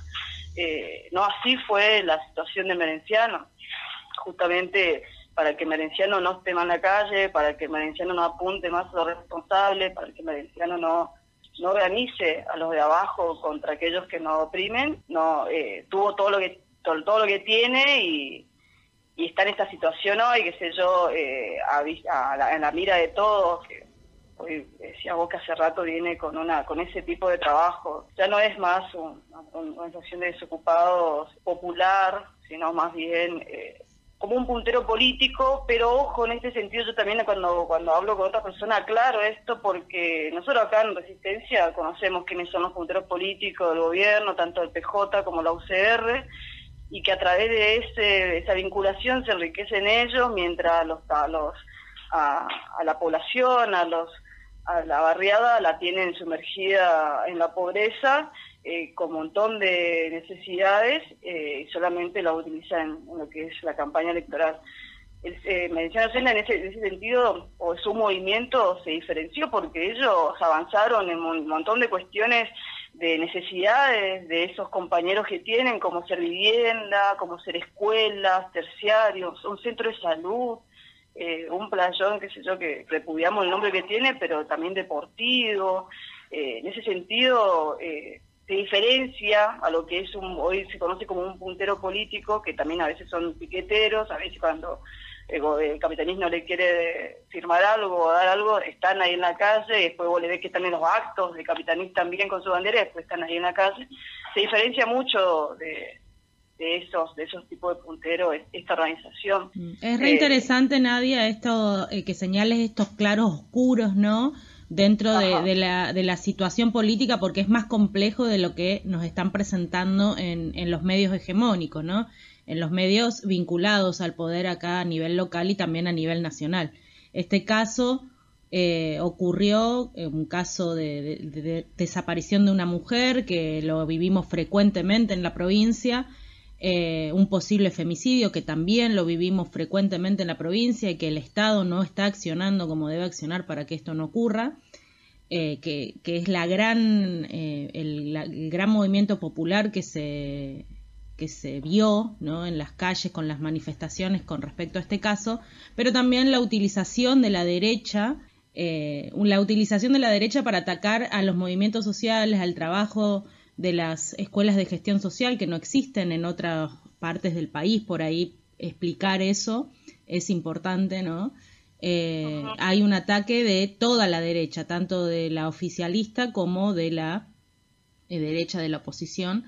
Eh, no así fue la situación de Merenciano. Justamente para que Merenciano no esté más en la calle, para que Merenciano no apunte más a los responsables, para que Merenciano no no organice a los de abajo contra aquellos que nos oprimen, no eh, tuvo todo lo que todo, todo lo que tiene, y y está en esta situación hoy, qué sé yo, eh, a, a la, en la mira de todos, que hoy decía vos que hace rato viene con una con ese tipo de trabajo. Ya no es más un, una organización de desocupados popular, sino más bien eh, como un puntero político. Pero ojo, en este sentido yo también cuando cuando hablo con otra persona aclaro esto, porque nosotros acá en Resistencia conocemos quiénes son los punteros políticos del gobierno, tanto el P J como la U C R, y que a través de ese, esa vinculación se enriquecen ellos, mientras los, a, los, a, a la población, a, los, a la barriada la tienen sumergida en la pobreza, eh, con un montón de necesidades, eh, y solamente la utilizan en lo que es la campaña electoral. El, eh, Merenciano Sena en ese, en ese sentido, o su movimiento se diferenció porque ellos avanzaron en un montón de cuestiones de necesidades de esos compañeros que tienen, como ser vivienda, como ser escuelas, terciarios, un centro de salud, eh, un playón, qué sé yo, que repudiamos el nombre que tiene, pero también deportivo. Eh, en ese sentido, eh, se diferencia a lo que es un hoy se conoce como un puntero político, que también a veces son piqueteros, a veces cuando el capitalismo no le quiere firmar algo o dar algo, están ahí en la calle, y después vos le ves que están en los actos de capitalismo también con su bandera, y después están ahí en la calle. Se diferencia mucho de, de esos de esos tipos de punteros esta organización. Es re eh, interesante, Nadia, esto eh, que señales estos claros oscuros, ¿no? dentro de, de, la, de la situación política, porque es más complejo de lo que nos están presentando en, en los medios hegemónicos, ¿no? En los medios vinculados al poder acá a nivel local y también a nivel nacional. Este caso eh, ocurrió, eh, un caso de, de, de desaparición de una mujer, que lo vivimos frecuentemente en la provincia, eh, un posible femicidio que también lo vivimos frecuentemente en la provincia y que el Estado no está accionando como debe accionar para que esto no ocurra, eh, que, que es la gran, eh, el, la, el gran movimiento popular que se... que se vio, ¿no?, en las calles con las manifestaciones con respecto a este caso, pero también la utilización de la derecha, eh, la utilización de la derecha para atacar a los movimientos sociales, al trabajo de las escuelas de gestión social que no existen en otras partes del país. Por ahí explicar eso es importante, ¿no? Eh, uh-huh. Hay un ataque de toda la derecha, tanto de la oficialista como de la eh, derecha de la oposición,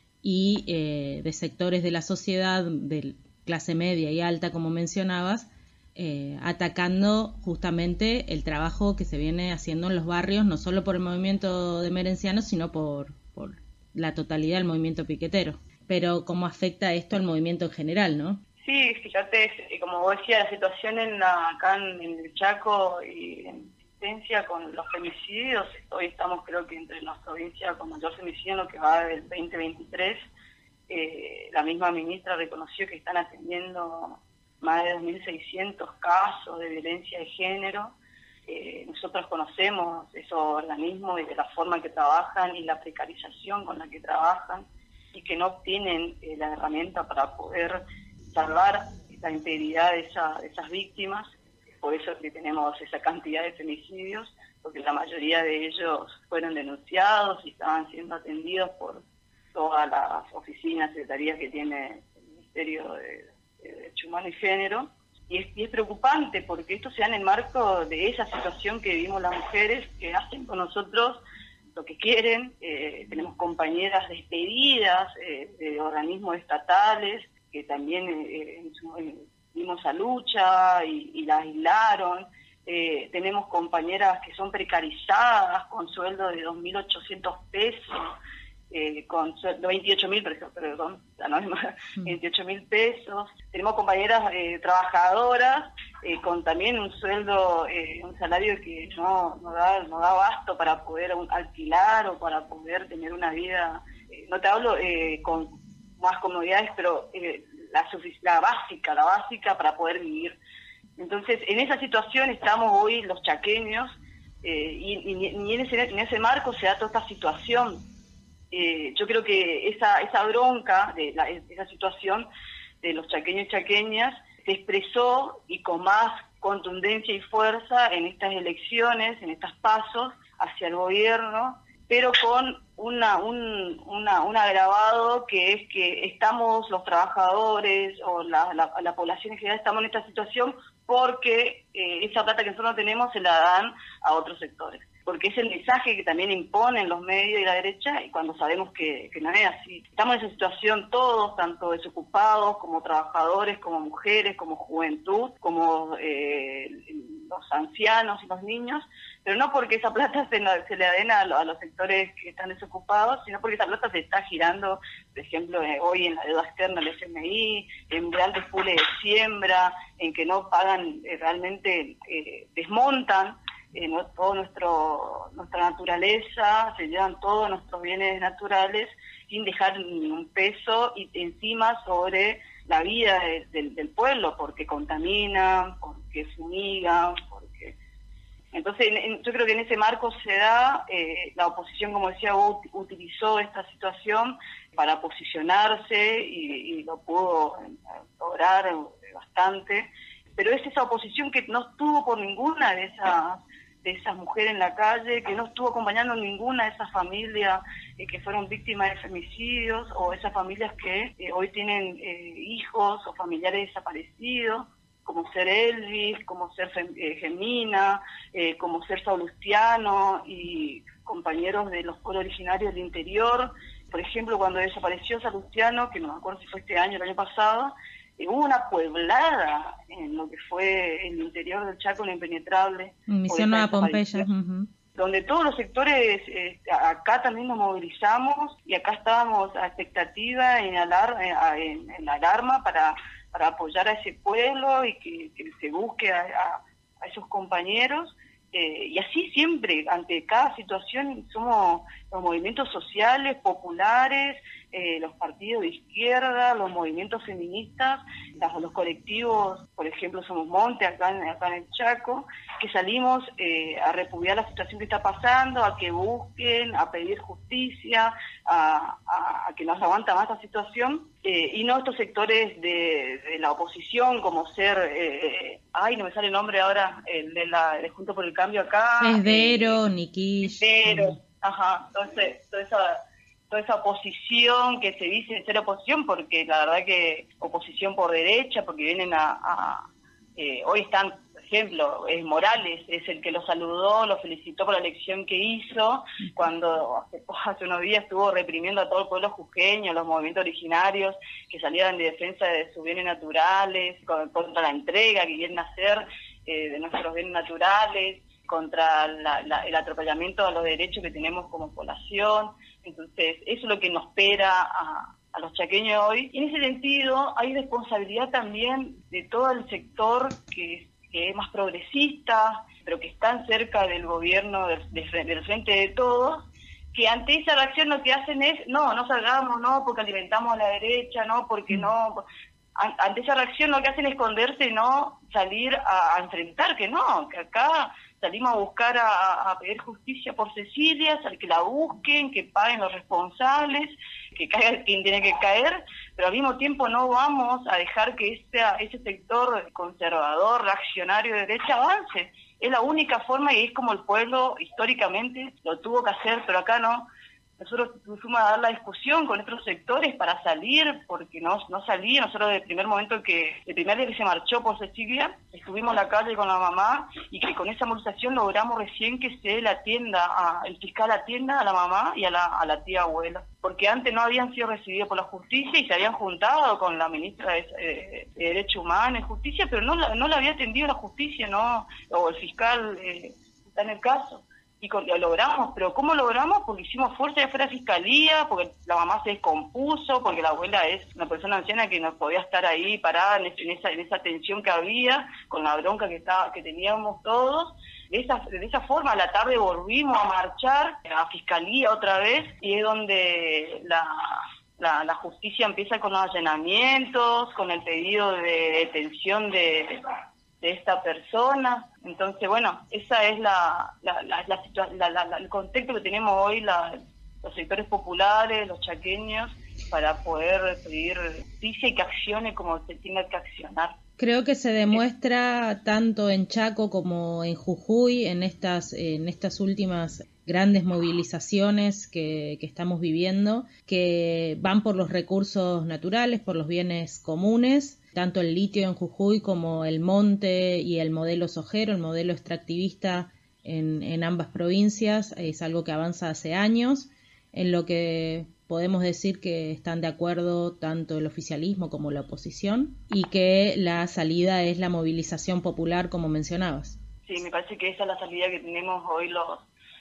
y eh, de sectores de la sociedad, de clase media y alta, como mencionabas, eh, atacando justamente el trabajo que se viene haciendo en los barrios, no solo por el movimiento de Merencianos, sino por, por la totalidad del movimiento piquetero. Pero ¿cómo afecta esto al movimiento en general, no? Sí, fíjate, como vos decías, la situación en la, acá en el Chaco y en con los femicidios, hoy estamos creo que entre las provincias con mayor femicidio en lo que va del veinte veintitrés, eh, la misma ministra reconoció que están atendiendo más de dos mil seiscientos casos de violencia de género. Eh, nosotros conocemos esos organismos y de la forma que trabajan y la precarización con la que trabajan y que no obtienen eh, la herramienta para poder salvar la integridad de, esa, de esas víctimas. Por eso es que tenemos esa cantidad de femicidios, porque la mayoría de ellos fueron denunciados y estaban siendo atendidos por todas las oficinas, secretarías que tiene el Ministerio de, de Derecho Humano y Género. Y es, y es preocupante porque esto se da en el marco de esa situación que vivimos las mujeres, que hacen con nosotros lo que quieren. Eh, tenemos compañeras despedidas eh, de organismos estatales que también eh, en su... En, dimos a lucha y, y la aislaron. Eh, tenemos compañeras que son precarizadas con sueldo de dos mil ochocientos pesos, eh, con sueldo, veintiocho mil, perdón, no es más, veintiocho mil pesos. Tenemos compañeras eh, trabajadoras eh, con también un sueldo, eh, un salario que no, no da no da abasto para poder un, alquilar o para poder tener una vida, eh, no te hablo eh, con más comodidades, pero eh, La, la básica, la básica para poder vivir. Entonces, en esa situación estamos hoy los chaqueños, eh, y, y, y en, ese, en ese marco se da toda esta situación. Eh, yo creo que esa, esa bronca de la, esa situación de los chaqueños y chaqueñas se expresó y con más contundencia y fuerza en estas elecciones, en estos pasos hacia el gobierno, pero con una, un, una, un agravado que es que estamos los trabajadores o la, la, la población en general estamos en esta situación porque eh, esa plata que nosotros no tenemos se la dan a otros sectores. Porque es el mensaje que también imponen los medios y la derecha, y cuando sabemos que, que no es así. Estamos en esa situación todos, tanto desocupados como trabajadores, como mujeres, como juventud, como eh, los ancianos y los niños, pero no porque esa plata se, se le den a, a los sectores que están desocupados, sino porque esa plata se está girando, por ejemplo, eh, hoy en la deuda externa del F M I, en grandes pools de siembra, en que no pagan, eh, realmente eh, desmontan eh, no, todo nuestro nuestra naturaleza, se llevan todos nuestros bienes naturales sin dejar ni un peso y encima sobre la vida de, de, del pueblo, porque contaminan, porque fumigan, porque... Entonces, en, en, yo creo que en ese marco se da, eh, la oposición, como decía vos, utilizó esta situación para posicionarse y, y lo pudo lograr bastante, pero es esa oposición que no estuvo por ninguna de esas de esas mujeres en la calle, que no estuvo acompañando ninguna de esas familias eh, que fueron víctimas de femicidios, o esas familias que eh, hoy tienen eh, hijos o familiares desaparecidos, como ser Elvis, como ser Fem, eh, Gemina, eh, como ser Saulustiano y compañeros de los pueblos originarios del interior. Por ejemplo, cuando desapareció Saulustiano, que no me acuerdo si fue este año o el año pasado, eh, hubo una pueblada en lo que fue el interior del Chaco, lo impenetrable. Misión Nueva Pompeya. Uh-huh. Donde todos los sectores, eh, acá también nos movilizamos y acá estábamos a expectativa, en, alar, en, en alarma para, para apoyar a ese pueblo y que, que se busque a, a, a esos compañeros. Eh, y así siempre, ante cada situación, somos los movimientos sociales, populares, eh, los partidos de izquierda, los movimientos feministas, las, los colectivos, por ejemplo, Somos Monte, acá en, acá en el Chaco, que salimos eh, a repudiar la situación que está pasando, a que busquen, a pedir justicia, a, a, a que no se aguanta más esta situación, eh, y no estos sectores de, de la oposición, como ser, eh, ay, no me sale el nombre ahora, el de la de Junto por el Cambio acá. Esdero, eh, Niquish. Esdero, ajá, entonces, toda esa... toda esa oposición que se dice ser oposición, porque la verdad que oposición por derecha, porque vienen a... a eh, hoy están, por ejemplo, es Morales, es el que lo saludó, lo felicitó por la elección que hizo, cuando hace, hace unos días estuvo reprimiendo a todo el pueblo jujeño, los movimientos originarios que salían de defensa de sus bienes naturales, contra la entrega que quieren hacer eh, de nuestros bienes naturales, contra la, la, el atropellamiento a los derechos que tenemos como población. Entonces, eso es lo que nos espera a, a los chaqueños hoy. Y en ese sentido, hay responsabilidad también de todo el sector que, que es más progresista, pero que están cerca del gobierno, del, del frente de todos, que ante esa reacción lo que hacen es, no, no salgamos, no, porque alimentamos a la derecha, no, porque no... Ante esa reacción lo que hacen es esconderse, no salir a, a enfrentar, que no, que acá salimos a buscar a, a pedir justicia por Cecilia, que la busquen, que paguen los responsables, que caiga quien tiene que caer, pero al mismo tiempo no vamos a dejar que ese, ese sector conservador, reaccionario de derecha avance. Es la única forma y es como el pueblo históricamente lo tuvo que hacer, pero acá no. Nosotros fuimos a dar la discusión con otros sectores para salir, porque no, no salía. Nosotros desde el primer momento que, el primer día que se marchó por Cecilia, estuvimos en la calle con la mamá y que con esa movilización logramos recién que se le atienda, a, el fiscal atienda a la mamá y a la, a la tía abuela. Porque antes no habían sido recibidos por la justicia y se habían juntado con la ministra de, eh, de Derechos Humanos y Justicia, pero no la, no la había atendido la justicia, no, o el fiscal eh, está en el caso. Y lo logramos, pero ¿cómo logramos? Porque hicimos fuerza de fuera de fiscalía, porque la mamá se descompuso, porque la abuela es una persona anciana que no podía estar ahí parada en, en esa en esa tensión que había, con la bronca que estaba que teníamos todos. De esa, de esa forma, a la tarde volvimos a marchar a fiscalía otra vez, y es donde la... La, la justicia empieza con los allanamientos, con el pedido de detención de... de esta persona. Entonces, bueno, esa es la, la, la, la, la, la, la el contexto que tenemos hoy la, los sectores populares, los chaqueños, para poder pedir justicia y que accione como se tenga que accionar. Creo que se demuestra tanto en Chaco como en Jujuy, en estas, en estas últimas grandes movilizaciones que, que estamos viviendo, que van por los recursos naturales, por los bienes comunes, tanto el litio en Jujuy como el monte y el modelo sojero, el modelo extractivista en, en ambas provincias, es algo que avanza hace años, en lo que podemos decir que están de acuerdo tanto el oficialismo como la oposición, y que la salida es la movilización popular, como mencionabas. Sí, me parece que esa es la salida que tenemos hoy los,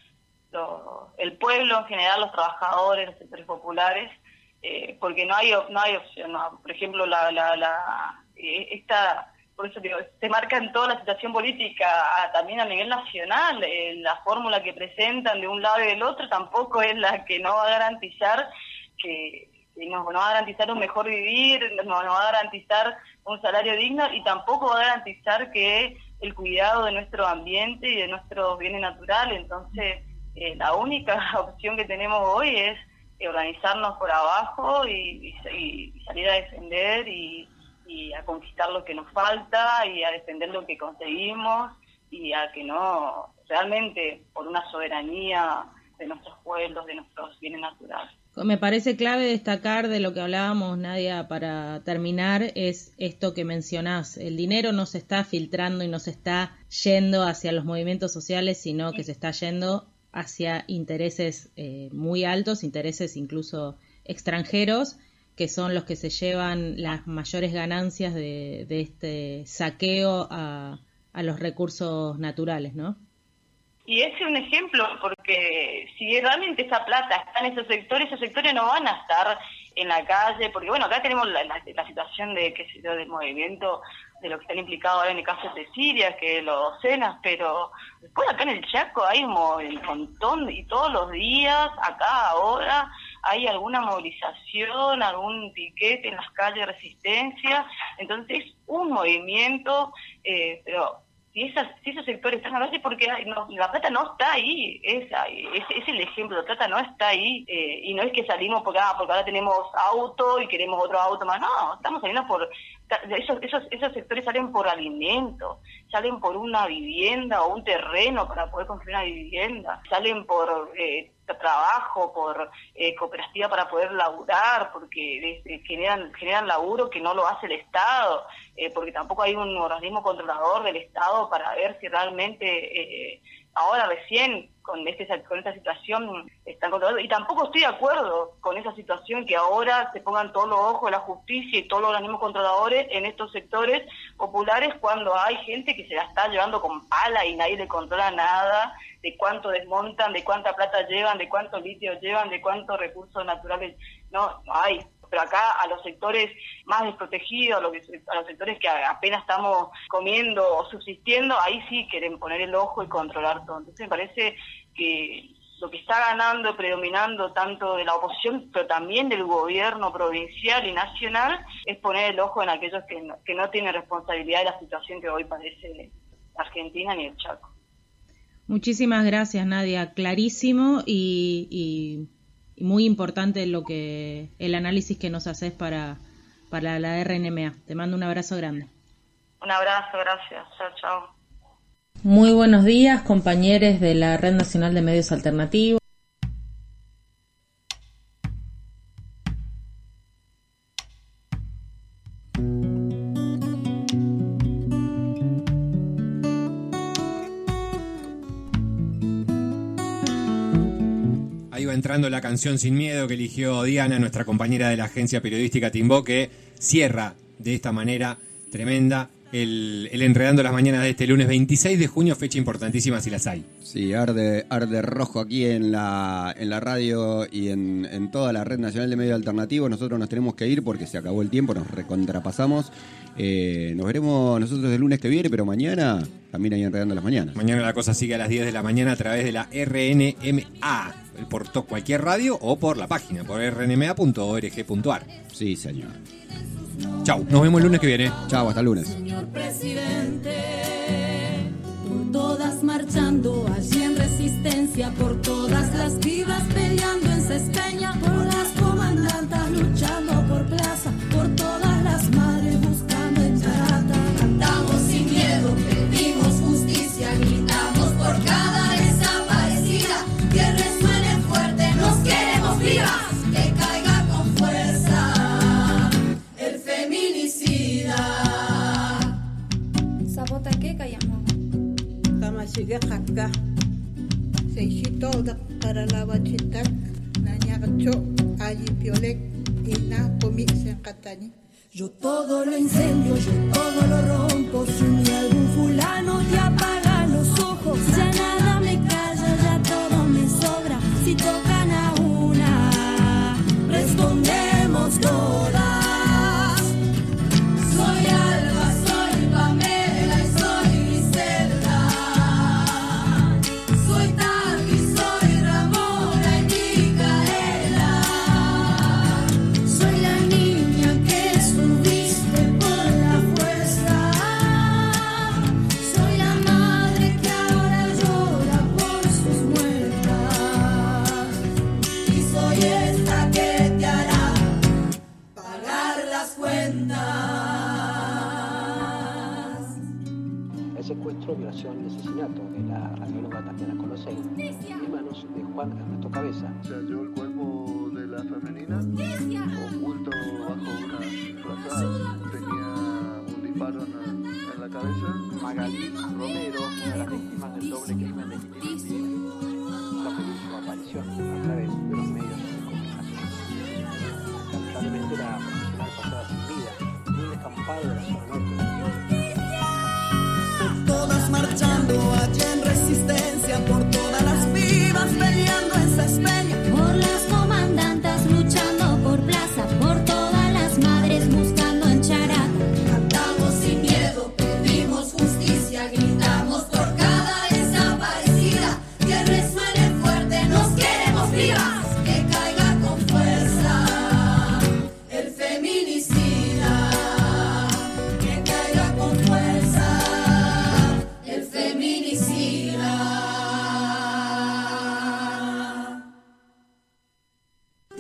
los el pueblo en general, los trabajadores, los sectores populares, eh, porque no hay no hay opción. ¿no? Por ejemplo, la la, la eh, esta por eso digo, se marca en toda la situación política, a, también a nivel nacional, eh, la fórmula que presentan de un lado y del otro tampoco es la que no va a garantizar que, que nos no va a garantizar un mejor vivir, no nos va a garantizar un salario digno y tampoco va a garantizar que el cuidado de nuestro ambiente y de nuestros bienes naturales. Entonces, eh, la única opción que tenemos hoy es eh, organizarnos por abajo y, y, y salir a defender y y a conquistar lo que nos falta y a defender lo que conseguimos y a que no, realmente por una soberanía de nuestros pueblos, de nuestros bienes naturales. Me parece clave destacar de lo que hablábamos, Nadia, para terminar, es esto que mencionás. El dinero no se está filtrando y no se está yendo hacia los movimientos sociales, sino que se está yendo hacia intereses eh, muy altos, intereses incluso extranjeros, que son los que se llevan las mayores ganancias de, de este saqueo a, a los recursos naturales, ¿no? Y ese es un ejemplo, porque si realmente esa plata está en esos sectores, esos sectores no van a estar en la calle, porque bueno, acá tenemos la, la, la situación de, qué sé yo, del movimiento, de lo que están implicados ahora en el caso de Siria, que los cenas, pero después acá en el Chaco hay un montón, y todos los días, acá ahora, hay alguna movilización, algún piquete en las calles de resistencia, entonces un movimiento, eh, pero si, esas, si esos sectores están a la calle, porque hay, no, la plata no está ahí, es, es, es el ejemplo, la plata no está ahí, eh, y no es que salimos porque, ah, porque ahora tenemos auto y queremos otro auto más, no, estamos saliendo por, esos, esos, esos sectores salen por alimento, salen por una vivienda o un terreno para poder construir una vivienda, salen por eh, trabajo, por eh, cooperativa para poder laburar, porque eh, generan generan laburo que no lo hace el Estado, eh, porque tampoco hay un organismo controlador del Estado para ver si realmente eh, ahora recién con este con esta situación están controlados, y tampoco estoy de acuerdo con esa situación que ahora se pongan todos los ojos de la justicia y todos los organismos controladores en estos sectores populares cuando hay gente que se la está llevando con pala y nadie le controla nada de cuánto desmontan, de cuánta plata llevan, de cuánto litio llevan, de cuántos recursos naturales no, no hay. Pero acá a los sectores más desprotegidos, a los, a los sectores que apenas estamos comiendo o subsistiendo, ahí sí quieren poner el ojo y controlar todo. Entonces me parece que lo que está ganando, predominando tanto de la oposición, pero también del gobierno provincial y nacional, es poner el ojo en aquellos que no, que no tienen responsabilidad de la situación que hoy padece Argentina ni el Chaco. Muchísimas gracias, Nadia. Clarísimo y... y... muy importante lo que el análisis que nos haces para, para la R N M A. Te mando un abrazo grande. Un abrazo, gracias. Chao, chao. Muy buenos días, compañeros de la Red Nacional de Medios Alternativos. Entrando la canción Sin Miedo que eligió Diana, nuestra compañera de la agencia periodística Timbó, que cierra de esta manera tremenda el, el Enredando las Mañanas de este lunes veintiséis de junio, fecha importantísima si las hay. Sí, arde, arde rojo aquí en la, en la radio y en, en toda la Red Nacional de Medios Alternativos. Nosotros nos tenemos que ir porque se acabó el tiempo, nos recontrapasamos. Eh, nos veremos nosotros el lunes que viene, pero mañana también hay Enredando las Mañanas. Mañana la cosa sigue a las diez de la mañana a través de la R N M A, por to- cualquier radio o por la página, por r n m a punto org punto a r. Sí, señor. Chau, nos vemos el lunes que viene. Chau, hasta el lunes. Señor presidente, por todas marchando allí en resistencia, por todas las vivas peleando en Cespeña, por las comandantas luchando por plaza, por todas las madres buscando en Charata. Cantamos sin miedo, pedimos justicia, gritamos por cada desaparecida, que resuene fuerte, nos queremos vivas, que caiga con fuerza el feminicida. Sabota que callamos. Kama sige hakka. Se hito da para la bachitak na nyagacho ayi piolek ina komi sen katani. Yo todo lo incendio, yo todo lo rompo. Si ni algún fulano te apaga los ojos, ya nada me calla, ya todo me sobra. Si tocan a una, respondemos todas. Soy Alba, soy Pamela y soy Griselda. Soy Tati, soy Ramona y Micaela. Soy la niña que subiste por la fuerza. Soy la madre que ahora llora por sus muertas. Y soy esta que te hará pagar las cuentas. El secuestro, violación y asesinato de la radióloga Tatiana Colosei en manos de Juan Ernesto Cabeza. Se halló el cuerpo de la femenina oculto bajo una frazada. Tenía un disparo en, en la cabeza. Magalí Romero, una de las víctimas del doble crimen de Quilín, la feliz su aparición a través de los medios de comunicación. Lamentablemente la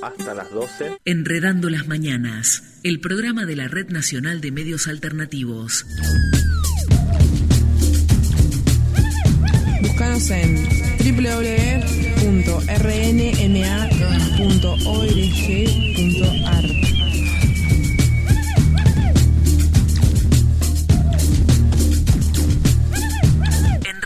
hasta las doce. Enredando las mañanas, el programa de la Red Nacional de Medios Alternativos. Búscanos en doble u doble u doble u punto r n m a punto org punto a r.